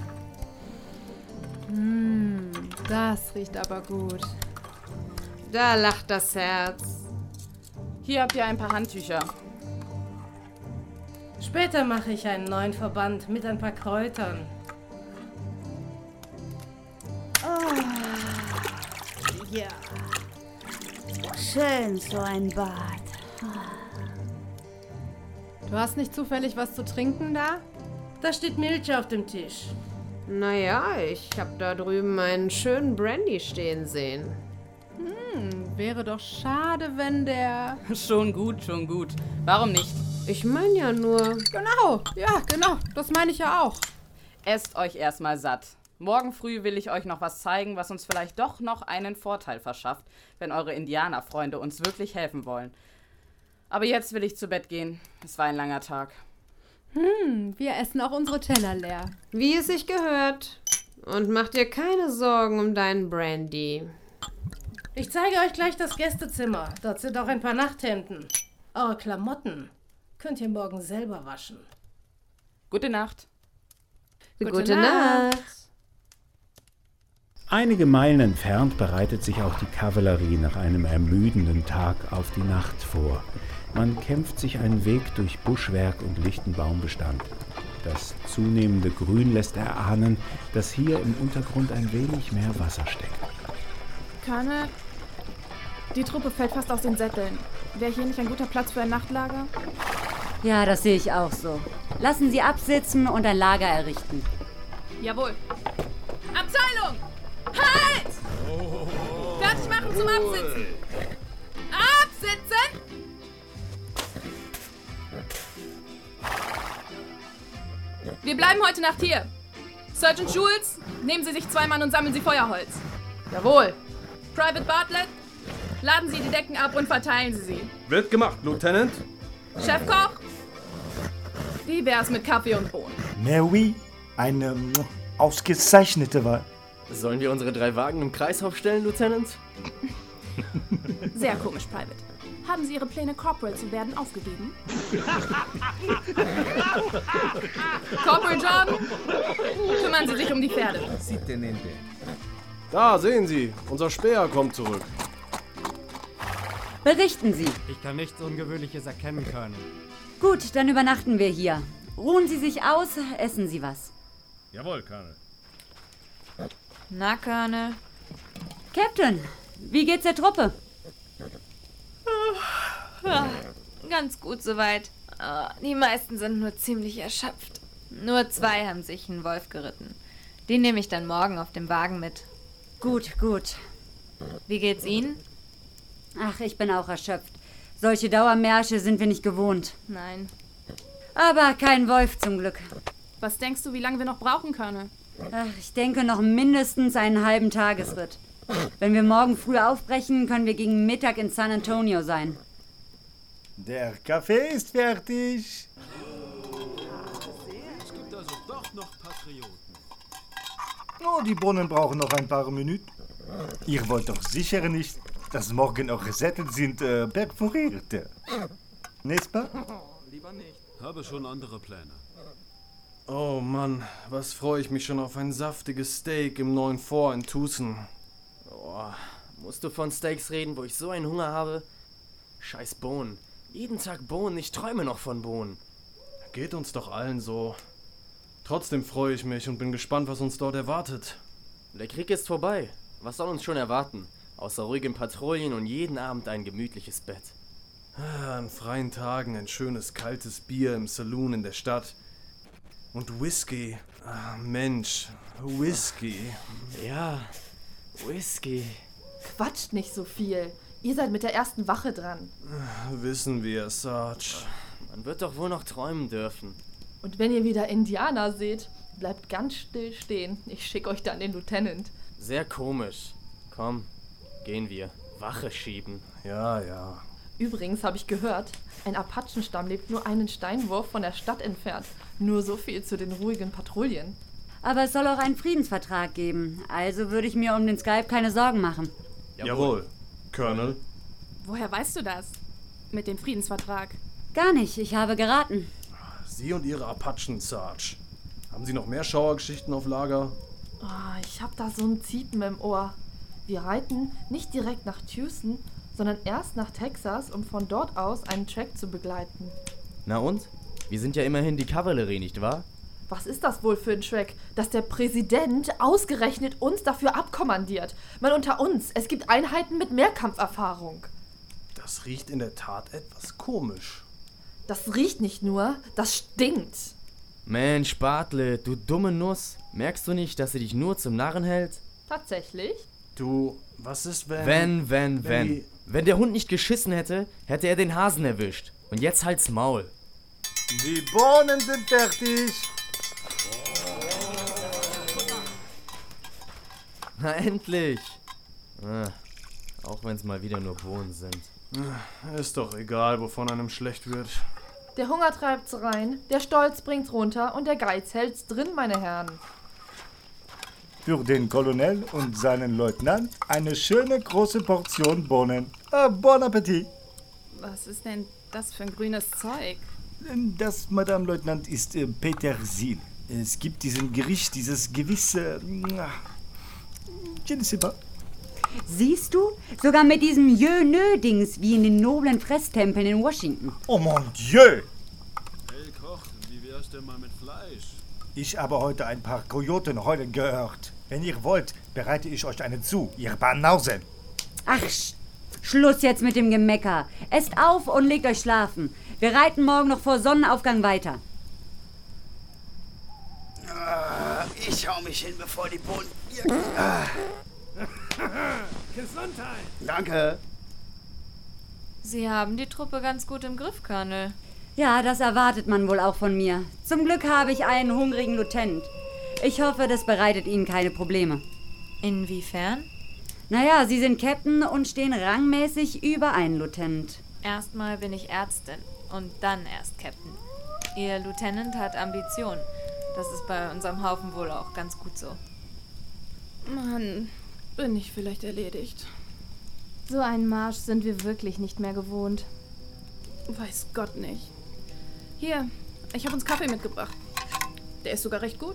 Mmh, das riecht aber gut. Da lacht das Herz. Hier habt ihr ein paar Handtücher. Später mache ich einen neuen Verband mit ein paar Kräutern. Oh, ja. Schön, so ein Bad. Du hast nicht zufällig was zu trinken da? Da steht Milch auf dem Tisch. Naja, ich hab da drüben einen schönen Brandy stehen sehen. Hm, wäre doch schade, wenn der... Schon gut, schon gut. Warum nicht? Ich meine ja nur... Genau, ja, genau. Das meine ich ja auch. Esst euch erstmal satt. Morgen früh will ich euch noch was zeigen, was uns vielleicht doch noch einen Vorteil verschafft, wenn eure Indianerfreunde uns wirklich helfen wollen. Aber jetzt will ich zu Bett gehen. Es war ein langer Tag. Hm, wir essen auch unsere Teller leer. Wie es sich gehört. Und mach dir keine Sorgen um deinen Brandy. Ich zeige euch gleich das Gästezimmer. Dort sind auch ein paar Nachthemden. Eure Klamotten könnt ihr morgen selber waschen. Gute Nacht. Gute, Gute Nacht. Nacht. Einige Meilen entfernt bereitet sich auch die Kavallerie nach einem ermüdenden Tag auf die Nacht vor. Man kämpft sich einen Weg durch Buschwerk und lichten Baumbestand. Das zunehmende Grün lässt erahnen, dass hier im Untergrund ein wenig mehr Wasser steckt. Colonel, die Truppe fällt fast aus den Sätteln. Wäre hier nicht ein guter Platz für ein Nachtlager? Ja, das sehe ich auch so. Lassen Sie absitzen und ein Lager errichten. Jawohl. Abteilung! Halt! Fertig machen zum Absitzen! Absitzen! Wir bleiben heute Nacht hier. Sergeant Jules, nehmen Sie sich zwei Mann und sammeln Sie Feuerholz. Jawohl. Private Bartlett, laden Sie die Decken ab und verteilen Sie sie. Wird gemacht, Lieutenant. Chefkoch, wie wär's mit Kaffee und Bohnen? Mais oui, eine Ausgezeichnete Wahl. Sollen wir unsere drei Wagen im Kreis aufstellen, Lieutenant? Sehr komisch, Private. Haben Sie Ihre Pläne, Corporal zu werden, aufgegeben? Corporal Jordan, kümmern Sie sich um die Pferde. Da, sehen Sie, unser Späher kommt zurück. Berichten Sie. Ich kann nichts Ungewöhnliches erkennen können. Gut, dann übernachten wir hier. Ruhen Sie sich aus, essen Sie was. Jawohl, Colonel. Na, Colonel? Captain, wie geht's der Truppe? Ja, ganz gut soweit. Die meisten sind nur ziemlich erschöpft. Nur zwei haben sich einen Wolf geritten. Den nehme ich dann morgen auf dem Wagen mit. Gut, gut. Wie geht's Ihnen? Ach, ich bin auch erschöpft. Solche Dauermärsche sind wir nicht gewohnt. Nein. Aber kein Wolf zum Glück. Was denkst du, wie lange wir noch brauchen können? Ach, ich denke noch mindestens einen halben Tagesritt. Wenn wir morgen früh aufbrechen, können wir gegen Mittag in San Antonio sein. Der Kaffee ist fertig. Es gibt also doch noch Patrioten. Oh, die Bohnen brauchen noch ein paar Minuten. Ihr wollt doch sicher nicht, dass morgen eure Sättel sind äh, perforiert. N'est-ce pas? Lieber nicht. Habe schon andere Pläne. Oh Mann, was freue ich mich schon auf ein saftiges Steak im neuen Fort in Tucson. Oh, musst du von Steaks reden, wo ich so einen Hunger habe? Scheiß Bohnen. Jeden Tag Bohnen, ich träume noch von Bohnen. Geht uns doch allen so. Trotzdem freue ich mich und bin gespannt, was uns dort erwartet. Der Krieg ist vorbei. Was soll uns schon erwarten? Außer ruhigen Patrouillen und jeden Abend ein gemütliches Bett. An freien Tagen ein schönes kaltes Bier im Saloon in der Stadt. Und Whisky. Ah, Mensch, Whisky. Ja, Whisky. Quatscht nicht so viel. Ihr seid mit der ersten Wache dran. Wissen wir, Sarge. Man wird doch wohl noch träumen dürfen. Und wenn ihr wieder Indianer seht, bleibt ganz still stehen. Ich schicke euch dann den Lieutenant. Sehr komisch. Komm, gehen wir. Wache schieben. Ja, ja. Übrigens habe ich gehört, ein Apachenstamm lebt nur einen Steinwurf von der Stadt entfernt. Nur so viel zu den ruhigen Patrouillen. Aber es soll auch einen Friedensvertrag geben. Also würde ich mir um den Skype keine Sorgen machen. Jawohl, Colonel. Woher weißt du das? Mit dem Friedensvertrag? Gar nicht, ich habe geraten. Sie und Ihre Apachen, Sarge. Haben Sie noch mehr Schauergeschichten auf Lager? Oh, ich habe da so ein Ziepen im Ohr. Wir reiten nicht direkt nach Tucson, sondern erst nach Texas, um von dort aus einen Track zu begleiten. Na und? Wir sind ja immerhin die Kavallerie, nicht wahr? Was ist das wohl für ein Track, dass der Präsident ausgerechnet uns dafür abkommandiert? Mal unter uns, es gibt Einheiten mit Mehrkampferfahrung. Das riecht in der Tat etwas komisch. Das riecht nicht nur, das stinkt. Mensch, Bartlett, du dumme Nuss. Merkst du nicht, dass sie dich nur zum Narren hält? Tatsächlich? Du, was ist, wenn... Wenn, wenn, wenn. wenn. Wenn, wenn der Hund nicht geschissen hätte, hätte er den Hasen erwischt. Und jetzt halt's Maul. Die Bohnen sind fertig. Na endlich. Ah, auch wenn es mal wieder nur Bohnen sind. Ist doch egal, wovon einem schlecht wird. Der Hunger treibt's rein, der Stolz bringt's runter und der Geiz hält's drin, meine Herren. Für den Colonel und seinen Leutnant eine schöne große Portion Bohnen. Ah, bon Appetit. Was ist denn das für ein grünes Zeug? Das, Madame Leutnant, ist äh, Petersil. Es gibt diesen Gericht, dieses gewisse... Äh, je ne sais pas. Siehst du? Sogar mit diesem Jö-Nö-Dings wie in den noblen Fresstempeln in Washington. Oh mon Dieu! Hey Koch, wie wär's denn mal mit Fleisch? Ich habe heute ein paar Kojoten heulen gehört. Wenn ihr wollt, bereite ich euch einen zu, ihr Banausen. Ach, sch Schluss jetzt mit dem Gemecker. Esst auf und legt euch schlafen. Wir reiten morgen noch vor Sonnenaufgang weiter. Ah, ich hau mich hin, bevor die Bohnen... Ah. Gesundheit! Danke. Sie haben die Truppe ganz gut im Griff, Colonel. Ja, das erwartet man wohl auch von mir. Zum Glück habe ich einen hungrigen Lieutenant. Ich hoffe, das bereitet Ihnen keine Probleme. Inwiefern? Naja, Sie sind Captain und stehen rangmäßig über einen Lieutenant. Erstmal bin ich Ärztin und dann erst Captain. Ihr Lieutenant hat Ambitionen. Das ist bei unserem Haufen wohl auch ganz gut so. Mann, bin ich vielleicht erledigt. So einen Marsch sind wir wirklich nicht mehr gewohnt. Weiß Gott nicht. Hier, ich habe uns Kaffee mitgebracht. Der ist sogar recht gut.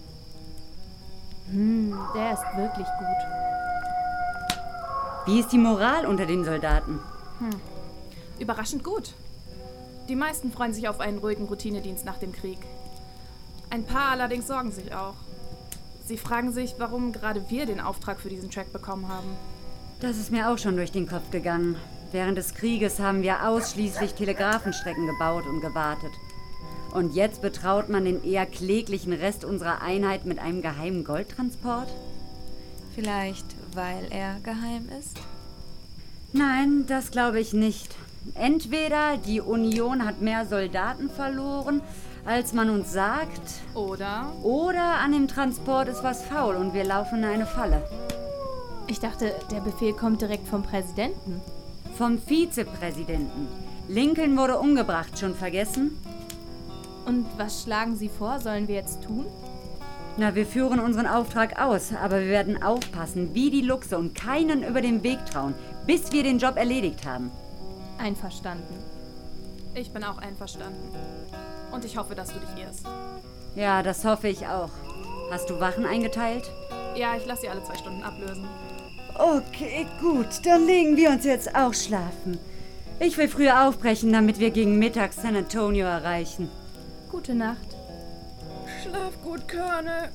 Hm, der ist wirklich gut. Wie ist die Moral unter den Soldaten? Hm. Überraschend gut. Die meisten freuen sich auf einen ruhigen Routinedienst nach dem Krieg. Ein paar allerdings sorgen sich auch. Sie fragen sich, warum gerade wir den Auftrag für diesen Track bekommen haben. Das ist mir auch schon durch den Kopf gegangen. Während des Krieges haben wir ausschließlich Telegrafenstrecken gebaut und gewartet. Und jetzt betraut man den eher kläglichen Rest unserer Einheit mit einem geheimen Goldtransport? Vielleicht, weil er geheim ist? Nein, das glaube ich nicht. Entweder die Union hat mehr Soldaten verloren, als man uns sagt. Oder? Oder an dem Transport ist was faul und wir laufen in eine Falle. Ich dachte, der Befehl kommt direkt vom Präsidenten. Vom Vizepräsidenten. Lincoln wurde umgebracht, schon vergessen? Und was schlagen Sie vor, sollen wir jetzt tun? Na, wir führen unseren Auftrag aus, aber wir werden aufpassen, wie die Luchse und keinen über den Weg trauen, bis wir den Job erledigt haben. Einverstanden. Ich bin auch einverstanden. Und ich hoffe, dass du dich irrst. Ja, das hoffe ich auch. Hast du Wachen eingeteilt? Ja, ich lasse sie alle zwei Stunden ablösen. Okay, gut. Dann legen wir uns jetzt auch schlafen. Ich will früher aufbrechen, damit wir gegen Mittag San Antonio erreichen. Gute Nacht. Schlaf gut, Colonel.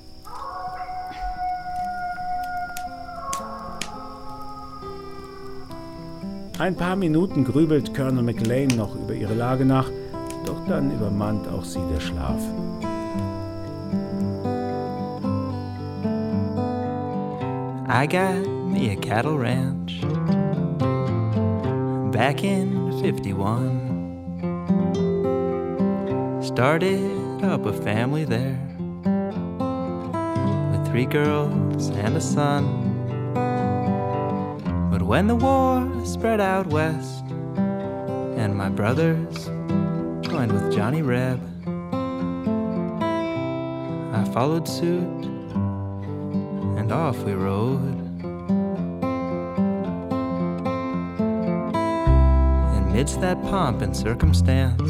Ein paar Minuten grübelt Colonel McLean noch über ihre Lage nach, doch dann übermannt auch sie der Schlaf. I got me a cattle ranch back in fifty-one. Started up a family there with three girls and a son. But when the war spread out west and my brothers joined with Johnny Reb, I followed suit and off we rode. Amidst that pomp and circumstance,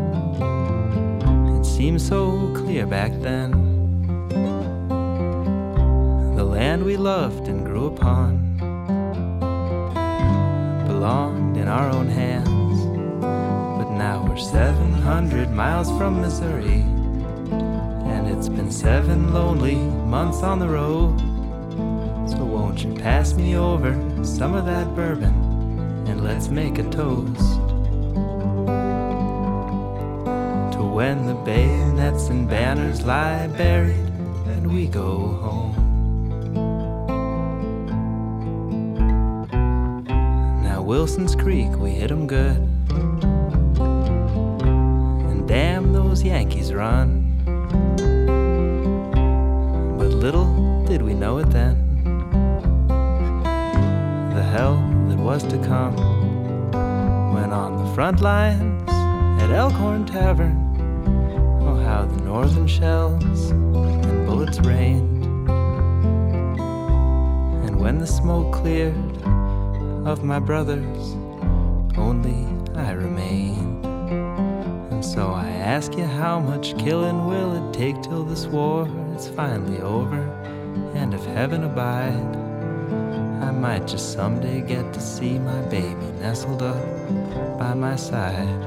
it seemed so clear back then, the land we loved and grew upon belonged in our own hands. But now we're seven hundred miles from Missouri, and it's been seven lonely months on the road. So won't you pass me over some of that bourbon, and let's make a toast to when the bayonets and banners lie buried and we go home. Now Wilson's Creek, we hit 'em good, and damn those Yankees run. But little did we know it then, the hell that was to come, when on the front lines at Elkhorn Tavern, oh how the northern shells and bullets rained. And when the smoke cleared of my brothers, only I remained. And so I ask you, how much killing will it take till this war is finally over? And if heaven abide, I might just someday get to see my baby nestled up by my side.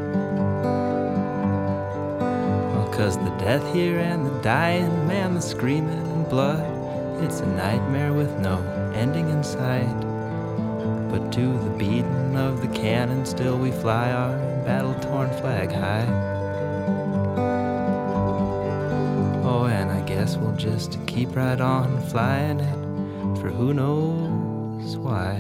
Well, 'cause the death here and the dying, man, the screaming and blood, it's a nightmare with no ending in sight. But to the beating of the cannon still we fly our battle-torn flag high. Oh, and I guess we'll just keep right on flying it, for who knows why.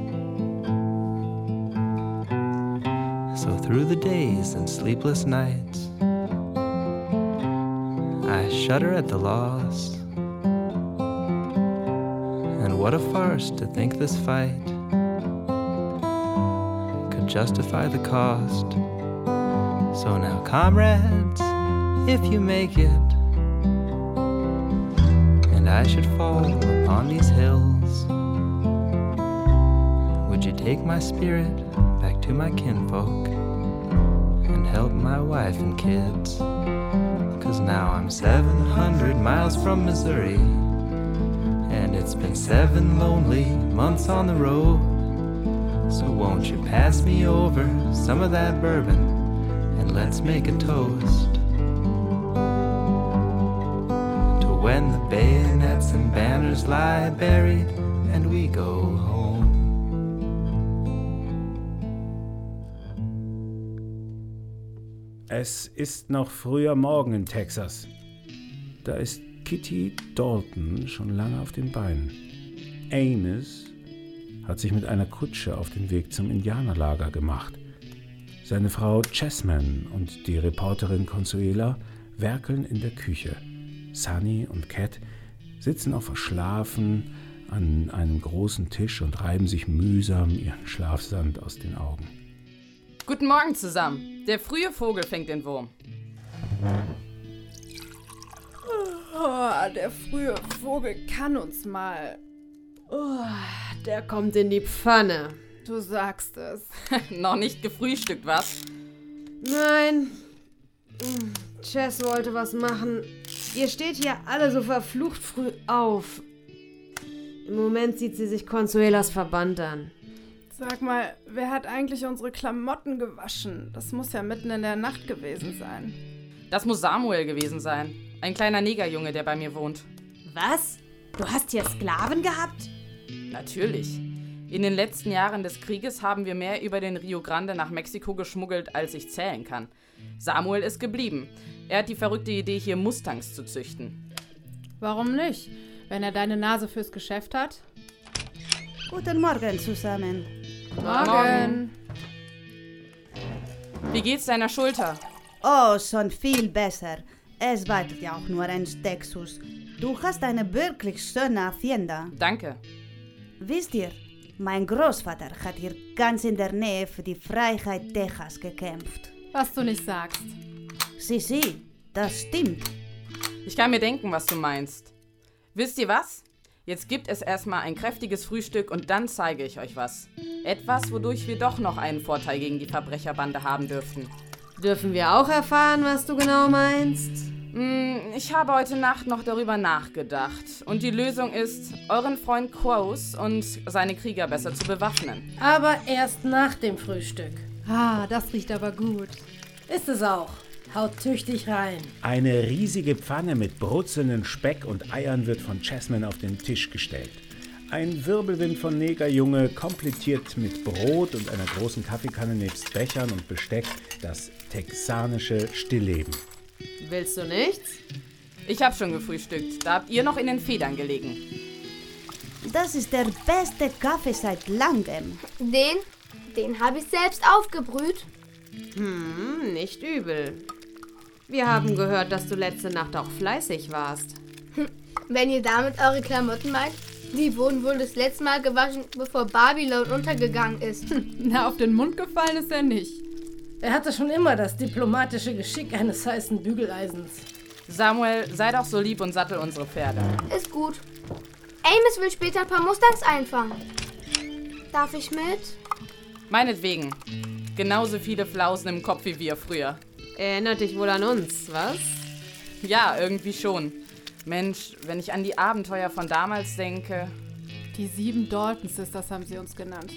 So through the days and sleepless nights, I shudder at the loss. And what a farce to think this fight could justify the cost. So now, comrades, if you make it and I should fall upon these hills, would you take my spirit back to my kinfolk and help my wife and kids? 'Cause now I'm seven hundred miles from Missouri, and it's been seven lonely months on the road. So won't you pass me over some of that bourbon and let's make a toast to when the bayonets and banners lie buried and we go home. Es ist noch früher Morgen in Texas. Da ist Kitty Dalton schon lange auf den Beinen. Amos hat sich mit einer Kutsche auf den Weg zum Indianerlager gemacht. Seine Frau Chessman und die Reporterin Consuela werkeln in der Küche. Sunny und Cat sitzen auf verschlafen an einem großen Tisch und reiben sich mühsam ihren Schlafsand aus den Augen. Guten Morgen zusammen. Der frühe Vogel fängt den Wurm. Oh, der frühe Vogel kann uns mal. Oh, der kommt in die Pfanne. Du sagst es. Noch nicht gefrühstückt, was? Nein. Chess wollte was machen. Ihr steht hier alle so verflucht früh auf. Im Moment sieht sie sich Consuelas Verband an. Sag mal, wer hat eigentlich unsere Klamotten gewaschen? Das muss ja mitten in der Nacht gewesen sein. Das muss Samuel gewesen sein. Ein kleiner Negerjunge, der bei mir wohnt. Was? Du hast hier Sklaven gehabt? Natürlich. In den letzten Jahren des Krieges haben wir mehr über den Rio Grande nach Mexiko geschmuggelt, als ich zählen kann. Samuel ist geblieben. Er hat die verrückte Idee, hier Mustangs zu züchten. Warum nicht? Wenn er deine Nase fürs Geschäft hat? Guten Morgen zusammen. Morgen. Wie geht's deiner Schulter? Oh, schon viel besser. Es war ja auch nur ein Texas. Du hast eine wirklich schöne Hacienda. Danke. Wisst ihr, mein Großvater hat hier ganz in der Nähe für die Freiheit Texas gekämpft. Was du nicht sagst. Sie, sie, das stimmt. Ich kann mir denken, was du meinst. Wisst ihr was? Jetzt gibt es erstmal ein kräftiges Frühstück und dann zeige ich euch was. Etwas, wodurch wir doch noch einen Vorteil gegen die Verbrecherbande haben dürften. Dürfen wir auch erfahren, was du genau meinst? Ich habe heute Nacht noch darüber nachgedacht. Und die Lösung ist, euren Freund Quos und seine Krieger besser zu bewaffnen. Aber erst nach dem Frühstück. Ah, das riecht aber gut. Ist es auch. Haut tüchtig rein. Eine riesige Pfanne mit brutzelnden Speck und Eiern wird von Chessman auf den Tisch gestellt. Ein Wirbelwind von Negerjunge, komplettiert mit Brot und einer großen Kaffeekanne nebst Bechern und Besteck, das texanische Stillleben. Willst du nichts? Ich hab schon gefrühstückt. Da habt ihr noch in den Federn gelegen. Das ist der beste Kaffee seit langem. Den? Den habe ich selbst aufgebrüht. Hm, nicht übel. Wir haben gehört, dass du letzte Nacht auch fleißig warst. Wenn ihr damit eure Klamotten meint, die wurden wohl das letzte Mal gewaschen, bevor Babylon untergegangen ist. Na, auf den Mund gefallen ist er nicht. Er hatte schon immer das diplomatische Geschick eines heißen Bügeleisens. Samuel, sei doch so lieb und sattel unsere Pferde. Ist gut. Amos will später ein paar Mustangs einfangen. Darf ich mit? Meinetwegen. Genauso viele Flausen im Kopf wie wir früher. Erinnert dich wohl an uns, was? Ja, irgendwie schon. Mensch, wenn ich an die Abenteuer von damals denke. Die sieben Dalton Sisters haben sie uns genannt.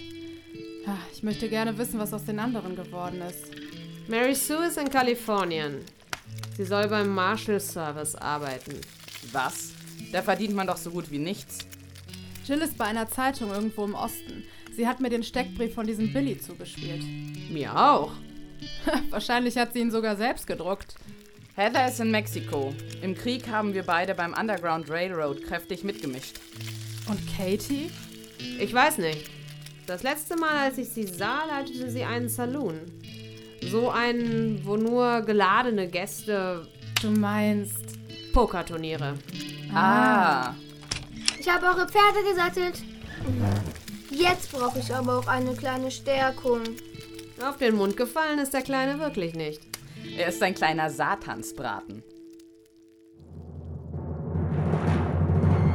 Ich möchte gerne wissen, was aus den anderen geworden ist. Mary Sue ist in Kalifornien. Sie soll beim Marshal Service arbeiten. Was? Da verdient man doch so gut wie nichts. Jill ist bei einer Zeitung irgendwo im Osten. Sie hat mir den Steckbrief von diesem Billy zugespielt. Mir auch. Wahrscheinlich hat sie ihn sogar selbst gedruckt. Heather ist in Mexiko. Im Krieg haben wir beide beim Underground Railroad kräftig mitgemischt. Und Katie? Ich weiß nicht. Das letzte Mal, als ich sie sah, leitete sie einen Saloon. So einen, wo nur geladene Gäste... Du meinst... Pokerturniere. Ah. Ich habe eure Pferde gesattelt. Jetzt brauche ich aber auch eine kleine Stärkung. Auf den Mund gefallen ist der Kleine wirklich nicht. Er ist ein kleiner Satansbraten.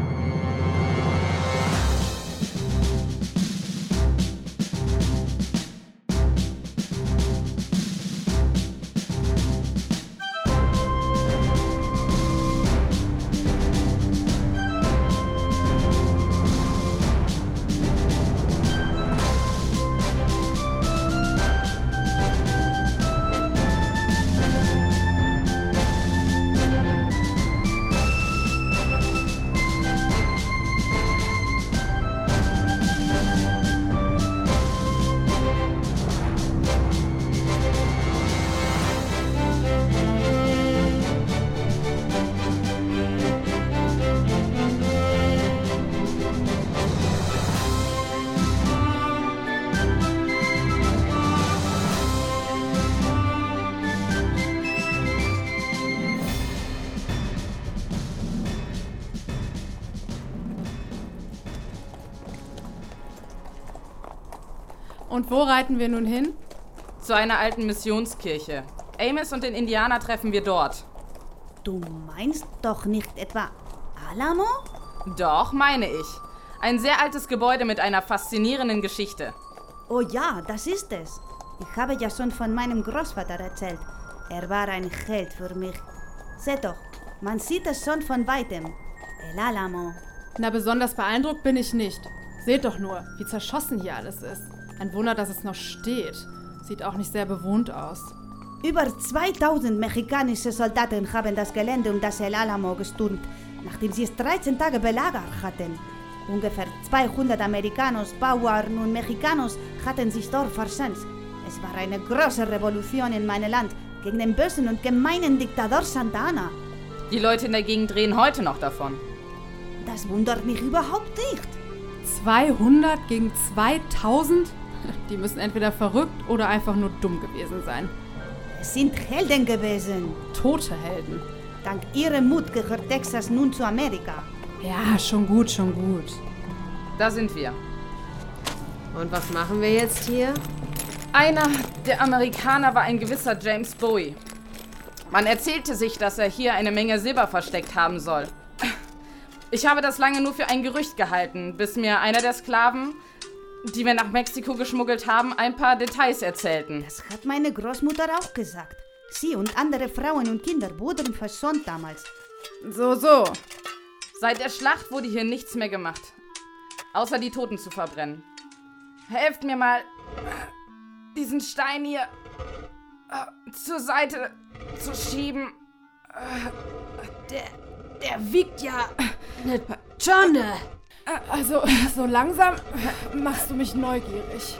Und wo reiten wir nun hin? Zu einer alten Missionskirche. Amos und den Indianer treffen wir dort. Du meinst doch nicht etwa Alamo? Doch, meine ich. Ein sehr altes Gebäude mit einer faszinierenden Geschichte. Oh ja, das ist es. Ich habe ja schon von meinem Großvater erzählt. Er war ein Held für mich. Seht doch, man sieht es schon von weitem. El Alamo. Na, besonders beeindruckt bin ich nicht. Seht doch nur, wie zerschossen hier alles ist. Ein Wunder, dass es noch steht. Sieht auch nicht sehr bewohnt aus. Über zweitausend mexikanische Soldaten haben das Gelände um das El Alamo gestürmt, nachdem sie es dreizehn Tage belagert hatten. Ungefähr zweihundert Amerikanos, Bauern und Mexicanos hatten sich dort verschanzt. Es war eine große Revolution in meinem Land gegen den bösen und gemeinen Diktator Santa Anna. Die Leute in der Gegend reden heute noch davon. Das wundert mich überhaupt nicht. zweihundert gegen zweitausend? Die müssen entweder verrückt oder einfach nur dumm gewesen sein. Es sind Helden gewesen. Tote Helden. Dank ihrem Mut gehört Texas nun zu Amerika. Ja, schon gut, schon gut. Da sind wir. Und was machen wir jetzt hier? Einer der Amerikaner war ein gewisser James Bowie. Man erzählte sich, dass er hier eine Menge Silber versteckt haben soll. Ich habe das lange nur für ein Gerücht gehalten, bis mir einer der Sklaven, die wir nach Mexiko geschmuggelt haben, ein paar Details erzählten. Das hat meine Großmutter auch gesagt. Sie und andere Frauen und Kinder wurden verschont damals. So, so. Seit der Schlacht wurde hier nichts mehr gemacht, außer die Toten zu verbrennen. Helft mir mal, diesen Stein hier äh, zur Seite zu schieben. Äh, der, der wiegt ja eine Tonne. Also, so langsam machst du mich neugierig.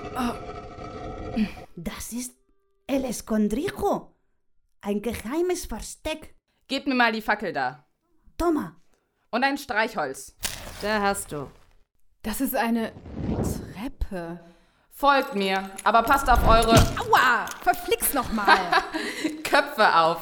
Das ist El Escondrijo. Ein geheimes Versteck. Gebt mir mal die Fackel da. Toma. Und ein Streichholz. Da hast du. Das ist eine Treppe. Folgt mir, aber passt auf eure... Aua! Verflixt nochmal! Köpfe auf.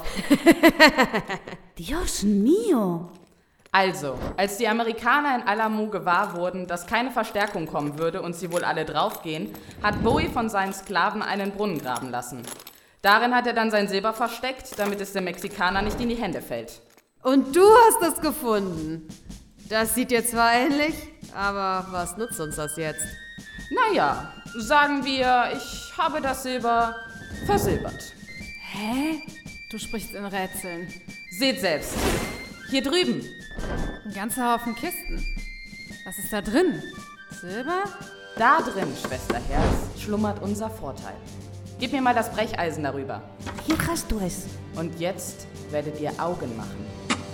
Dios mío. Also, als die Amerikaner in Alamo gewahr wurden, dass keine Verstärkung kommen würde und sie wohl alle draufgehen, hat Bowie von seinen Sklaven einen Brunnen graben lassen. Darin hat er dann sein Silber versteckt, damit es dem Mexikaner nicht in die Hände fällt. Und du hast es gefunden. Das sieht dir zwar ähnlich, aber was nutzt uns das jetzt? Naja, sagen wir, ich habe das Silber versilbert. Hä? Du sprichst in Rätseln. Seht selbst. Hier drüben. Ein ganzer Haufen Kisten. Was ist da drin? Silber? Da drin, Schwesterherz, schlummert unser Vorteil. Gib mir mal das Brecheisen darüber. Hier hast du es. Und jetzt werdet ihr Augen machen.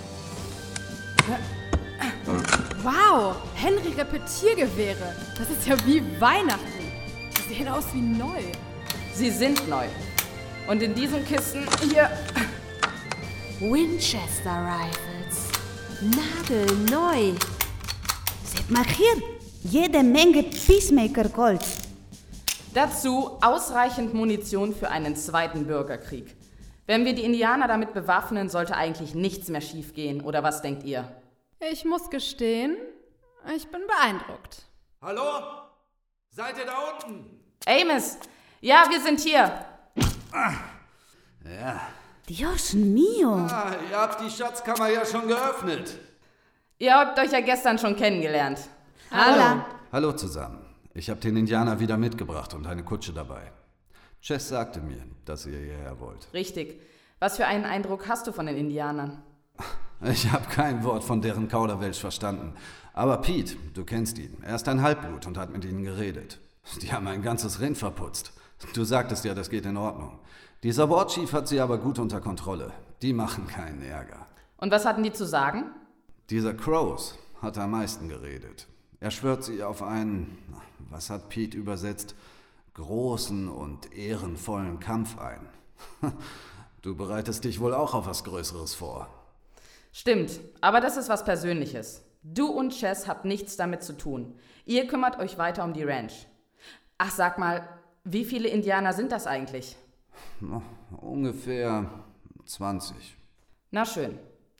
Wow, Henry Repetiergewehre. Das ist ja wie Weihnachten. Die sehen aus wie neu. Sie sind neu. Und in diesen Kisten hier... Winchester Rifles. Nagelneu. Seht mal hier. Jede Menge Peacemaker Gold. Dazu ausreichend Munition für einen zweiten Bürgerkrieg. Wenn wir die Indianer damit bewaffnen, sollte eigentlich nichts mehr schiefgehen. Oder was denkt ihr? Ich muss gestehen, ich bin beeindruckt. Hallo? Seid ihr da unten? Amos! Ja, wir sind hier. Ah, ja. Dios mío. Ah, ihr habt die Schatzkammer ja schon geöffnet. Ihr habt euch ja gestern schon kennengelernt. Hallo. Hallo zusammen. Ich habe den Indianer wieder mitgebracht und eine Kutsche dabei. Chess sagte mir, dass ihr hierher wollt. Richtig. Was für einen Eindruck hast du von den Indianern? Ich habe kein Wort von deren Kauderwelsch verstanden. Aber Pete, du kennst ihn. Er ist ein Halbblut und hat mit ihnen geredet. Die haben ein ganzes Rind verputzt. Du sagtest ja, das geht in Ordnung. Dieser Warchief hat sie aber gut unter Kontrolle. Die machen keinen Ärger. Und was hatten die zu sagen? Dieser Crows hat am meisten geredet. Er schwört sie auf einen, was hat Pete übersetzt, großen und ehrenvollen Kampf ein. Du bereitest dich wohl auch auf was Größeres vor. Stimmt, aber das ist was Persönliches. Du und Chess habt nichts damit zu tun. Ihr kümmert euch weiter um die Ranch. Ach, sag mal, wie viele Indianer sind das eigentlich? Ungefähr zwanzig. Na schön.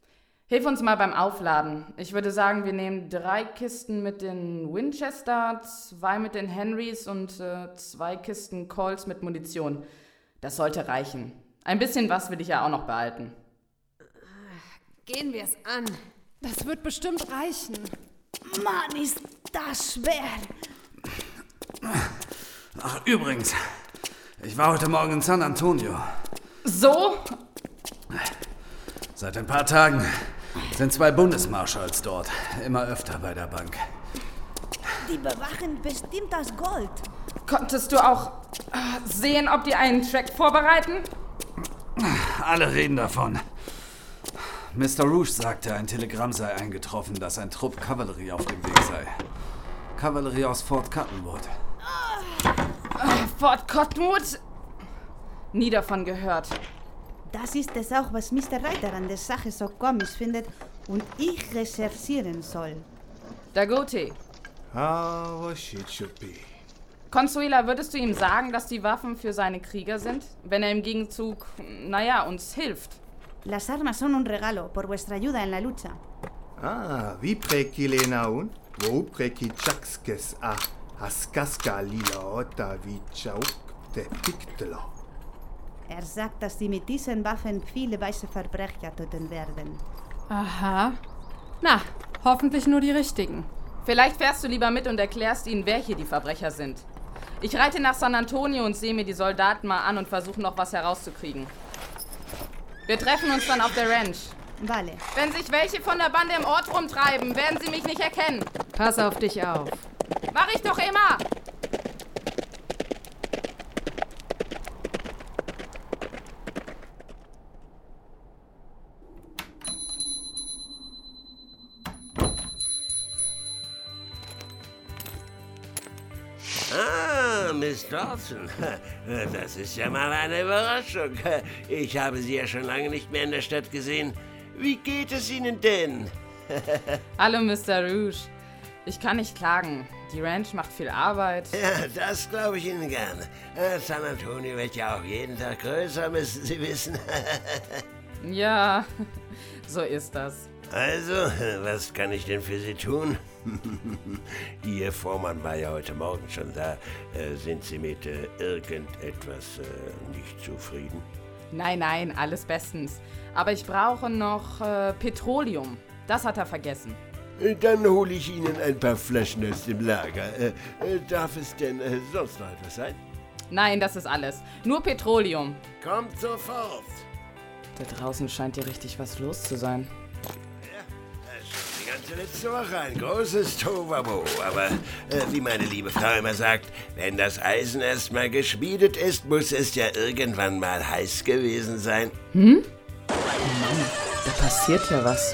Hilf uns mal beim Aufladen. Ich würde sagen, wir nehmen drei Kisten mit den Winchester, zwei mit den Henrys und äh, zwei Kisten Colts mit Munition. Das sollte reichen. Ein bisschen was will ich ja auch noch behalten. Gehen wir es an. Das wird bestimmt reichen. Mann, ist das schwer. Ach, übrigens, ich war heute Morgen in San Antonio. So? Seit ein paar Tagen sind zwei Bundesmarschalls dort, immer öfter bei der Bank. Die bewachen bestimmt das Gold. Konntest du auch äh, sehen, ob die einen Track vorbereiten? Alle reden davon. Mister Rouge sagte, ein Telegramm sei eingetroffen, dass ein Trupp Kavallerie auf dem Weg sei. Kavallerie aus Fort Cottonwood. Äh, Fort Cottonwood? Nie davon gehört. Das ist es auch, was Mister Reiter an der Sache so komisch findet und ich recherchieren soll. Dagote. How shit should be. Consuela, würdest du ihm sagen, dass die Waffen für seine Krieger sind? Wenn er im Gegenzug, naja, uns hilft. Las armas son un regalo por vuestra ayuda en la lucha. Ah, vi preki lenaun, wo preki chakskes a haskaska lila ota vi chauk te piktelo. Er sagt, dass sie mit diesen Waffen viele weiße Verbrecher töten werden. Aha. Na, hoffentlich nur die richtigen. Vielleicht fährst du lieber mit und erklärst ihnen, wer hier die Verbrecher sind. Ich reite nach San Antonio und sehe mir die Soldaten mal an und versuche noch was herauszukriegen. Wir treffen uns dann auf der Ranch. Vale. Wenn sich welche von der Bande im Ort rumtreiben, werden sie mich nicht erkennen. Pass auf dich auf. Mach ich doch immer! Ah, Miss Dawson. Das ist ja mal eine Überraschung. Ich habe Sie ja schon lange nicht mehr in der Stadt gesehen. Wie geht es Ihnen denn? Hallo, Mister Rouge. Ich kann nicht klagen. Die Ranch macht viel Arbeit. Ja, das glaube ich Ihnen gerne. San Antonio wird ja auch jeden Tag größer, müssen Sie wissen. Ja, so ist das. Also, was kann ich denn für Sie tun? Ihr Vormann war ja heute Morgen schon da. Äh, sind Sie mit äh, irgendetwas äh, nicht zufrieden? Nein, nein, alles bestens. Aber ich brauche noch äh, Petroleum. Das hat er vergessen. Dann hole ich Ihnen ein paar Flaschen aus dem Lager. Äh, äh, darf es denn äh, sonst noch etwas sein? Nein, das ist alles. Nur Petroleum. Kommt sofort. Da draußen scheint hier richtig was los zu sein. Die ganze letzte Woche ein großes Tohuwabohu. Aber äh, wie meine liebe Frau immer sagt, wenn das Eisen erst mal geschmiedet ist, muss es ja irgendwann mal heiß gewesen sein. Hm? Oh Mann, da passiert ja was.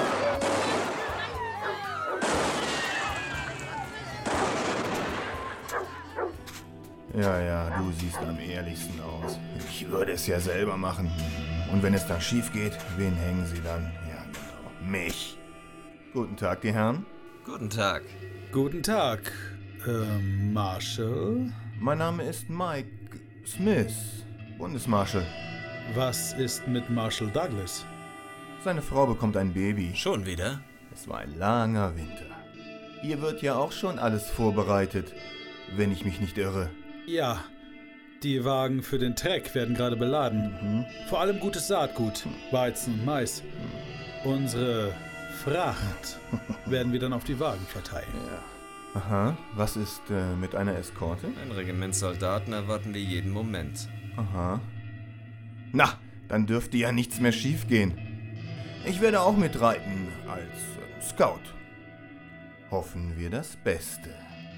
Ja, ja, du siehst am ehrlichsten aus. Ich würde es ja selber machen. Und wenn es dann schief geht, wen hängen sie dann? Ja, genau, mich. Guten Tag, die Herren. Guten Tag. Guten Tag, ähm, Marshall? Mein Name ist Mike Smith, Bundesmarschall. Was ist mit Marshall Douglas? Seine Frau bekommt ein Baby. Schon wieder? Es war ein langer Winter. Hier wird ja auch schon alles vorbereitet, wenn ich mich nicht irre. Ja, die Wagen für den Treck werden gerade beladen. Mhm. Vor allem gutes Saatgut, Weizen und Mais. Unsere Fracht werden wir dann auf die Wagen verteilen. Ja. Aha, was ist äh, mit einer Eskorte? Ein Regiment Soldaten erwarten wir jeden Moment. Aha. Na, dann dürfte ja nichts mehr schiefgehen. Ich werde auch mitreiten als äh, Scout. Hoffen wir das Beste.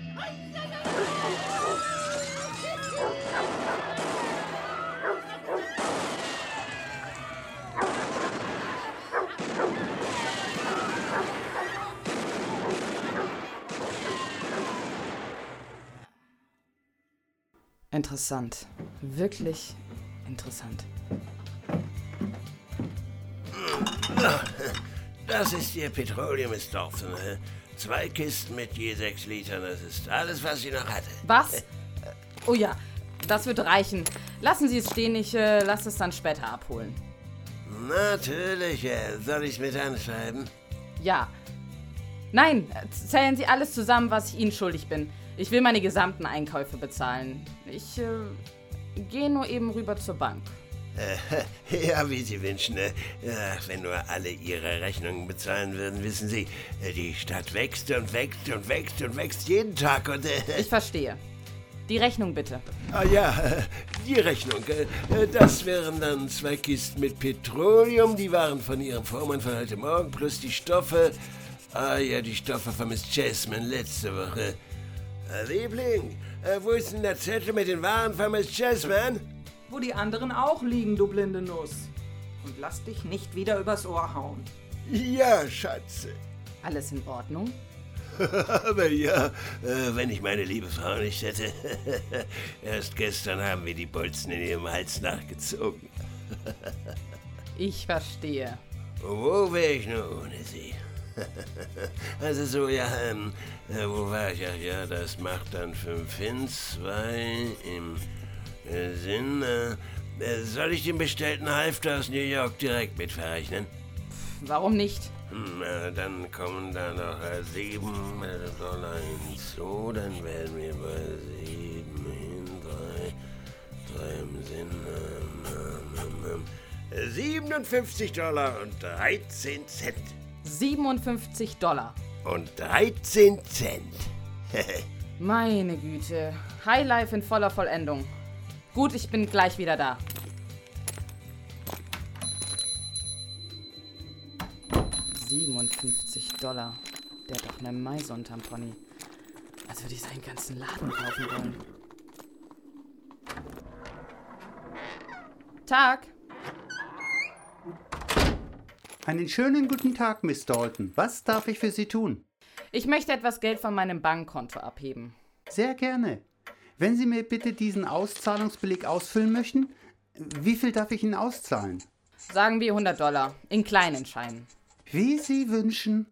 Interessant. Wirklich interessant. Das ist Ihr Petroleum, Miss Dawson. Zwei Kisten mit je sechs Litern. Das ist alles, was sie noch hatte. Was? Oh ja, das wird reichen. Lassen Sie es stehen, ich äh, lasse es dann später abholen. Natürlich, soll ich's mit anschreiben? Ja. Nein, zählen Sie alles zusammen, was ich Ihnen schuldig bin. Ich will meine gesamten Einkäufe bezahlen. Ich äh, gehe nur eben rüber zur Bank. Äh, ja, wie Sie wünschen. Ach, wenn nur alle Ihre Rechnungen bezahlen würden, wissen Sie, die Stadt wächst und wächst und wächst und wächst jeden Tag und... Äh, ich verstehe. Die Rechnung bitte. Ah ja, die Rechnung. Das wären dann zwei Kisten mit Petroleum, die waren von Ihrem Vormann von heute Morgen, plus die Stoffe. Ah ja, die Stoffe von Miss Jasmine letzte Woche. Liebling, wo ist denn der Zettel mit den Waren von Miss Jasmine? Wo die anderen auch liegen, du blinde Nuss. Und lass dich nicht wieder übers Ohr hauen. Ja, Schatze. Alles in Ordnung? Aber ja, äh, wenn ich meine liebe Frau nicht hätte. Erst gestern haben wir die Bolzen in ihrem Hals nachgezogen. Ich verstehe. Wo wäre ich nur ohne sie? Also so, ja, ähm, äh, wo war ich? Ach ja, das macht dann fünf hin, zwei im äh, Sinn. Äh, soll ich den bestellten Halfter aus New York direkt mit verrechnen? Warum nicht? Hm, äh, dann kommen da noch äh, sieben Dollar hinzu, dann werden wir bei sieben hin, drei, drei im Sinn, ähm, ähm, ähm, siebenundfünfzig Dollar und dreizehn Cent. siebenundfünfzig Dollar. Und dreizehn Cent. Meine Güte. Highlife in voller Vollendung. Gut, ich bin gleich wieder da. siebenundfünfzig Dollar. Der hat doch eine Meise unterm Pony. Als würde ich seinen ganzen Laden kaufen wollen. Tag. Einen schönen guten Tag, Miss Dalton. Was darf ich für Sie tun? Ich möchte etwas Geld von meinem Bankkonto abheben. Sehr gerne. Wenn Sie mir bitte diesen Auszahlungsbeleg ausfüllen möchten, wie viel darf ich Ihnen auszahlen? Sagen wir hundert Dollar, in kleinen Scheinen. Wie Sie wünschen.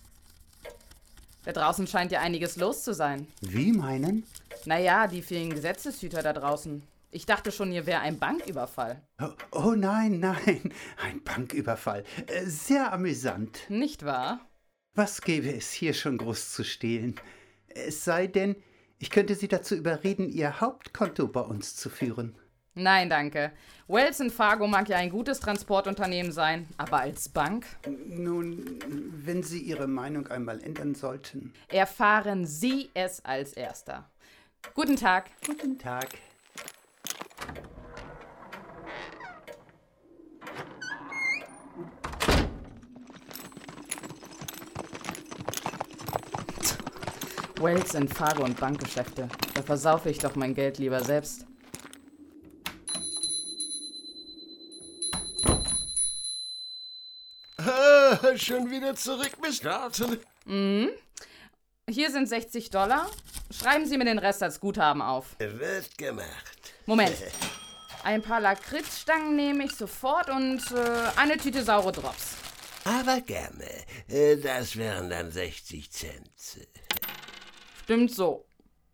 Da draußen scheint ja einiges los zu sein. Wie meinen? Naja, die vielen Gesetzeshüter da draußen. Ich dachte schon, hier wäre ein Banküberfall. Oh, oh nein, nein, ein Banküberfall. Sehr amüsant. Nicht wahr? Was gäbe es hier schon groß zu stehlen? Es sei denn, ich könnte Sie dazu überreden, Ihr Hauptkonto bei uns zu führen. Nein, danke. Wells and Fargo mag ja ein gutes Transportunternehmen sein, aber als Bank? Nun, wenn Sie Ihre Meinung einmal ändern sollten. Erfahren Sie es als Erster. Guten Tag. Guten Tag. Wells and Fargo und Bankgeschäfte. Da versaufe ich doch mein Geld lieber selbst. Ah, schon wieder zurück, Miss Dalton. Mhm. Hier sind sechzig Dollar. Schreiben Sie mir den Rest als Guthaben auf. Wird gemacht. Moment. Ein paar Lakritzstangen nehme ich sofort und äh, eine Tüte saure Drops. Aber gerne. Äh, das wären dann sechzig Cent. Stimmt so.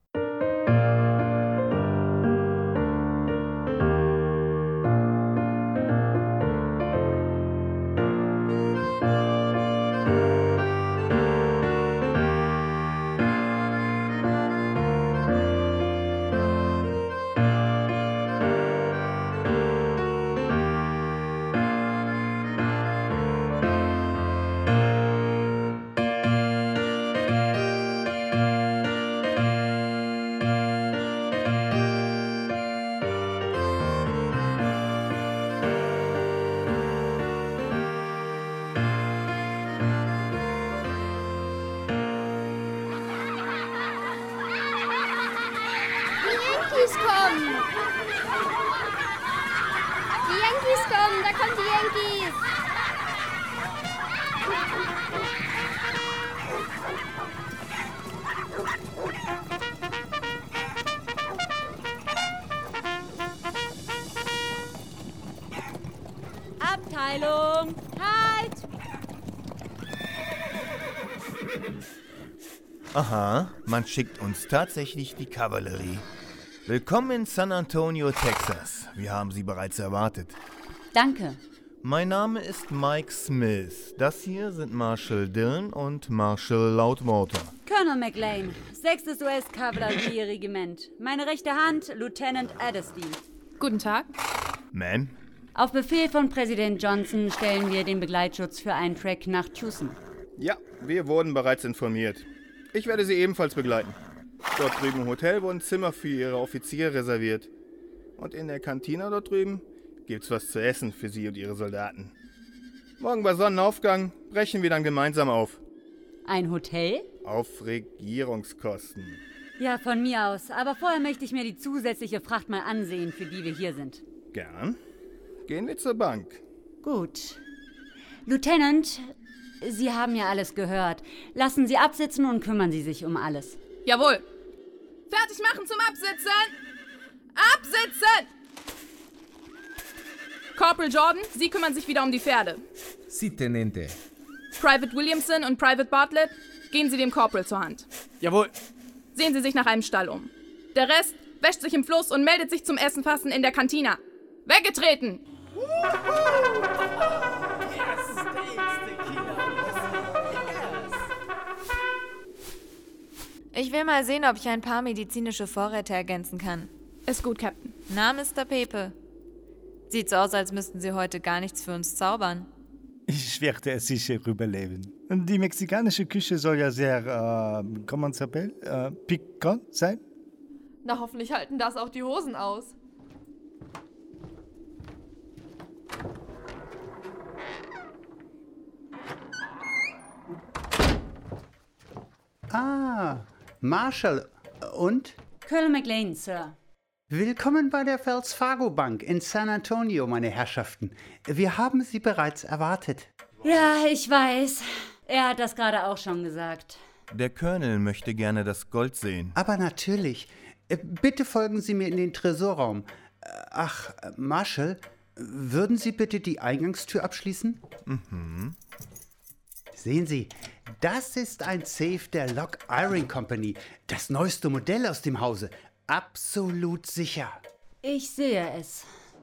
kommen! Die Yankees kommen! Da kommen die Yankees! Abteilung! Halt! Aha, man schickt uns tatsächlich die Kavallerie. Willkommen in San Antonio, Texas. Wir haben Sie bereits erwartet. Danke. Mein Name ist Mike Smith. Das hier sind Marshal Dillon und Marshal Loudwater. Colonel McLean, sechstes U S-Kavallerieregiment. Meine rechte Hand, Lieutenant Adderstein. Guten Tag. Ma'am? Auf Befehl von Präsident Johnson stellen wir den Begleitschutz für einen Track nach Tucson. Ja, wir wurden bereits informiert. Ich werde Sie ebenfalls begleiten. Dort drüben im Hotel wurden Zimmer für Ihre Offiziere reserviert. Und in der Kantine dort drüben gibt's was zu essen für Sie und Ihre Soldaten. Morgen bei Sonnenaufgang brechen wir dann gemeinsam auf. Ein Hotel? Auf Regierungskosten. Ja, von mir aus. Aber vorher möchte ich mir die zusätzliche Fracht mal ansehen, für die wir hier sind. Gern. Gehen wir zur Bank. Gut. Lieutenant, Sie haben ja alles gehört. Lassen Sie absitzen und kümmern Sie sich um alles. Jawohl. Fertig machen zum Absitzen. Absitzen! Corporal Jordan, Sie kümmern sich wieder um die Pferde. Si, Tenente. Private Williamson und Private Bartlett, gehen Sie dem Corporal zur Hand. Jawohl. Sehen Sie sich nach einem Stall um. Der Rest wäscht sich im Fluss und meldet sich zum Essenfassen in der Kantina. Weggetreten! Ich will mal sehen, ob ich ein paar medizinische Vorräte ergänzen kann. Ist gut, Captain. Na, Mister Pepe. Sieht so aus, als müssten Sie heute gar nichts für uns zaubern. Ich werde es sicher überleben. Die mexikanische Küche soll ja sehr, äh, comment s'appelle, äh, pikant sein. Na, hoffentlich halten das auch die Hosen aus. Ah, Marshal. Und? Colonel McLean, Sir. Willkommen bei der Wells Fargo Bank in San Antonio, meine Herrschaften. Wir haben Sie bereits erwartet. Ja, ich weiß. Er hat das gerade auch schon gesagt. Der Colonel möchte gerne das Gold sehen. Aber natürlich. Bitte folgen Sie mir in den Tresorraum. Ach, Marshal, würden Sie bitte die Eingangstür abschließen? Mhm. Sehen Sie, das ist ein Safe der Lock Iron Company. Das neueste Modell aus dem Hause. Absolut sicher. Ich sehe es.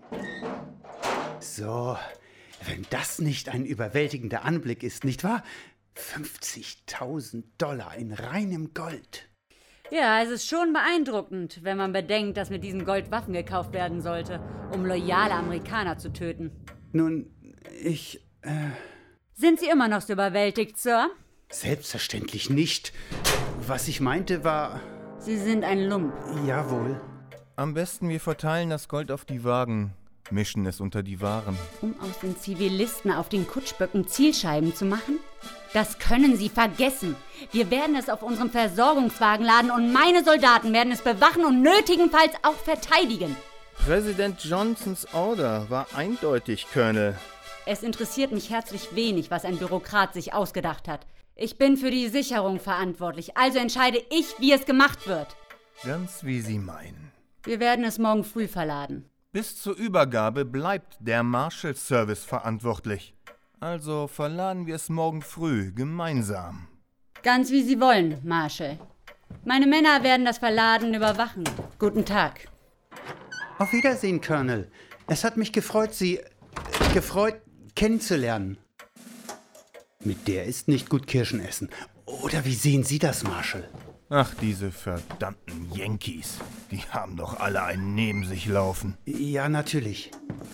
So, wenn das nicht ein überwältigender Anblick ist, nicht wahr? fünfzigtausend Dollar in reinem Gold. Ja, es ist schon beeindruckend, wenn man bedenkt, dass mit diesem Gold Waffen gekauft werden sollte, um loyale Amerikaner zu töten. Nun, ich... Äh Sind Sie immer noch so überwältigt, Sir? Selbstverständlich nicht. Was ich meinte war... Sie sind ein Lump. Jawohl. Am besten wir verteilen das Gold auf die Wagen, mischen es unter die Waren. Um aus den Zivilisten auf den Kutschböcken Zielscheiben zu machen? Das können Sie vergessen. Wir werden es auf unserem Versorgungswagen laden und meine Soldaten werden es bewachen und nötigenfalls auch verteidigen. Präsident Johnsons Order war eindeutig, Colonel. Es interessiert mich herzlich wenig, was ein Bürokrat sich ausgedacht hat. Ich bin für die Sicherung verantwortlich, also entscheide ich, wie es gemacht wird. Ganz wie Sie meinen. Wir werden es morgen früh verladen. Bis zur Übergabe bleibt der Marshal Service verantwortlich. Also verladen wir es morgen früh gemeinsam. Ganz wie Sie wollen, Marshal. Meine Männer werden das Verladen überwachen. Guten Tag. Auf Wiedersehen, Colonel. Es hat mich gefreut, Sie... gefreut, kennenzulernen. Mit der ist nicht gut Kirschen essen. Oder wie sehen Sie das, Marshal? Ach, diese verdammten Yankees. Die haben doch alle einen neben sich laufen. Ja, natürlich.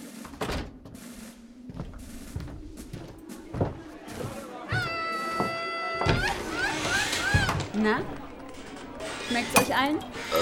Na? Schmeckt's euch allen?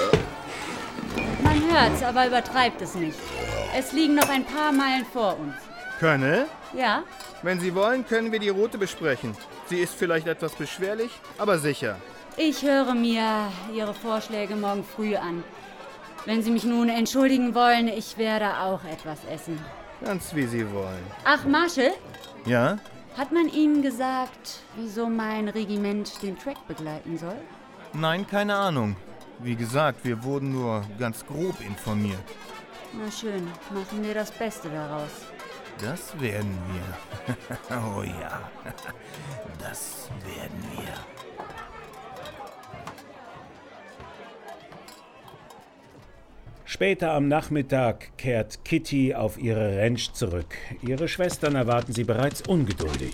Man hört's, aber übertreibt es nicht. Es liegen noch ein paar Meilen vor uns. Colonel? Ja? Wenn Sie wollen, können wir die Route besprechen. Sie ist vielleicht etwas beschwerlich, aber sicher. Ich höre mir Ihre Vorschläge morgen früh an. Wenn Sie mich nun entschuldigen wollen, ich werde auch etwas essen. Ganz wie Sie wollen. Ach, Marshal? Ja? Hat man Ihnen gesagt, wieso mein Regiment den Track begleiten soll? Nein, keine Ahnung. Wie gesagt, wir wurden nur ganz grob informiert. Na schön, machen wir das Beste daraus. Das werden wir. Oh ja, das werden wir. Später am Nachmittag kehrt Kitty auf ihre Ranch zurück. Ihre Schwestern erwarten sie bereits ungeduldig.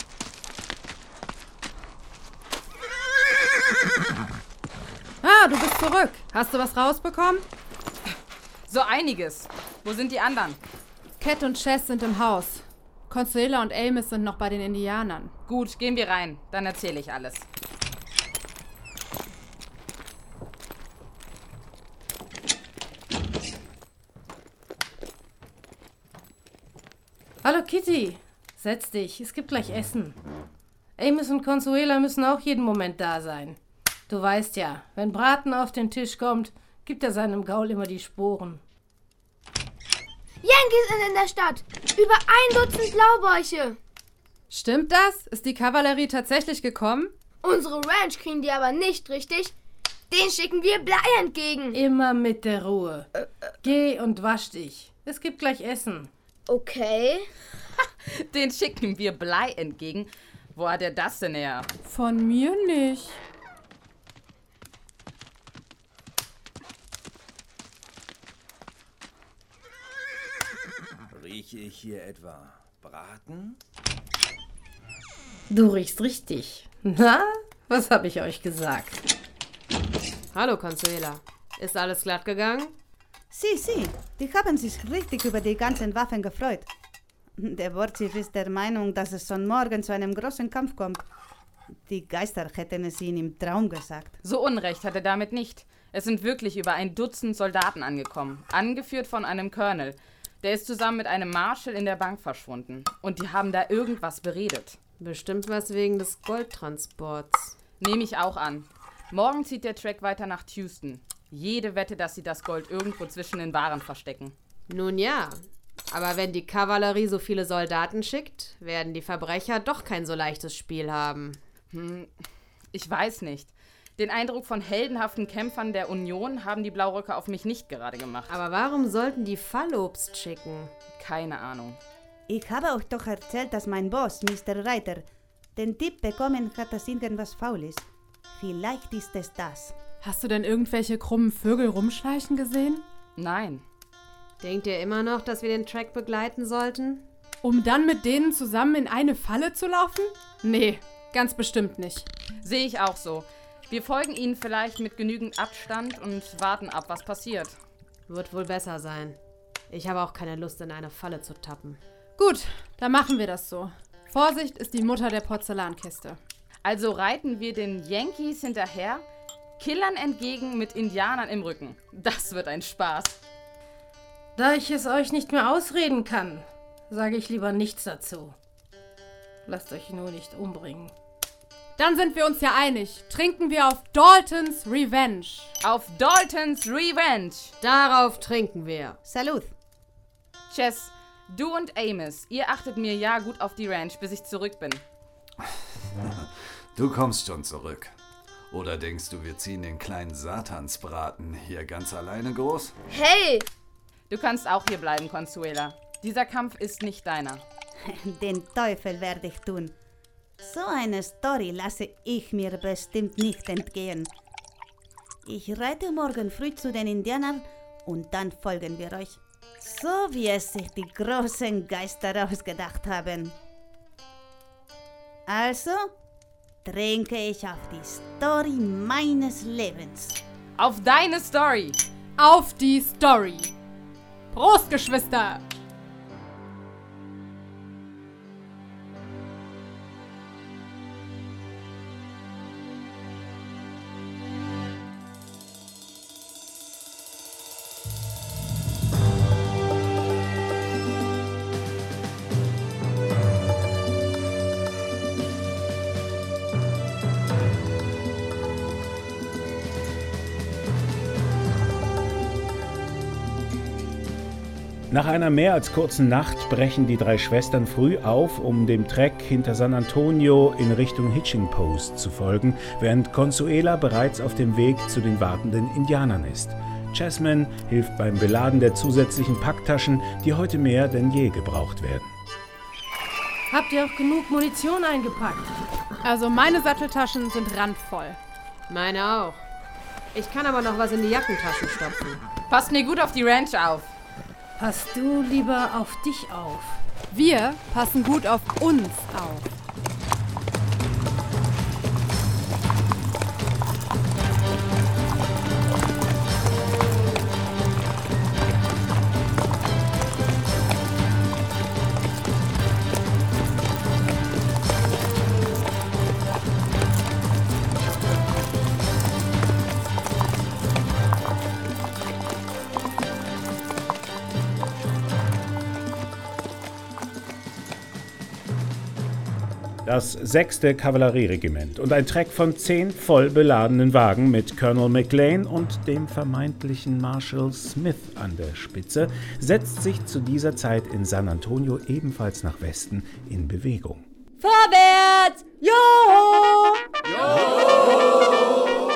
Ah, du bist zurück. Hast du was rausbekommen? So einiges. Wo sind die anderen? Cat und Chess sind im Haus. Consuela und Amos sind noch bei den Indianern. Gut, gehen wir rein. Dann erzähle ich alles. Hallo Kitty, setz dich, es gibt gleich Essen. Amos und Consuela müssen auch jeden Moment da sein. Du weißt ja, wenn Braten auf den Tisch kommt, gibt er seinem Gaul immer die Sporen. Yankees sind in der Stadt. Über ein Dutzend Blaubäuche. Stimmt das? Ist die Kavallerie tatsächlich gekommen? Unsere Ranch kriegen die aber nicht, richtig? Den schicken wir Blei entgegen. Immer mit der Ruhe. Geh und wasch dich. Es gibt gleich Essen. Okay. Den schicken wir Blei entgegen. Wo hat er das denn her? Von mir nicht. Rieche ich hier etwa Braten? Du riechst richtig. Na, was habe ich euch gesagt? Hallo, Consuela. Ist alles glatt gegangen? Sie, sie. Die haben sich richtig über die ganzen Waffen gefreut. Der Wortchief ist der Meinung, dass es schon morgen zu einem großen Kampf kommt. Die Geister hätten es ihnen im Traum gesagt. So Unrecht hat er damit nicht. Es sind wirklich über ein Dutzend Soldaten angekommen, angeführt von einem Colonel. Der ist zusammen mit einem Marshal in der Bank verschwunden. Und die haben da irgendwas beredet. Bestimmt was wegen des Goldtransports. Nehme ich auch an. Morgen zieht der Track weiter nach Houston. Jede Wette, dass sie das Gold irgendwo zwischen den Waren verstecken. Nun ja, aber wenn die Kavallerie so viele Soldaten schickt, werden die Verbrecher doch kein so leichtes Spiel haben. Hm, ich weiß nicht. Den Eindruck von heldenhaften Kämpfern der Union haben die Blauröcke auf mich nicht gerade gemacht. Aber warum sollten die Fallobst schicken? Keine Ahnung. Ich habe euch doch erzählt, dass mein Boss, Mister Reiter, den Tipp bekommen hat, dass irgendwas faul ist. Vielleicht ist es das. Hast du denn irgendwelche krummen Vögel rumschleichen gesehen? Nein. Denkt ihr immer noch, dass wir den Track begleiten sollten? Um dann mit denen zusammen in eine Falle zu laufen? Nee, ganz bestimmt nicht. Sehe ich auch so. Wir folgen ihnen vielleicht mit genügend Abstand und warten ab, was passiert. Wird wohl besser sein. Ich habe auch keine Lust, in eine Falle zu tappen. Gut, dann machen wir das so. Vorsicht ist die Mutter der Porzellankiste. Also reiten wir den Yankees hinterher, Killern entgegen mit Indianern im Rücken. Das wird ein Spaß. Da ich es euch nicht mehr ausreden kann, sage ich lieber nichts dazu. Lasst euch nur nicht umbringen. Dann sind wir uns ja einig. Trinken wir auf Daltons Revenge. Auf Daltons Revenge. Darauf trinken wir. Salut. Chess, du und Amos, ihr achtet mir ja gut auf die Ranch, bis ich zurück bin. Du kommst schon zurück. Oder denkst du, wir ziehen den kleinen Satansbraten hier ganz alleine groß? Hey! Du kannst auch hier bleiben, Consuela. Dieser Kampf ist nicht deiner. Den Teufel werde ich tun. So eine Story lasse ich mir bestimmt nicht entgehen. Ich reite morgen früh zu den Indianern und dann folgen wir euch. So wie es sich die großen Geister ausgedacht haben. Also trinke ich auf die Story meines Lebens. Auf deine Story! Auf die Story! Prost, Geschwister! Nach einer mehr als kurzen Nacht brechen die drei Schwestern früh auf, um dem Trek hinter San Antonio in Richtung Hitching Post zu folgen, während Consuela bereits auf dem Weg zu den wartenden Indianern ist. Jasmine hilft beim Beladen der zusätzlichen Packtaschen, die heute mehr denn je gebraucht werden. Habt ihr auch genug Munition eingepackt? Also meine Satteltaschen sind randvoll. Meine auch. Ich kann aber noch was in die Jackentaschen stopfen. Passt mir gut auf die Ranch auf. Passt du lieber auf dich auf. Wir passen gut auf uns auf. Das sechste Kavallerieregiment und ein Treck von zehn voll beladenen Wagen mit Colonel McLean und dem vermeintlichen Marshal Smith an der Spitze setzt sich zu dieser Zeit in San Antonio ebenfalls nach Westen in Bewegung. Vorwärts! Joho! Joho!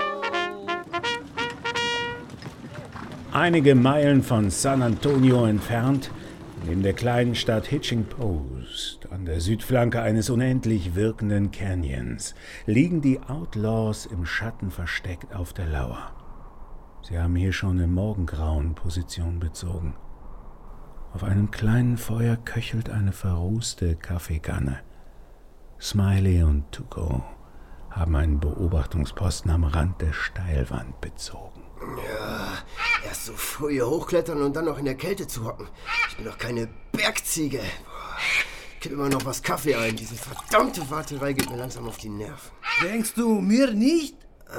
Einige Meilen von San Antonio entfernt, neben der kleinen Stadt Hitching Post, an der Südflanke eines unendlich wirkenden Canyons, liegen die Outlaws im Schatten versteckt auf der Lauer. Sie haben hier schon im Morgengrauen Position bezogen. Auf einem kleinen Feuer köchelt eine verrußte Kaffeekanne. Smiley und Tuco haben einen Beobachtungsposten am Rand der Steilwand bezogen. Ja, erst so früh hier hochklettern und dann noch in der Kälte zu hocken. Ich bin doch keine Bergziege. Kipp immer noch was Kaffee ein. Diese verdammte Warterei geht mir langsam auf die Nerven. Denkst du mir nicht?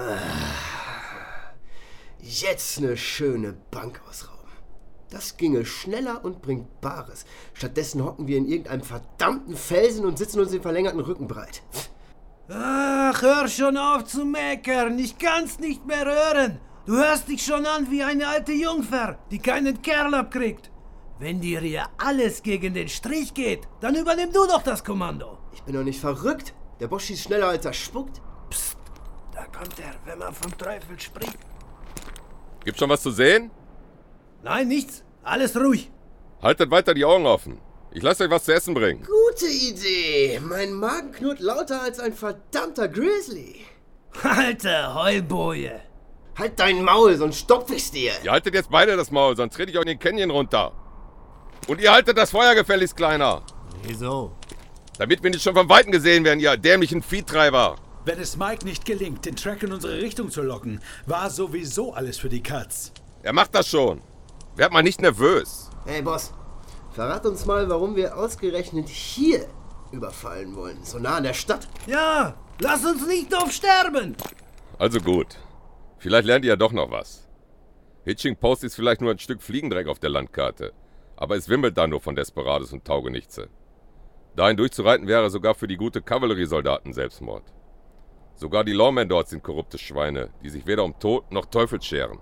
Jetzt eine schöne Bank ausrauben. Das ginge schneller und bringt Bares. Stattdessen hocken wir in irgendeinem verdammten Felsen und sitzen uns den verlängerten Rücken breit. Ach, hör schon auf zu meckern. Ich kann's nicht mehr hören. Du hörst dich schon an wie eine alte Jungfer, die keinen Kerl abkriegt. Wenn dir hier alles gegen den Strich geht, dann übernimm du doch das Kommando. Ich bin doch nicht verrückt. Der Boss schießt schneller, als er spuckt. Psst, da kommt er, wenn man vom Teufel spricht. Gibt's schon was zu sehen? Nein, nichts. Alles ruhig. Haltet weiter die Augen offen. Ich lasse euch was zu essen bringen. Gute Idee. Mein Magen knurrt lauter als ein verdammter Grizzly. Alter Heulboje. Halt dein Maul, sonst stopf ich's dir. Ihr haltet jetzt beide das Maul, sonst trete ich euch in den Canyon runter. Und ihr haltet das Feuer gefälligst, Kleiner. Wieso? Damit wir nicht schon von Weitem gesehen werden, ihr dämlichen Viehtreiber. Wenn es Mike nicht gelingt, den Track in unsere Richtung zu locken, war sowieso alles für die Katz. Er macht das schon. Werd mal nicht nervös. Hey, Boss. Verrat uns mal, warum wir ausgerechnet hier überfallen wollen. So nah an der Stadt. Ja, lass uns nicht drauf sterben. Also gut. Vielleicht lernt ihr ja doch noch was. Hitching Post ist vielleicht nur ein Stück Fliegendreck auf der Landkarte. Aber es wimmelt da nur von Desperados und Taugenichtse. Dahin durchzureiten wäre sogar für die gute Kavalleriesoldaten Selbstmord. Sogar die Lawmen dort sind korrupte Schweine, die sich weder um Tod noch Teufel scheren.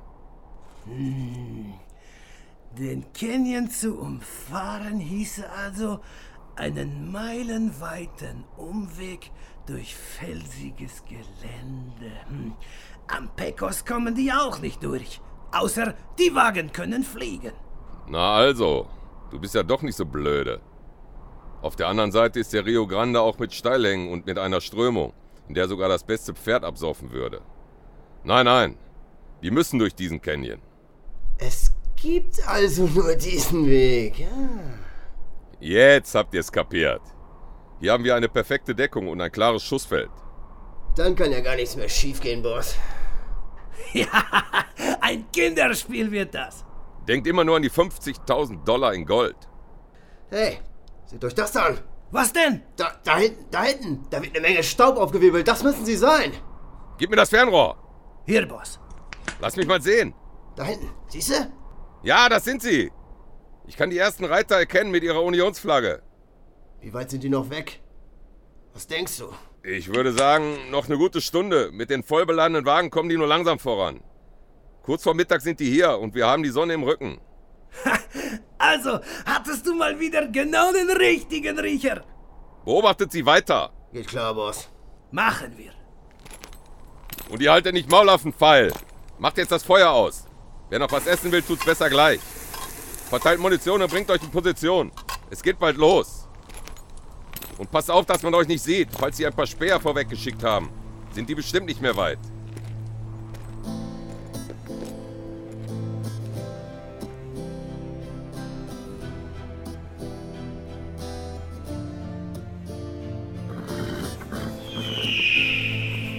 Hm. Den Canyon zu umfahren hieße also einen meilenweiten Umweg durch felsiges Gelände. Hm. Am Pecos kommen die auch nicht durch. Außer die Wagen können fliegen. Na also, du bist ja doch nicht so blöde. Auf der anderen Seite ist der Rio Grande auch mit Steilhängen und mit einer Strömung, in der sogar das beste Pferd absaufen würde. Nein, nein, die müssen durch diesen Canyon. Es gibt also nur diesen Weg, ja. Jetzt habt ihr es kapiert. Hier haben wir eine perfekte Deckung und ein klares Schussfeld. Dann kann ja gar nichts mehr schiefgehen, Boss. Ja, ein Kinderspiel wird das. Denkt immer nur an die fünfzigtausend Dollar in Gold. Hey, seht euch das an. Was denn? Da, da hinten, da hinten. Da wird eine Menge Staub aufgewirbelt. Das müssen sie sein. Gib mir das Fernrohr. Hier, Boss. Lass mich mal sehen. Da hinten, siehst du? Ja, das sind sie. Ich kann die ersten Reiter erkennen mit ihrer Unionsflagge. Wie weit sind die noch weg? Was denkst du? Ich würde sagen, noch eine gute Stunde. Mit den vollbeladenen Wagen kommen die nur langsam voran. Kurz vor Mittag sind die hier und wir haben die Sonne im Rücken. Also, hattest du mal wieder genau den richtigen Riecher. Beobachtet sie weiter. Geht klar, Boss. Machen wir. Und ihr haltet nicht Maul auf den Pfeil. Macht jetzt das Feuer aus. Wer noch was essen will, tut's besser gleich. Verteilt Munition und bringt euch in Position. Es geht bald los. Und passt auf, dass man euch nicht sieht. Falls sie ein paar Späher vorweggeschickt haben, sind die bestimmt nicht mehr weit.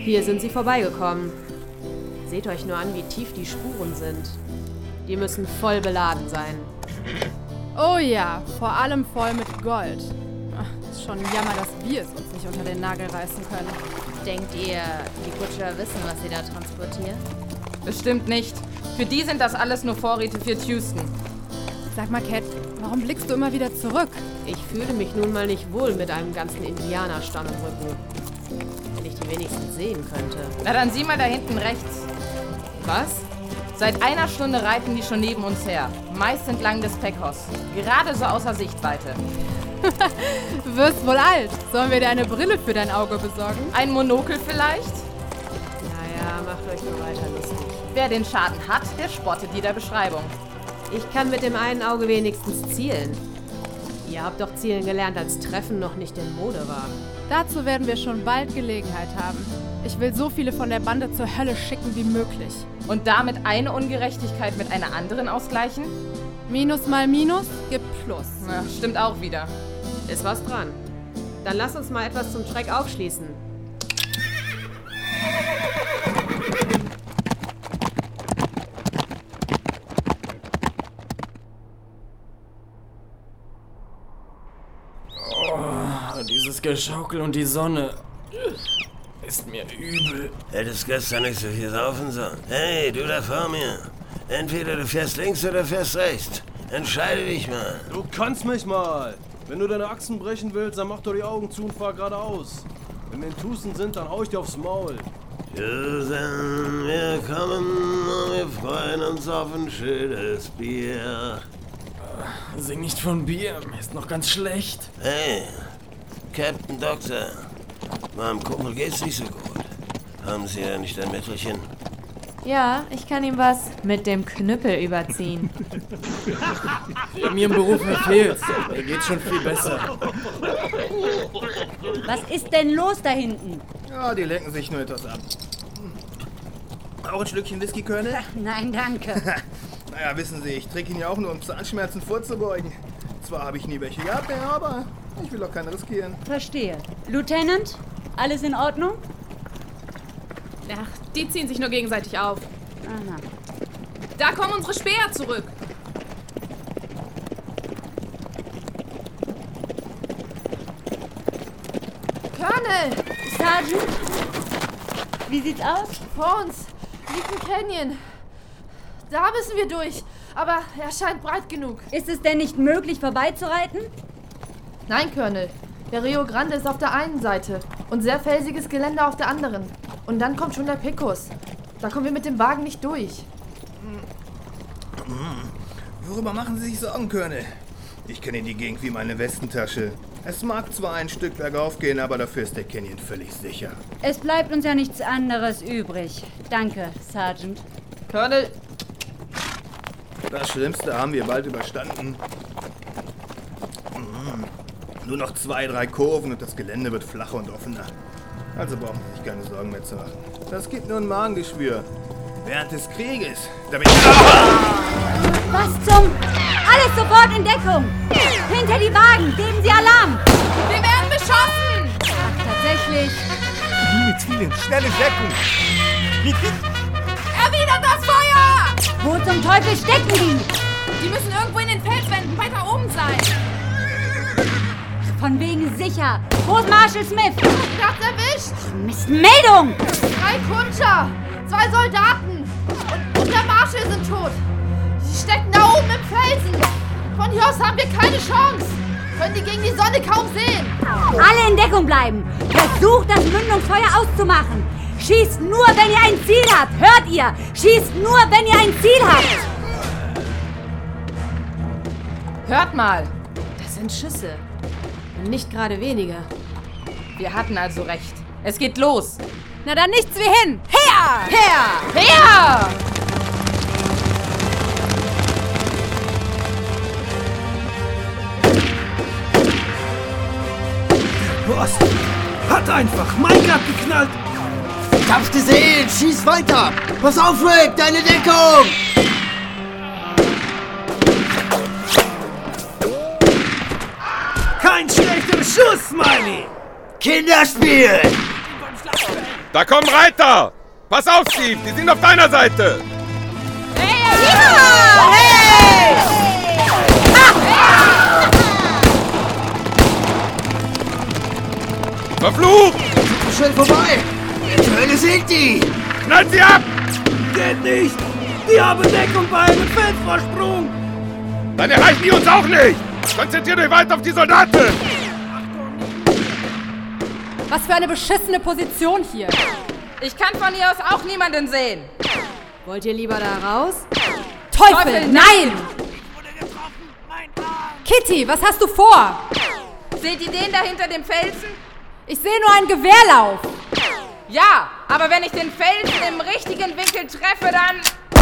Hier sind sie vorbeigekommen. Seht euch nur an, wie tief die Spuren sind. Die müssen voll beladen sein. Oh ja, vor allem voll mit Gold. Ach, ist schon ein Jammer, dass wir es uns nicht unter den Nagel reißen können. Denkt ihr, die Kutscher wissen, was sie da transportieren? Bestimmt nicht. Für die sind das alles nur Vorräte für Houston. Sag mal, Cat, warum blickst du immer wieder zurück? Ich fühle mich nun mal nicht wohl mit einem ganzen Indianerstamm im Rücken. Wenn ich die wenigstens sehen könnte. Na dann sieh mal da hinten rechts. Was? Seit einer Stunde reiten die schon neben uns her. Meist entlang des Pecos. Gerade so außer Sichtweite. Du wirst wohl alt. Sollen wir dir eine Brille für dein Auge besorgen? Ein Monokel vielleicht? Naja, macht euch nur weiter lustig. Wer den Schaden hat, der spottet jeder Beschreibung. Ich kann mit dem einen Auge wenigstens zielen. Ihr habt doch zielen gelernt, als Treffen noch nicht in Mode war. Dazu werden wir schon bald Gelegenheit haben. Ich will so viele von der Bande zur Hölle schicken wie möglich. Und damit eine Ungerechtigkeit mit einer anderen ausgleichen? Minus mal Minus gibt Plus. Ja, stimmt auch wieder. Ist was dran. Dann lass uns mal etwas zum Schreck aufschließen. Oh, dieses Geschaukel und die Sonne. Ist mir übel. Hättest gestern nicht so viel saufen sollen. Hey, du da vor mir. Entweder du fährst links oder fährst rechts. Entscheide dich mal. Du kannst mich mal. Wenn du deine Achsen brechen willst, dann mach doch die Augen zu und fahr geradeaus. Wenn wir in Tucson sind, dann hau ich dir aufs Maul. Susan, wir kommen und wir freuen uns auf ein schönes Bier. Sing nicht von Bier, mir ist noch ganz schlecht. Hey, Captain Doctor. Meinem Kumpel geht's nicht so gut. Haben Sie ja nicht ein Mittelchen? Ja, ich kann ihm was mit dem Knüppel überziehen. Ja, mir im Beruf verfehlt. Mir geht's schon viel besser. Was ist denn los da hinten? Ja, die lenken sich nur etwas ab. Auch ein Schlückchen Whiskykörner? Nein, danke. Naja, wissen Sie, ich trinke ihn ja auch nur, um Zahnschmerzen vorzubeugen. Zwar habe ich nie welche gehabt, aber ich will auch keinen riskieren. Verstehe. Lieutenant, alles in Ordnung? Ach, die ziehen sich nur gegenseitig auf. Aha. Da kommen unsere Speer zurück. Colonel! Sergeant? Wie sieht's aus? Vor uns liegt ein Canyon. Da müssen wir durch. Aber er scheint breit genug. Ist es denn nicht möglich, vorbeizureiten? Nein, Colonel. Der Rio Grande ist auf der einen Seite und sehr felsiges Gelände auf der anderen. Und dann kommt schon der Pecos. Da kommen wir mit dem Wagen nicht durch. Worüber machen Sie sich Sorgen, Colonel? Ich kenne die Gegend wie meine Westentasche. Es mag zwar ein Stück bergauf gehen, aber dafür ist der Canyon völlig sicher. Es bleibt uns ja nichts anderes übrig. Danke, Sergeant. Colonel! Das Schlimmste haben wir bald überstanden. Nur noch zwei, drei Kurven und das Gelände wird flacher und offener. Also brauchen Sie sich keine Sorgen mehr zu machen. Das gibt nur ein Magengeschwür. Während des Krieges, da bin ich... Was zum... Alles sofort in Deckung! Hinter die Wagen! Geben Sie Alarm! Wir werden beschossen! Ach, tatsächlich. Mit vielen, schnelle Deckung! Mit, mit. Erwidert das Feuer! Wo zum Teufel stecken die? Die müssen irgendwo in den Felswänden weiter oben sein. Von wegen sicher. Wo ist Marshal Smith? Platz erwischt! Mist, Meldung! Drei Kutscher! Zwei Soldaten! Und, und der Marshal sind tot! Sie stecken da oben im Felsen! Von hier aus haben wir keine Chance! Können die gegen die Sonne kaum sehen! Alle in Deckung bleiben! Versucht, das Mündungsfeuer auszumachen! Schießt nur, wenn ihr ein Ziel habt! Hört ihr? Schießt nur, wenn ihr ein Ziel habt! Hört mal! Das sind Schüsse. Nicht gerade wenige. Wir hatten also recht. Es geht los. Na dann nichts wie hin. Her! Her! Her! Was? Hat einfach Mike abgeknallt. Ich hab's gesehen. Schieß weiter. Pass auf, Rick. Deine Deckung. Kein schlechter Schuss, Smiley. Kinderspiel. Da kommen Reiter! Pass auf, Steve, die sind auf deiner Seite! Hey! Ja! Hey! Ah! Verflucht! Schnell vorbei! Zur Hölle sind die! Knallt sie ab! Geht nicht! Die haben Deckung bei einem Felsvorsprung! Dann erreichen die uns auch nicht! Konzentriert euch weiter auf die Soldaten! Was für eine beschissene Position hier! Ich kann von hier aus auch niemanden sehen. Wollt ihr lieber da raus? Teufel, Teufel nein! Kitty, was hast du vor? Seht ihr den da hinter dem Felsen? Ich sehe nur einen Gewehrlauf. Ja, aber wenn ich den Felsen im richtigen Winkel treffe, dann...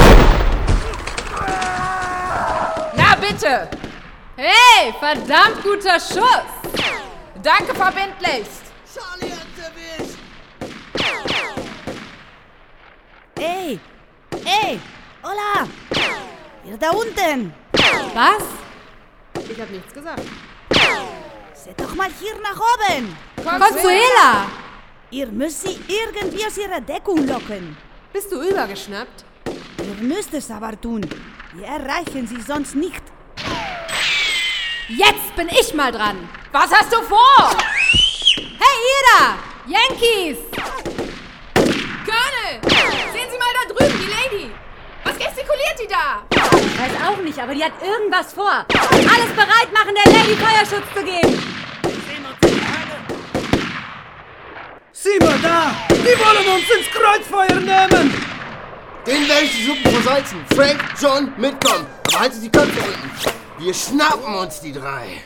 Na bitte! Hey, verdammt guter Schuss! Danke verbindlichst! Charlie hat's erwischt! Ey! Ey! Hola! Ihr da unten! Was? Ich hab nichts gesagt. Seht doch mal hier nach oben! Consuela! Ihr müsst sie irgendwie aus ihrer Deckung locken. Bist du übergeschnappt? Ihr müsst es aber tun. Wir erreichen sie sonst nicht. Jetzt bin ich mal dran. Was hast du vor? Hey, ihr da! Yankees! Colonel! Sehen Sie mal da drüben, die Lady! Was gestikuliert die da? Ich weiß auch nicht, aber die hat irgendwas vor. Alles bereit machen, der Lady Feuerschutz zu geben. Sieh mal da! Die wollen uns ins Kreuzfeuer nehmen! Den werde ich die Suppe versalzen. Frank, John, mitkommen. Aber halten Sie die Köpfe unten. Wir schnappen uns die drei.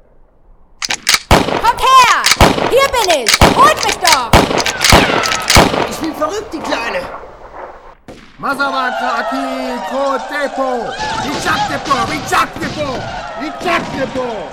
Kommt her! Hier bin ich! Holt mich doch! Ich bin verrückt, die Kleine. Mazavanta aquí, Kotepo! Richaktepo! Richaktepo! Richaktepo!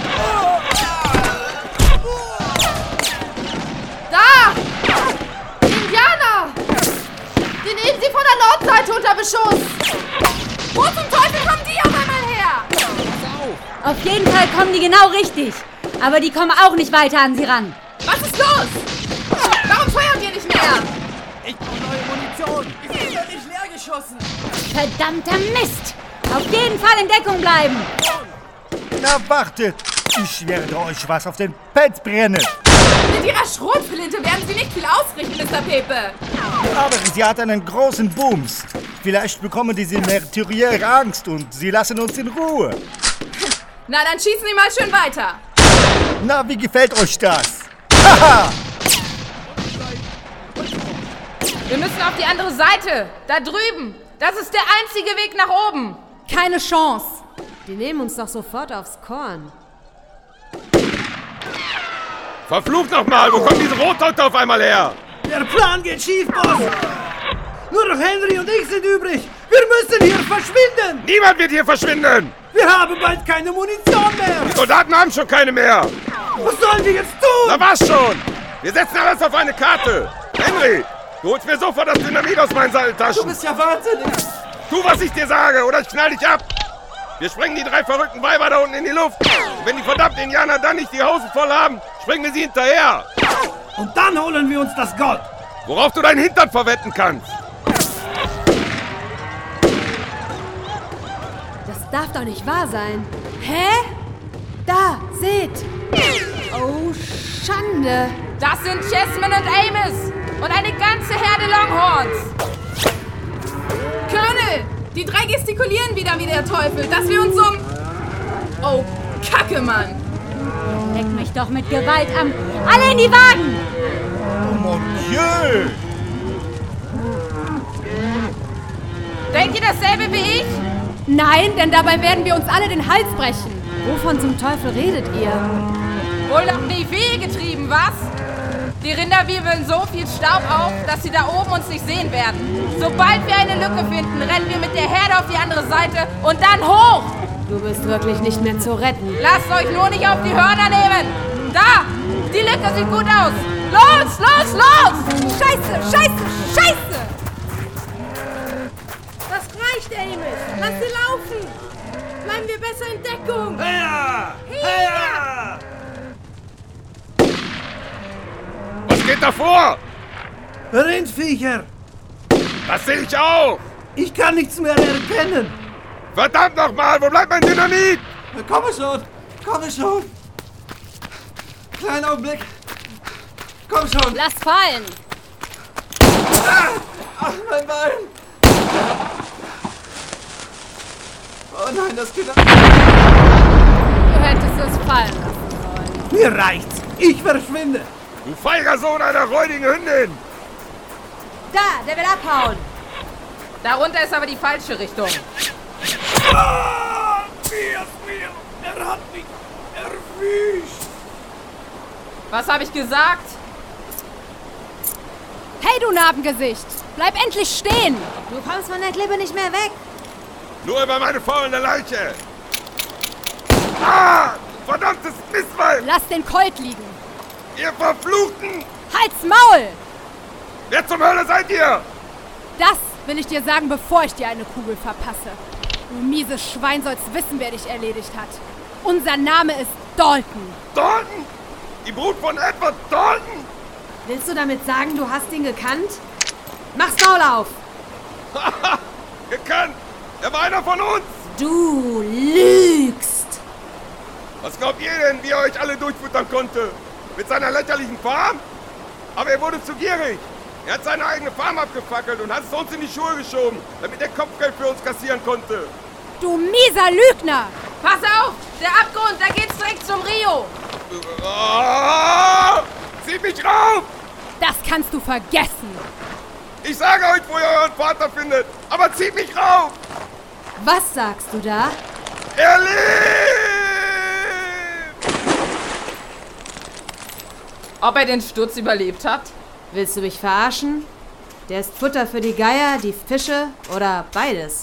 Da! Indianer! Die nehmen sie von der Nordseite unter Beschuss! Wo zum Teufel kommen die auf einmal her? Auf jeden Fall kommen die genau richtig. Aber die kommen auch nicht weiter an sie ran. Was ist los? Warum feuern wir nicht mehr? Ich brauche neue Munition! Ich bin nicht leer geschossen! Verdammter Mist! Auf jeden Fall in Deckung bleiben! Na wartet! Ich werde euch was auf den Pet brennen! Mit ihrer Schrotflinte werden Sie nicht viel ausrichten, Mister Pepe! Aber sie hat einen großen Booms. Vielleicht bekommen diese Meurtriere Angst und sie lassen uns in Ruhe. Na, dann schießen Sie mal schön weiter! Na, wie gefällt euch das? Haha! Wir müssen auf die andere Seite. Da drüben. Das ist der einzige Weg nach oben. Keine Chance. Die nehmen uns doch sofort aufs Korn. Verflucht nochmal! Wo kommen diese Rothäute auf einmal her? Der Plan geht schief, Boss! Nur noch Henry und ich sind übrig! Wir müssen hier verschwinden! Niemand wird hier verschwinden! Wir haben bald keine Munition mehr! Die Soldaten haben schon keine mehr! Was sollen wir jetzt tun? Na was schon! Wir setzen alles auf eine Karte! Henry, du holst mir sofort das Dynamit aus meinen Seiltaschen! Du bist ja wahnsinnig! Tu, was ich dir sage, oder ich knall dich ab! Wir sprengen die drei verrückten Weiber da unten in die Luft! Und wenn die verdammten Indianer dann nicht die Hosen voll haben, springen wir sie hinterher! Und dann holen wir uns das Gold! Worauf du deinen Hintern verwetten kannst! Das darf doch nicht wahr sein. Hä? Da, seht! Oh, Schande! Das sind Chessman und Amos und eine ganze Herde Longhorns. Colonel, die drei gestikulieren wieder wie der Teufel, dass wir uns um... Oh, Kacke, Mann! Leck mich doch mit Gewalt am... Alle in die Wagen! Oh mon Dieu! Denkt ihr dasselbe wie ich? Nein, denn dabei werden wir uns alle den Hals brechen. Wovon zum Teufel redet ihr? Wohl noch nie viel getrieben, was? Die Rinder wirbeln so viel Staub auf, dass sie da oben uns nicht sehen werden. Sobald wir eine Lücke finden, rennen wir mit der Herde auf die andere Seite und dann hoch! Du bist wirklich nicht mehr zu retten. Lasst euch nur nicht auf die Hörner nehmen! Da! Die Lücke sieht gut aus! Los, los, los! Scheiße, scheiße, scheiße! Das reicht, Amos. Lass sie laufen. Bleiben wir besser in Deckung. Heya! Heya! Was geht da vor? Rindviecher! Das sehe ich auch! Ich kann nichts mehr erkennen! Verdammt nochmal, wo bleibt mein Dynamit? Komme schon! Komme schon! Kleinen Augenblick! Komm schon! Lass fallen! Ah, ach, mein Bein! Oh nein, das geht... Du hättest es fallen lassen sollen. Mir reicht's! Ich verschwinde! Du feiger Sohn einer räudigen Hündin! Da, der will abhauen! Darunter ist aber die falsche Richtung. Ah, mir, mir! Er hat mich erwischt! Was habe ich gesagt? Hey, du Narbengesicht! Bleib endlich stehen! Du kommst von der Klippe nicht mehr weg! Nur über meine faulende Leiche! Ah! Verdammtes Mistweib! Lass den Colt liegen! Ihr Verfluchten! Halt's Maul! Wer zum Hölle seid ihr? Das will ich dir sagen, bevor ich dir eine Kugel verpasse. Du mieses Schwein sollst wissen, wer dich erledigt hat. Unser Name ist Dalton. Dalton? Die Brut von Edward Dalton? Willst du damit sagen, du hast ihn gekannt? Mach's Maul auf! Haha! Gekannt! Er war einer von uns! Du lügst! Was glaubt ihr denn, wie er euch alle durchfuttern konnte? Mit seiner lächerlichen Farm? Aber er wurde zu gierig. Er hat seine eigene Farm abgefackelt und hat es uns in die Schuhe geschoben, damit er Kopfgeld für uns kassieren konnte. Du mieser Lügner! Pass auf! Der Abgrund, da geht's direkt zum Rio! Oh, zieht mich rauf! Das kannst du vergessen! Ich sage euch, wo ihr euren Vater findet, aber zieht mich rauf! Was sagst du da? Er lebt! Ob er den Sturz überlebt hat? Willst du mich verarschen? Der ist Futter für die Geier, die Fische oder beides.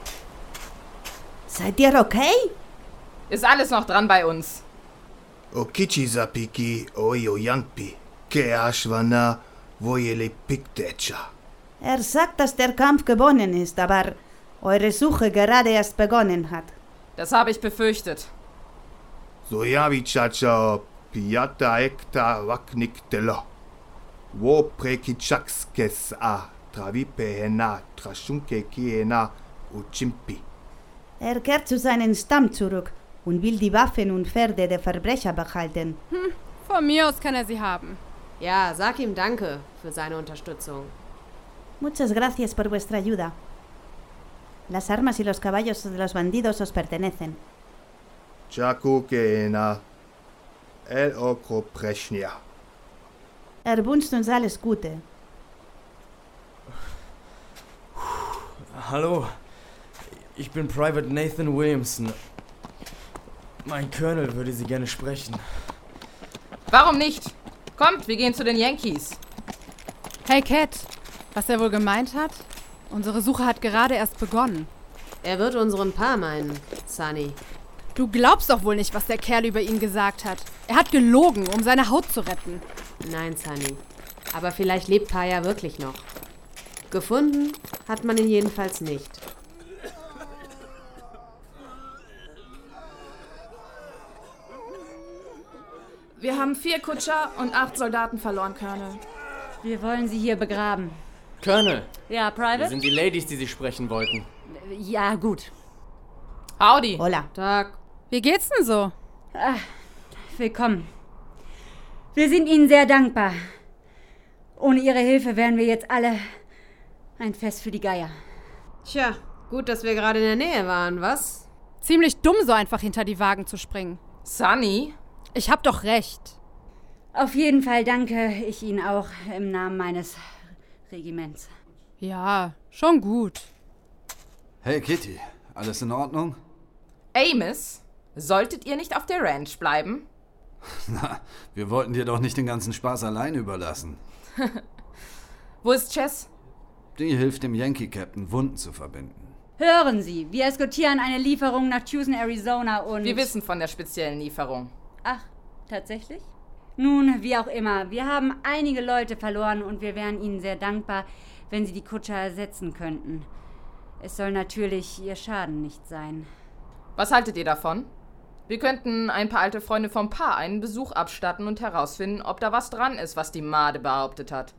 Seid ihr okay? Ist alles noch dran bei uns. Okichi zapiki oyo yanpi, ke ashwana voyele piktecha. Er sagt, dass der Kampf gewonnen ist, aber eure Suche gerade erst begonnen hat. Das habe ich befürchtet. Soyavi chacha piata ekta wakniktelo. Wo prekichakskes a travipehena trashunke kiena uchimpi. Er kehrt zu seinem Stamm zurück und will die Waffen und Pferde der Verbrecher behalten. Hm, von mir aus kann er sie haben. Ja, sag ihm Danke für seine Unterstützung. Muchas gracias por vuestra ayuda. Las armas y los caballos de los bandidos os pertenecen. Chaku keena el okro preshnia. Er wünscht uns alles Gute. Hallo, ich bin Private Nathan Williamson. Mein Colonel würde Sie gerne sprechen. Warum nicht? Kommt, wir gehen zu den Yankees. Hey Cat, was er wohl gemeint hat? Unsere Suche hat gerade erst begonnen. Er wird unseren Pa meinen, Sunny. Du glaubst doch wohl nicht, was der Kerl über ihn gesagt hat. Er hat gelogen, um seine Haut zu retten. Nein, Sunny. Aber vielleicht lebt Pa ja wirklich noch. Gefunden hat man ihn jedenfalls nicht. Wir haben vier Kutscher und acht Soldaten verloren, Colonel. Wir wollen sie hier begraben. Colonel. Ja, Private? Wir sind die Ladies, die Sie sprechen wollten. Ja, gut. Howdy. Hola. Tag. Wie geht's denn so? Ach, willkommen. Wir sind Ihnen sehr dankbar. Ohne Ihre Hilfe wären wir jetzt alle ein Fest für die Geier. Tja, gut, dass wir gerade in der Nähe waren, was? Ziemlich dumm, so einfach hinter die Wagen zu springen. Sunny? Ich hab doch recht. Auf jeden Fall danke ich Ihnen auch im Namen meines Regiments. Ja, schon gut. Hey Kitty, alles in Ordnung? Amos, solltet ihr nicht auf der Ranch bleiben? Na, wir wollten dir doch nicht den ganzen Spaß allein überlassen. Wo ist Chess? Die hilft dem Yankee-Captain, Wunden zu verbinden. Hören Sie, wir eskortieren eine Lieferung nach Tucson, Arizona und... Wir wissen von der speziellen Lieferung. Ach, tatsächlich? Nun, wie auch immer, wir haben einige Leute verloren und wir wären Ihnen sehr dankbar, wenn Sie die Kutscher ersetzen könnten. Es soll natürlich Ihr Schaden nicht sein. Was haltet ihr davon? Wir könnten ein paar alte Freunde vom Pa einen Besuch abstatten und herausfinden, ob da was dran ist, was die Made behauptet hat.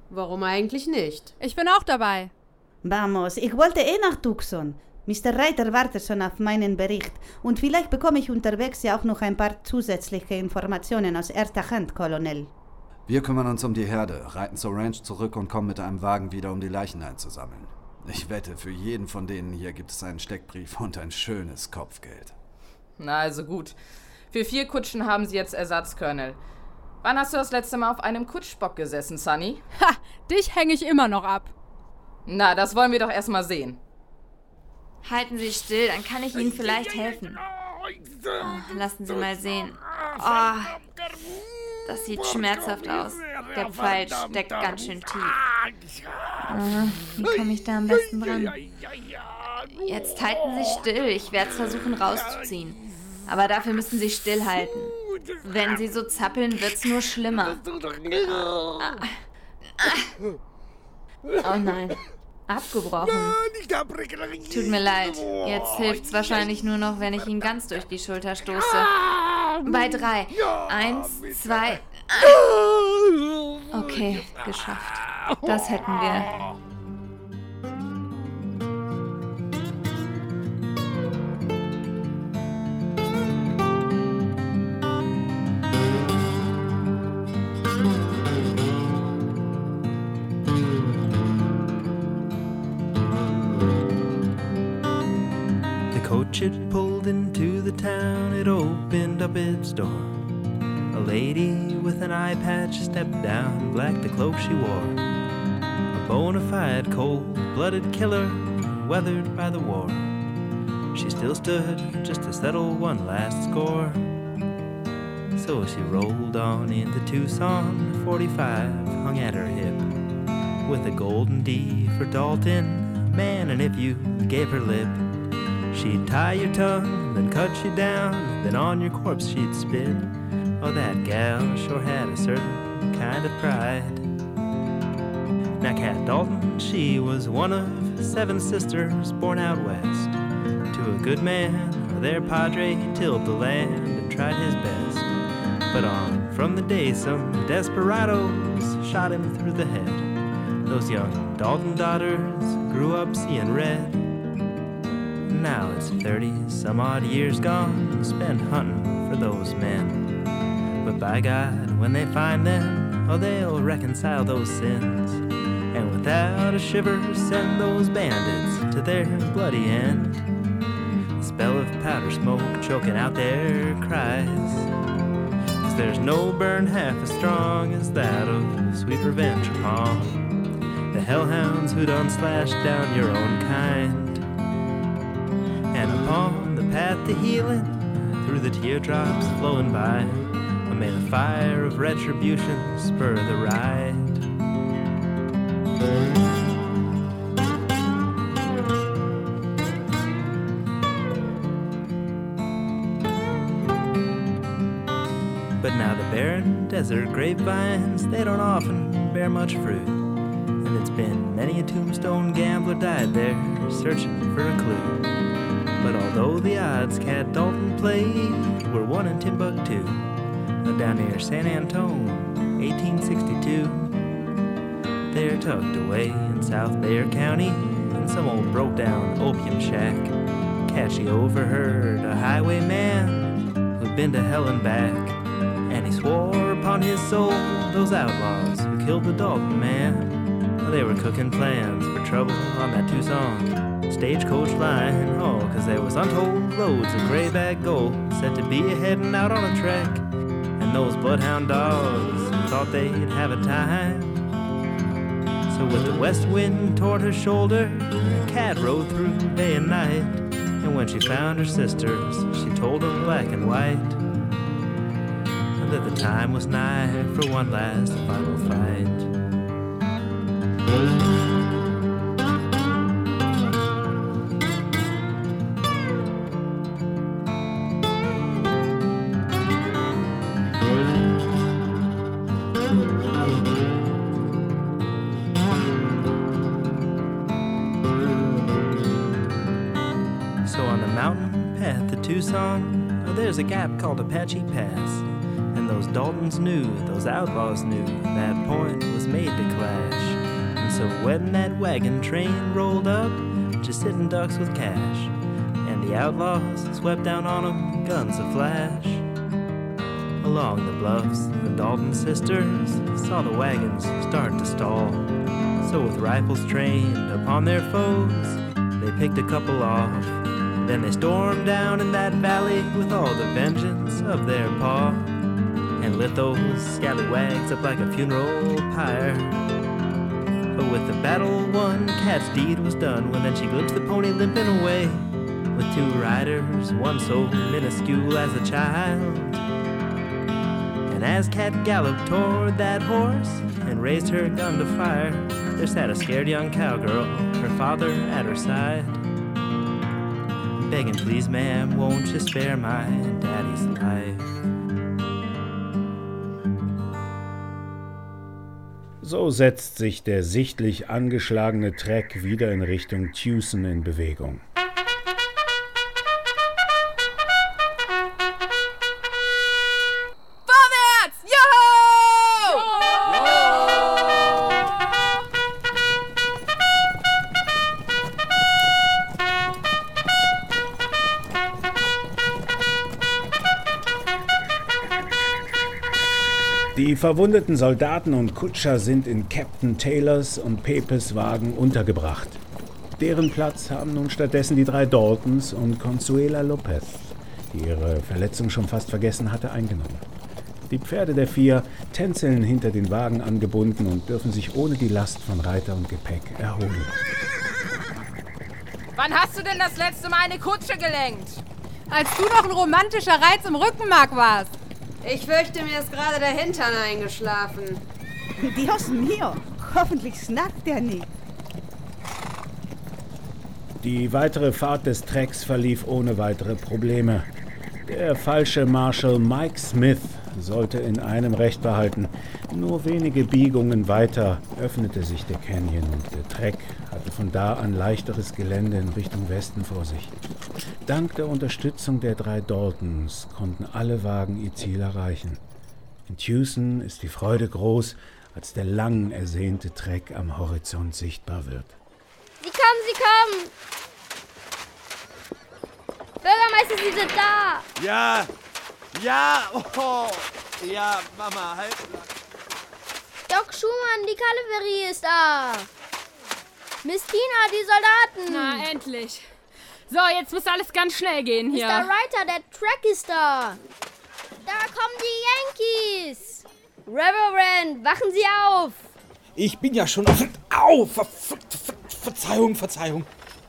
Warum eigentlich nicht? Ich bin auch dabei. Vamos, ich wollte eh nach Tucson. Mister Reiter wartet schon auf meinen Bericht. Und vielleicht bekomme ich unterwegs ja auch noch ein paar zusätzliche Informationen aus erster Hand, Colonel. Wir kümmern uns um die Herde, reiten zur Ranch zurück und kommen mit einem Wagen wieder, um die Leichen einzusammeln. Ich wette, für jeden von denen hier gibt es einen Steckbrief und ein schönes Kopfgeld. Na, also gut. Für vier Kutschen haben Sie jetzt Ersatz, Colonel. Wann hast du das letzte Mal auf einem Kutschbock gesessen, Sonny? Ha, dich hänge ich immer noch ab. Na, das wollen wir doch erstmal sehen. Halten Sie still, dann kann ich Ihnen vielleicht helfen. Oh, lassen Sie mal sehen. Oh, das sieht schmerzhaft aus. Der Pfeil steckt ganz schön tief. Oh, wie komme ich da am besten dran? Jetzt halten Sie still, ich werde es versuchen rauszuziehen. Aber dafür müssen Sie stillhalten. Wenn Sie so zappeln, wird's nur schlimmer. Oh nein. Abgebrochen. Tut mir leid. Jetzt hilft's wahrscheinlich nur noch, wenn ich ihn ganz durch die Schulter stoße. Bei drei. Eins, zwei. Okay, geschafft. Das hätten wir. Coach had pulled into the town, it opened up its door. A lady with an eye patch stepped down, black the cloak she wore. A bona fide cold-blooded killer, weathered by the war. She still stood just to settle one last score. So she rolled on into Tucson, forty-five hung at her hip. With a golden D for Dalton, man, and if you gave her lip, she'd tie your tongue, then cut you down, then on your corpse she'd spit. Oh, that gal sure had a certain kind of pride. Now, Cat Dalton, she was one of seven sisters born out west. To a good man, their padre, he tilled the land and tried his best. But on from the day some desperados shot him through the head, those young Dalton daughters grew up seeing red. Now it's thirty some odd years gone, spent hunting for those men. But by God, when they find them, oh, they'll reconcile those sins, and without a shiver send those bandits to their bloody end. The spell of powder smoke choking out their cries, 'cause there's no burn half as strong as that of sweet revenge upon the hellhounds who done slashed down your own kind. And upon the path to healing, through the teardrops flowing by, may the fire of retribution spur the ride. But now the barren desert grapevines, they don't often bear much fruit, and it's been many a tombstone gambler died there searching for a clue. But although the odds Cat Dalton played were one in Timbuktu, down near San Antone, eighteen sixty-two, they're tucked away in South Bexar County in some old broke-down opium shack. Cat, she overheard a highwayman who'd been to hell and back, and he swore upon his soul those outlaws who killed the Dalton man, they were cooking plans for trouble on that Tucson stagecoach line. Oh, 'cause there was untold loads of grayback gold set to be a-heading out on a trek, and those bloodhound dogs thought they'd have a time. So with the west wind toward her shoulder, Cat rode through day and night, and when she found her sisters, she told them black and white that the time was nigh for one last final fight. Tucson, oh, there's a gap called Apache Pass, and those Daltons knew, those outlaws knew, that point was was made to clash. And so when that wagon train rolled up, just hitting ducks with cash, and the outlaws swept down on 'em, guns a-flash. Along the bluffs, the Dalton sisters saw the wagons start to stall. So with rifles trained upon their foes, they picked a couple off. Then they stormed down in that valley with all the vengeance of their paw, and lit those scallywags up like a funeral pyre. But with the battle won, Cat's deed was done when then she glimpsed the pony limping away, with two riders, one so minuscule as a child. And as Cat galloped toward that horse and raised her gun to fire, there sat a scared young cowgirl, her father at her side, begging, please ma'am, won't you spare my daddy's life? So setzt sich der sichtlich angeschlagene Treck wieder in Richtung Tucson in Bewegung. Vorwärts! Juhu! Die verwundeten Soldaten und Kutscher sind in Captain Taylors und Pepes Wagen untergebracht. Deren Platz haben nun stattdessen die drei Daltons und Consuela Lopez, die ihre Verletzung schon fast vergessen hatte, eingenommen. Die Pferde der vier tänzeln hinter den Wagen angebunden und dürfen sich ohne die Last von Reiter und Gepäck erholen. Wann hast du denn das letzte Mal eine Kutsche gelenkt? Als du noch ein romantischer Reiz im Rückenmark warst. Ich fürchte, mir ist gerade der Hintern eingeschlafen. Dios mio, hoffentlich snackt er nicht. Die weitere Fahrt des Trecks verlief ohne weitere Probleme. Der falsche Marshal Mike Smith sollte in einem Recht behalten. Nur wenige Biegungen weiter öffnete sich der Canyon und der Treck hatte von da an leichteres Gelände in Richtung Westen vor sich. Dank der Unterstützung der drei Daltons konnten alle Wagen ihr Ziel erreichen. In Tucson ist die Freude groß, als der lang ersehnte Treck am Horizont sichtbar wird. Sie kommen, sie kommen! Bürgermeister, Sie sind da! Ja! Ja! Oh! Ja, Mama, halt! Doc Schumann, die Kavallerie ist da! Miss Tina, die Soldaten! Na, endlich! So, jetzt muss alles ganz schnell gehen hier. Mister Reiter, der Track ist da! Da kommen die Yankees! Reverend, wachen Sie auf! Ich bin ja schon auf... Au! Ver, ver, ver, Verzeihung, Verzeihung.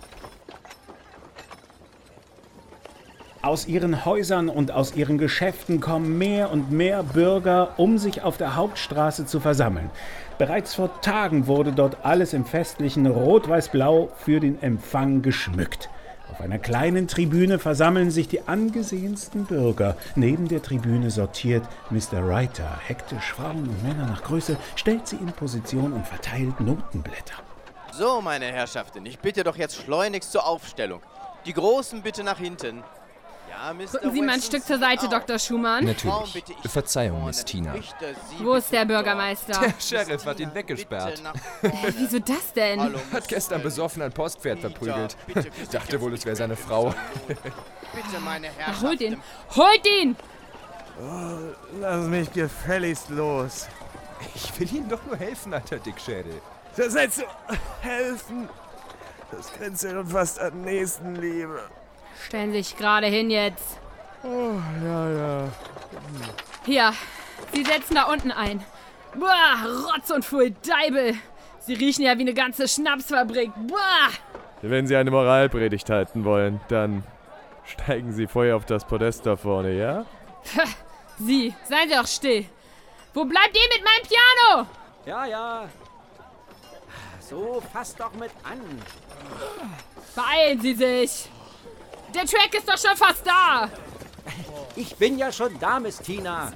Aus ihren Häusern und aus ihren Geschäften kommen mehr und mehr Bürger, um sich auf der Hauptstraße zu versammeln. Bereits vor Tagen wurde dort alles im festlichen Rot-Weiß-Blau für den Empfang geschmückt. Auf einer kleinen Tribüne versammeln sich die angesehensten Bürger. Neben der Tribüne sortiert Mister Reiter hektisch Frauen und Männer nach Größe, stellt sie in Position und verteilt Notenblätter. So, meine Herrschaften, ich bitte doch jetzt schleunigst zur Aufstellung. Die Großen bitte nach hinten. Ja, Mister Gucken Sie mal ein Stück zur Seite, Doktor Schumann. Natürlich. Verzeihung, Miss Tina. Wo ist der Bürgermeister? Der Sheriff hat ihn weggesperrt. Äh, wieso das denn? Hat gestern besoffen ein Postpferd verprügelt. Dachte wohl, es wäre seine Frau. Bitte, meine Ach, holt ihn! Holt ihn! Oh, lass mich gefälligst los. Ich will Ihnen doch nur helfen, alter Dickschädel. Das heißt so, helfen. Das grenzt ja fast an Nächstenliebe. Stellen Sie sich gerade hin jetzt. Oh, ja, ja. Hier, Sie setzen da unten ein. Boah, Rotz und Pfui Deibel. Sie riechen ja wie eine ganze Schnapsfabrik. Boah. Wenn Sie eine Moralpredigt halten wollen, dann steigen Sie vorher auf das Podest da vorne, ja? Sie, seien Sie doch still. Wo bleibt ihr mit meinem Piano? Ja, ja. So, fass doch mit an. Beeilen Sie sich. Der Track ist doch schon fast da. Ich bin ja schon da, Miss Tina.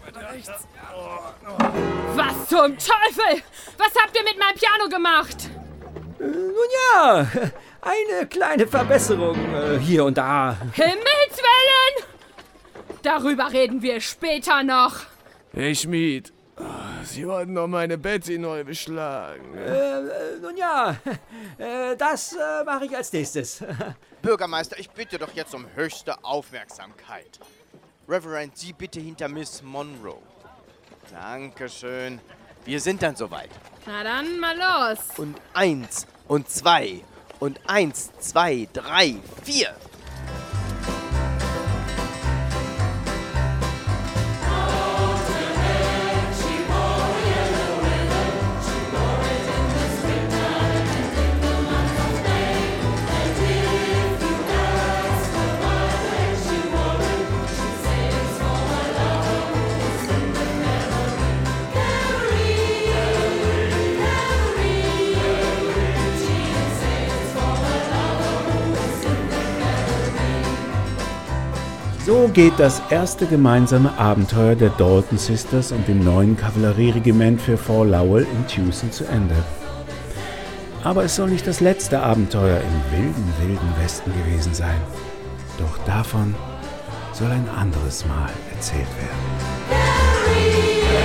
Was zum Teufel? Was habt ihr mit meinem Piano gemacht? Äh, nun ja, eine kleine Verbesserung äh, hier und da. Himmelswillen! Darüber reden wir später noch. Hey, Schmied. Sie wollten doch meine Betty neu beschlagen. Äh, äh, nun ja, äh, das äh, mache ich als nächstes. Bürgermeister, ich bitte doch jetzt um höchste Aufmerksamkeit. Reverend, Sie bitte hinter Miss Monroe. Dankeschön. Wir sind dann soweit. Na dann, mal los. Und eins und zwei und eins, zwei, drei, vier. So geht das erste gemeinsame Abenteuer der Dalton Sisters und dem neuen Kavallerieregiment für Fort Lowell in Tucson zu Ende. Aber es soll nicht das letzte Abenteuer im wilden, wilden Westen gewesen sein. Doch davon soll ein anderes Mal erzählt werden.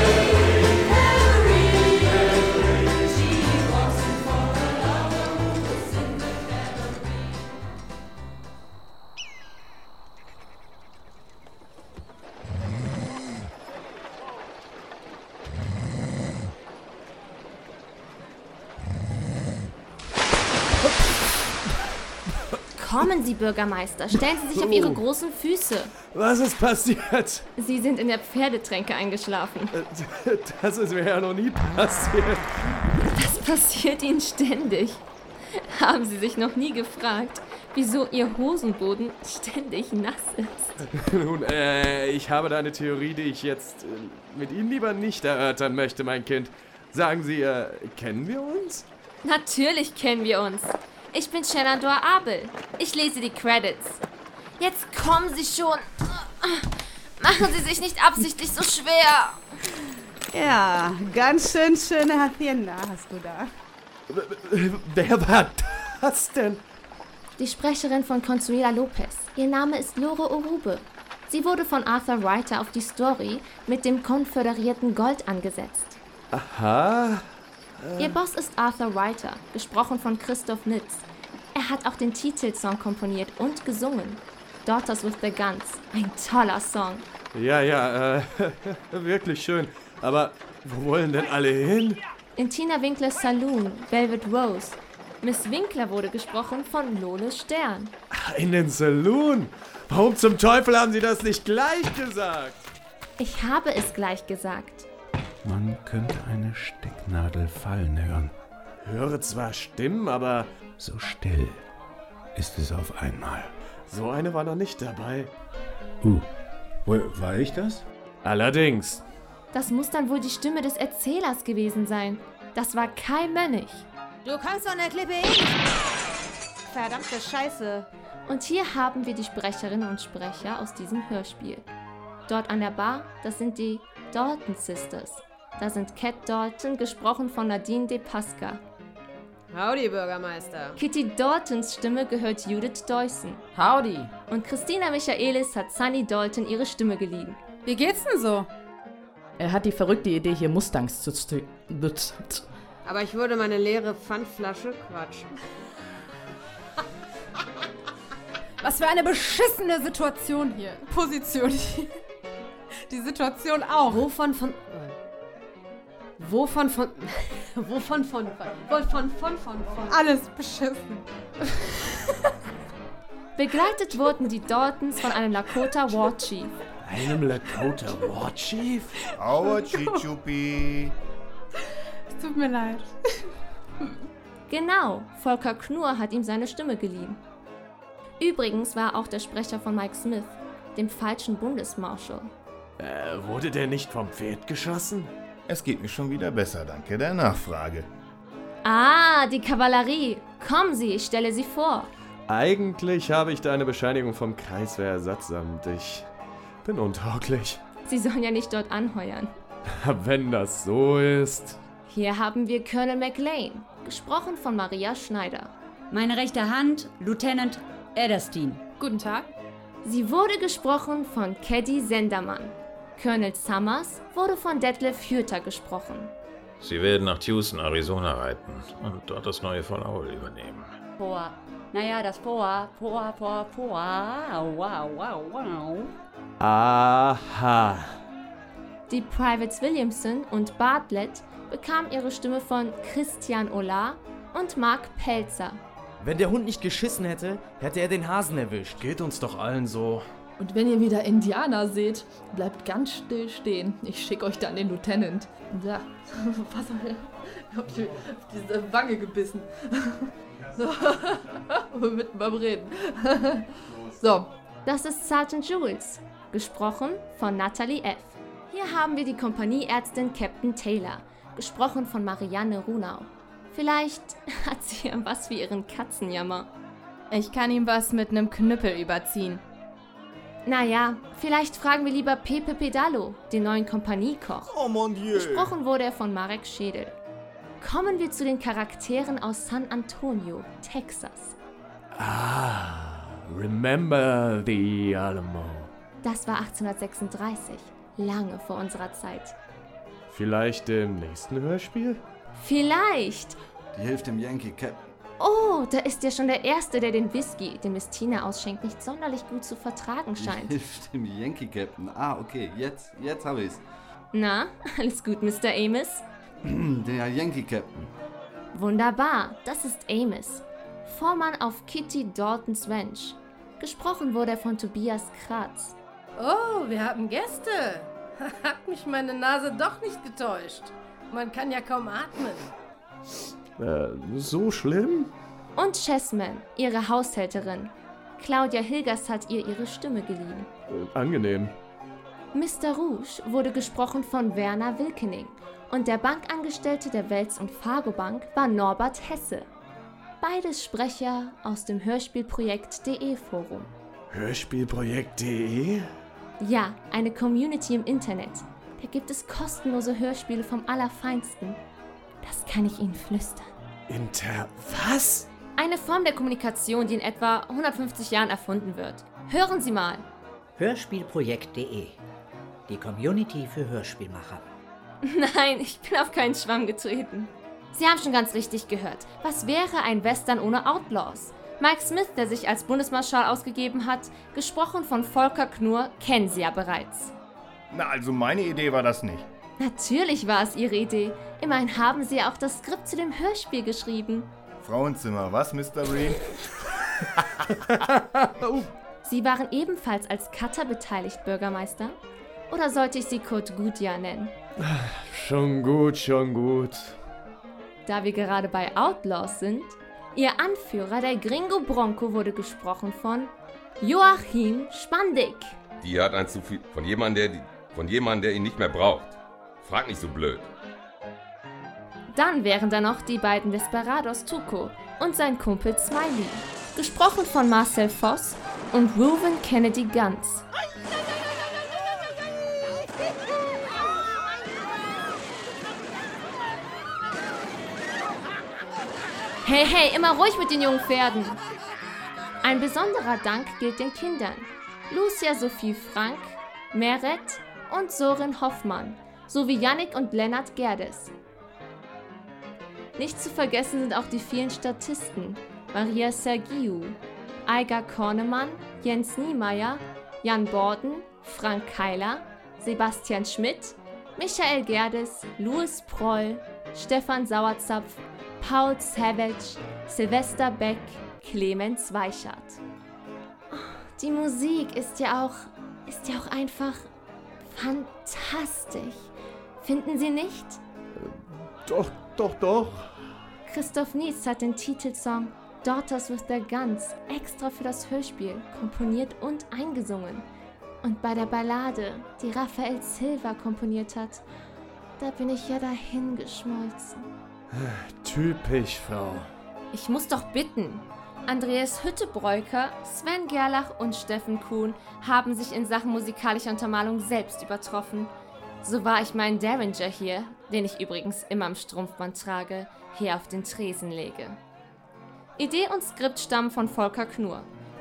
Kommen Sie, Bürgermeister. Stellen Sie sich auf Ihre großen Füße. Was ist passiert? Sie sind in der Pferdetränke eingeschlafen. Das ist mir ja noch nie passiert. Das passiert Ihnen ständig. Haben Sie sich noch nie gefragt, wieso Ihr Hosenboden ständig nass ist? Nun, äh, ich habe da eine Theorie, die ich jetzt äh, mit Ihnen lieber nicht erörtern möchte, mein Kind. Sagen Sie, äh, kennen wir uns? Natürlich kennen wir uns. Ich bin Shenandoah Abel. Ich lese die Credits. Jetzt kommen Sie schon. Machen Sie sich nicht absichtlich so schwer. Ja, ganz schön schöne Hacienda hast du da. Wer war das denn? Die Sprecherin von Consuela Lopez. Ihr Name ist Lore Orube. Sie wurde von Arthur Ryder auf die Story mit dem konföderierten Gold angesetzt. Aha. Ihr Boss ist Arthur Ryder, gesprochen von Christoph Nitz. Er hat auch den Titelsong komponiert und gesungen. Daughters with the Guns. Ein toller Song. Ja, ja, äh, wirklich schön. Aber wo wollen denn alle hin? In Tina Winklers Saloon, Velvet Rose. Miss Winkler wurde gesprochen von Lole Stern. In den Saloon? Warum zum Teufel haben Sie das nicht gleich gesagt? Ich habe es gleich gesagt. Man könnte eine Stecknadel fallen hören. Höre zwar Stimmen, aber... So still ist es auf einmal. So eine war noch nicht dabei. Uh, war ich das? Allerdings. Das muss dann wohl die Stimme des Erzählers gewesen sein. Das war Kai Mönnig. Du kannst doch eine Klippe hin. Verdammte Scheiße. Und hier haben wir die Sprecherinnen und Sprecher aus diesem Hörspiel. Dort an der Bar, das sind die Dalton Sisters. Da sind Cat Dalton, gesprochen von Nadine De Pasca. Howdy, Bürgermeister. Kitty Daltons Stimme gehört Judith Deussen. Howdy. Und Christina Michaelis hat Sunny Dalton ihre Stimme geliehen. Wie geht's denn so? Er hat die verrückte Idee, hier Mustangs zu stücken. Aber ich würde meine leere Pfandflasche quatschen. Was für eine beschissene Situation hier. Position hier. Die Situation auch. Wovon von... Wovon von... Wovon von... Wovon von von von... Alles beschissen. Begleitet wurden die Daltons von einem Lakota War Chief. Einem Lakota War Chief? Aua, Chichupi. Es tut mir leid. Genau, Volker Knurr hat ihm seine Stimme geliehen. Übrigens war er auch der Sprecher von Mike Smith, dem falschen Bundesmarschall. Äh, wurde der nicht vom Pferd geschossen? Es geht mir schon wieder besser, danke der Nachfrage. Ah, die Kavallerie. Kommen Sie, ich stelle Sie vor. Eigentlich habe ich da eine Bescheinigung vom Kreiswehrersatzamt. Ich bin untauglich. Sie sollen ja nicht dort anheuern. Wenn das so ist. Hier haben wir Colonel McLean, gesprochen von Maria Schneider. Meine rechte Hand, Lieutenant Ederstein. Guten Tag. Sie wurde gesprochen von Caddy Sendermann. Colonel Summers wurde von Detlef Hüter gesprochen. Sie werden nach Tucson, Arizona reiten und dort das neue Foul übernehmen. Vor. Naja, das Vor, Vor, Vor, Vor. Wow, wow, wow. Aha. Die Privates Williamson und Bartlett bekamen ihre Stimme von Christian Olah und Mark Pelzer. Wenn der Hund nicht geschissen hätte, hätte er den Hasen erwischt. Geht uns doch allen so. Und wenn ihr wieder Indianer seht, bleibt ganz still stehen. Ich schicke euch dann den Lieutenant. Da, was soll der? Ich hab die, diese Wange gebissen. So, mitten beim Reden. So. Das ist Sergeant Jules, gesprochen von Natalie F. Hier haben wir die Kompanieärztin Captain Taylor, gesprochen von Marianne Runau. Vielleicht hat sie ja was für ihren Katzenjammer. Ich kann ihm was mit einem Knüppel überziehen. Naja, vielleicht fragen wir lieber Pepe Pedalo, den neuen Kompaniekoch. Oh mon Dieu. Gesprochen wurde er von Marek Schädel. Kommen wir zu den Charakteren aus San Antonio, Texas. Ah, remember the Alamo. Das war achtzehnhundertsechsunddreißig, lange vor unserer Zeit. Vielleicht im nächsten Hörspiel? Vielleicht! Die hilft dem Yankee Captain. Oh, da ist ja schon der Erste, der den Whisky, den Miss Tina ausschenkt, nicht sonderlich gut zu vertragen scheint. Die hilft dem Yankee Captain. Ah, okay, jetzt, jetzt hab ich's. Na, alles gut, Mister Amos? Der Yankee Captain. Wunderbar, das ist Amos. Vormann auf Kitty Daltons Ranch. Gesprochen wurde er von Tobias Kratz. Oh, wir haben Gäste. Hat mich meine Nase doch nicht getäuscht. Man kann ja kaum atmen. Äh, so schlimm? Und Chessman, ihre Haushälterin. Claudia Hilgers hat ihr ihre Stimme geliehen. Äh, angenehm. Mister Rouge wurde gesprochen von Werner Wilkening und der Bankangestellte der Welz- und Fargo-Bank war Norbert Hesse. Beides Sprecher aus dem Hörspielprojekt.de Forum. Hörspielprojekt.de? Ja, eine Community im Internet. Da gibt es kostenlose Hörspiele vom Allerfeinsten. Das kann ich Ihnen flüstern. Inter... was? Eine Form der Kommunikation, die in etwa hundertfünfzig Jahren erfunden wird. Hören Sie mal. Hörspielprojekt.de. Die Community für Hörspielmacher. Nein, ich bin auf keinen Schwamm getreten. Sie haben schon ganz richtig gehört. Was wäre ein Western ohne Outlaws? Mike Smith, der sich als Bundesmarschall ausgegeben hat, gesprochen von Volker Knurr, kennen Sie ja bereits. Na, also meine Idee war das nicht. Natürlich war es Ihre Idee. Immerhin haben Sie ja auch das Skript zu dem Hörspiel geschrieben. Frauenzimmer, was, Mister Breen? Sie waren ebenfalls als Cutter beteiligt, Bürgermeister? Oder sollte ich Sie Kurt Gutjahr nennen? Schon gut, schon gut. Da wir gerade bei Outlaws sind, Ihr Anführer, der Gringo Bronco, wurde gesprochen von Joachim Spandig. Die hat ein zu viel von jemandem, der, von jemandem, der ihn nicht mehr braucht. Frag nicht so blöd. Dann wären da noch die beiden Desperados Tuco und sein Kumpel Smiley. Gesprochen von Marcel Voss und Reuven Kennedy Guns. Hey, hey, immer ruhig mit den jungen Pferden. Ein besonderer Dank gilt den Kindern. Lucia Sophie Frank, Meret und Sorin Hoffmann, sowie Yannick und Lennart Gerdes. Nicht zu vergessen sind auch die vielen Statisten, Maria Sergiu, Aiga Kornemann, Jens Niemeyer, Jan Borden, Frank Keiler, Sebastian Schmidt, Michael Gerdes, Louis Proll, Stefan Sauerzapf, Paul Savage, Sylvester Beck, Clemens Weichert. Die Musik ist ja auch, ist ja auch einfach fantastisch. Finden Sie nicht? Doch, doch, doch. Christoph Nietz hat den Titelsong Daughters with Their Guns extra für das Hörspiel komponiert und eingesungen. Und bei der Ballade, die Raphael Silva komponiert hat, da bin ich ja dahingeschmolzen. Typisch, Frau. Ich muss doch bitten. Andreas Hüttebräuker, Sven Gerlach und Steffen Kuhn haben sich in Sachen musikalischer Untermalung selbst übertroffen. So war ich meinen Derringer hier, den ich übrigens immer im Strumpfband trage, hier auf den Tresen lege. Idee und Skript stammen von Volker Knurr.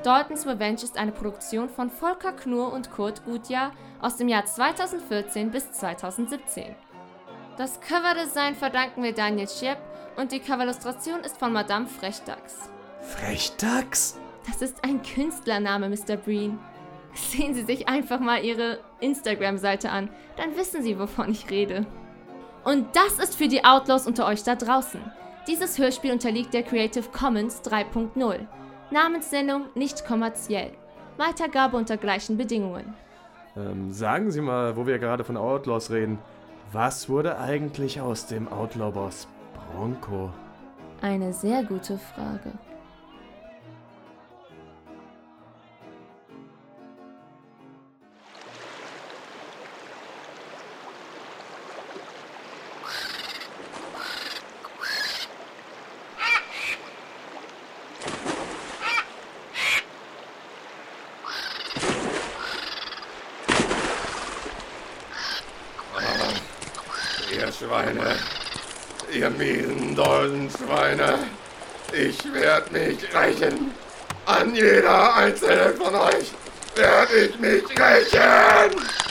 Dalton's Revenge ist eine Produktion von Volker Knurr und Kurt Gutjahr aus dem Jahr zweitausendvierzehn bis zweitausendsiebzehn. Das Coverdesign verdanken wir Daniel Schiep und die Coverillustration ist von Madame Frechdachs. Frechdachs? Das ist ein Künstlername, Mister Breen. Sehen Sie sich einfach mal Ihre Instagram-Seite an, dann wissen Sie, wovon ich rede. Und das ist für die Outlaws unter euch da draußen. Dieses Hörspiel unterliegt der Creative Commons drei Punkt null. Namenssendung nicht kommerziell. Weitergabe unter gleichen Bedingungen. Ähm, sagen Sie mal, wo wir gerade von Outlaws reden, was wurde eigentlich aus dem Outlaw-Boss Bronco? Eine sehr gute Frage. Ihr Schweine, ihr miesen Doldenschweine, ich werd mich rächen. An jeder einzelnen von euch werd ich mich rächen!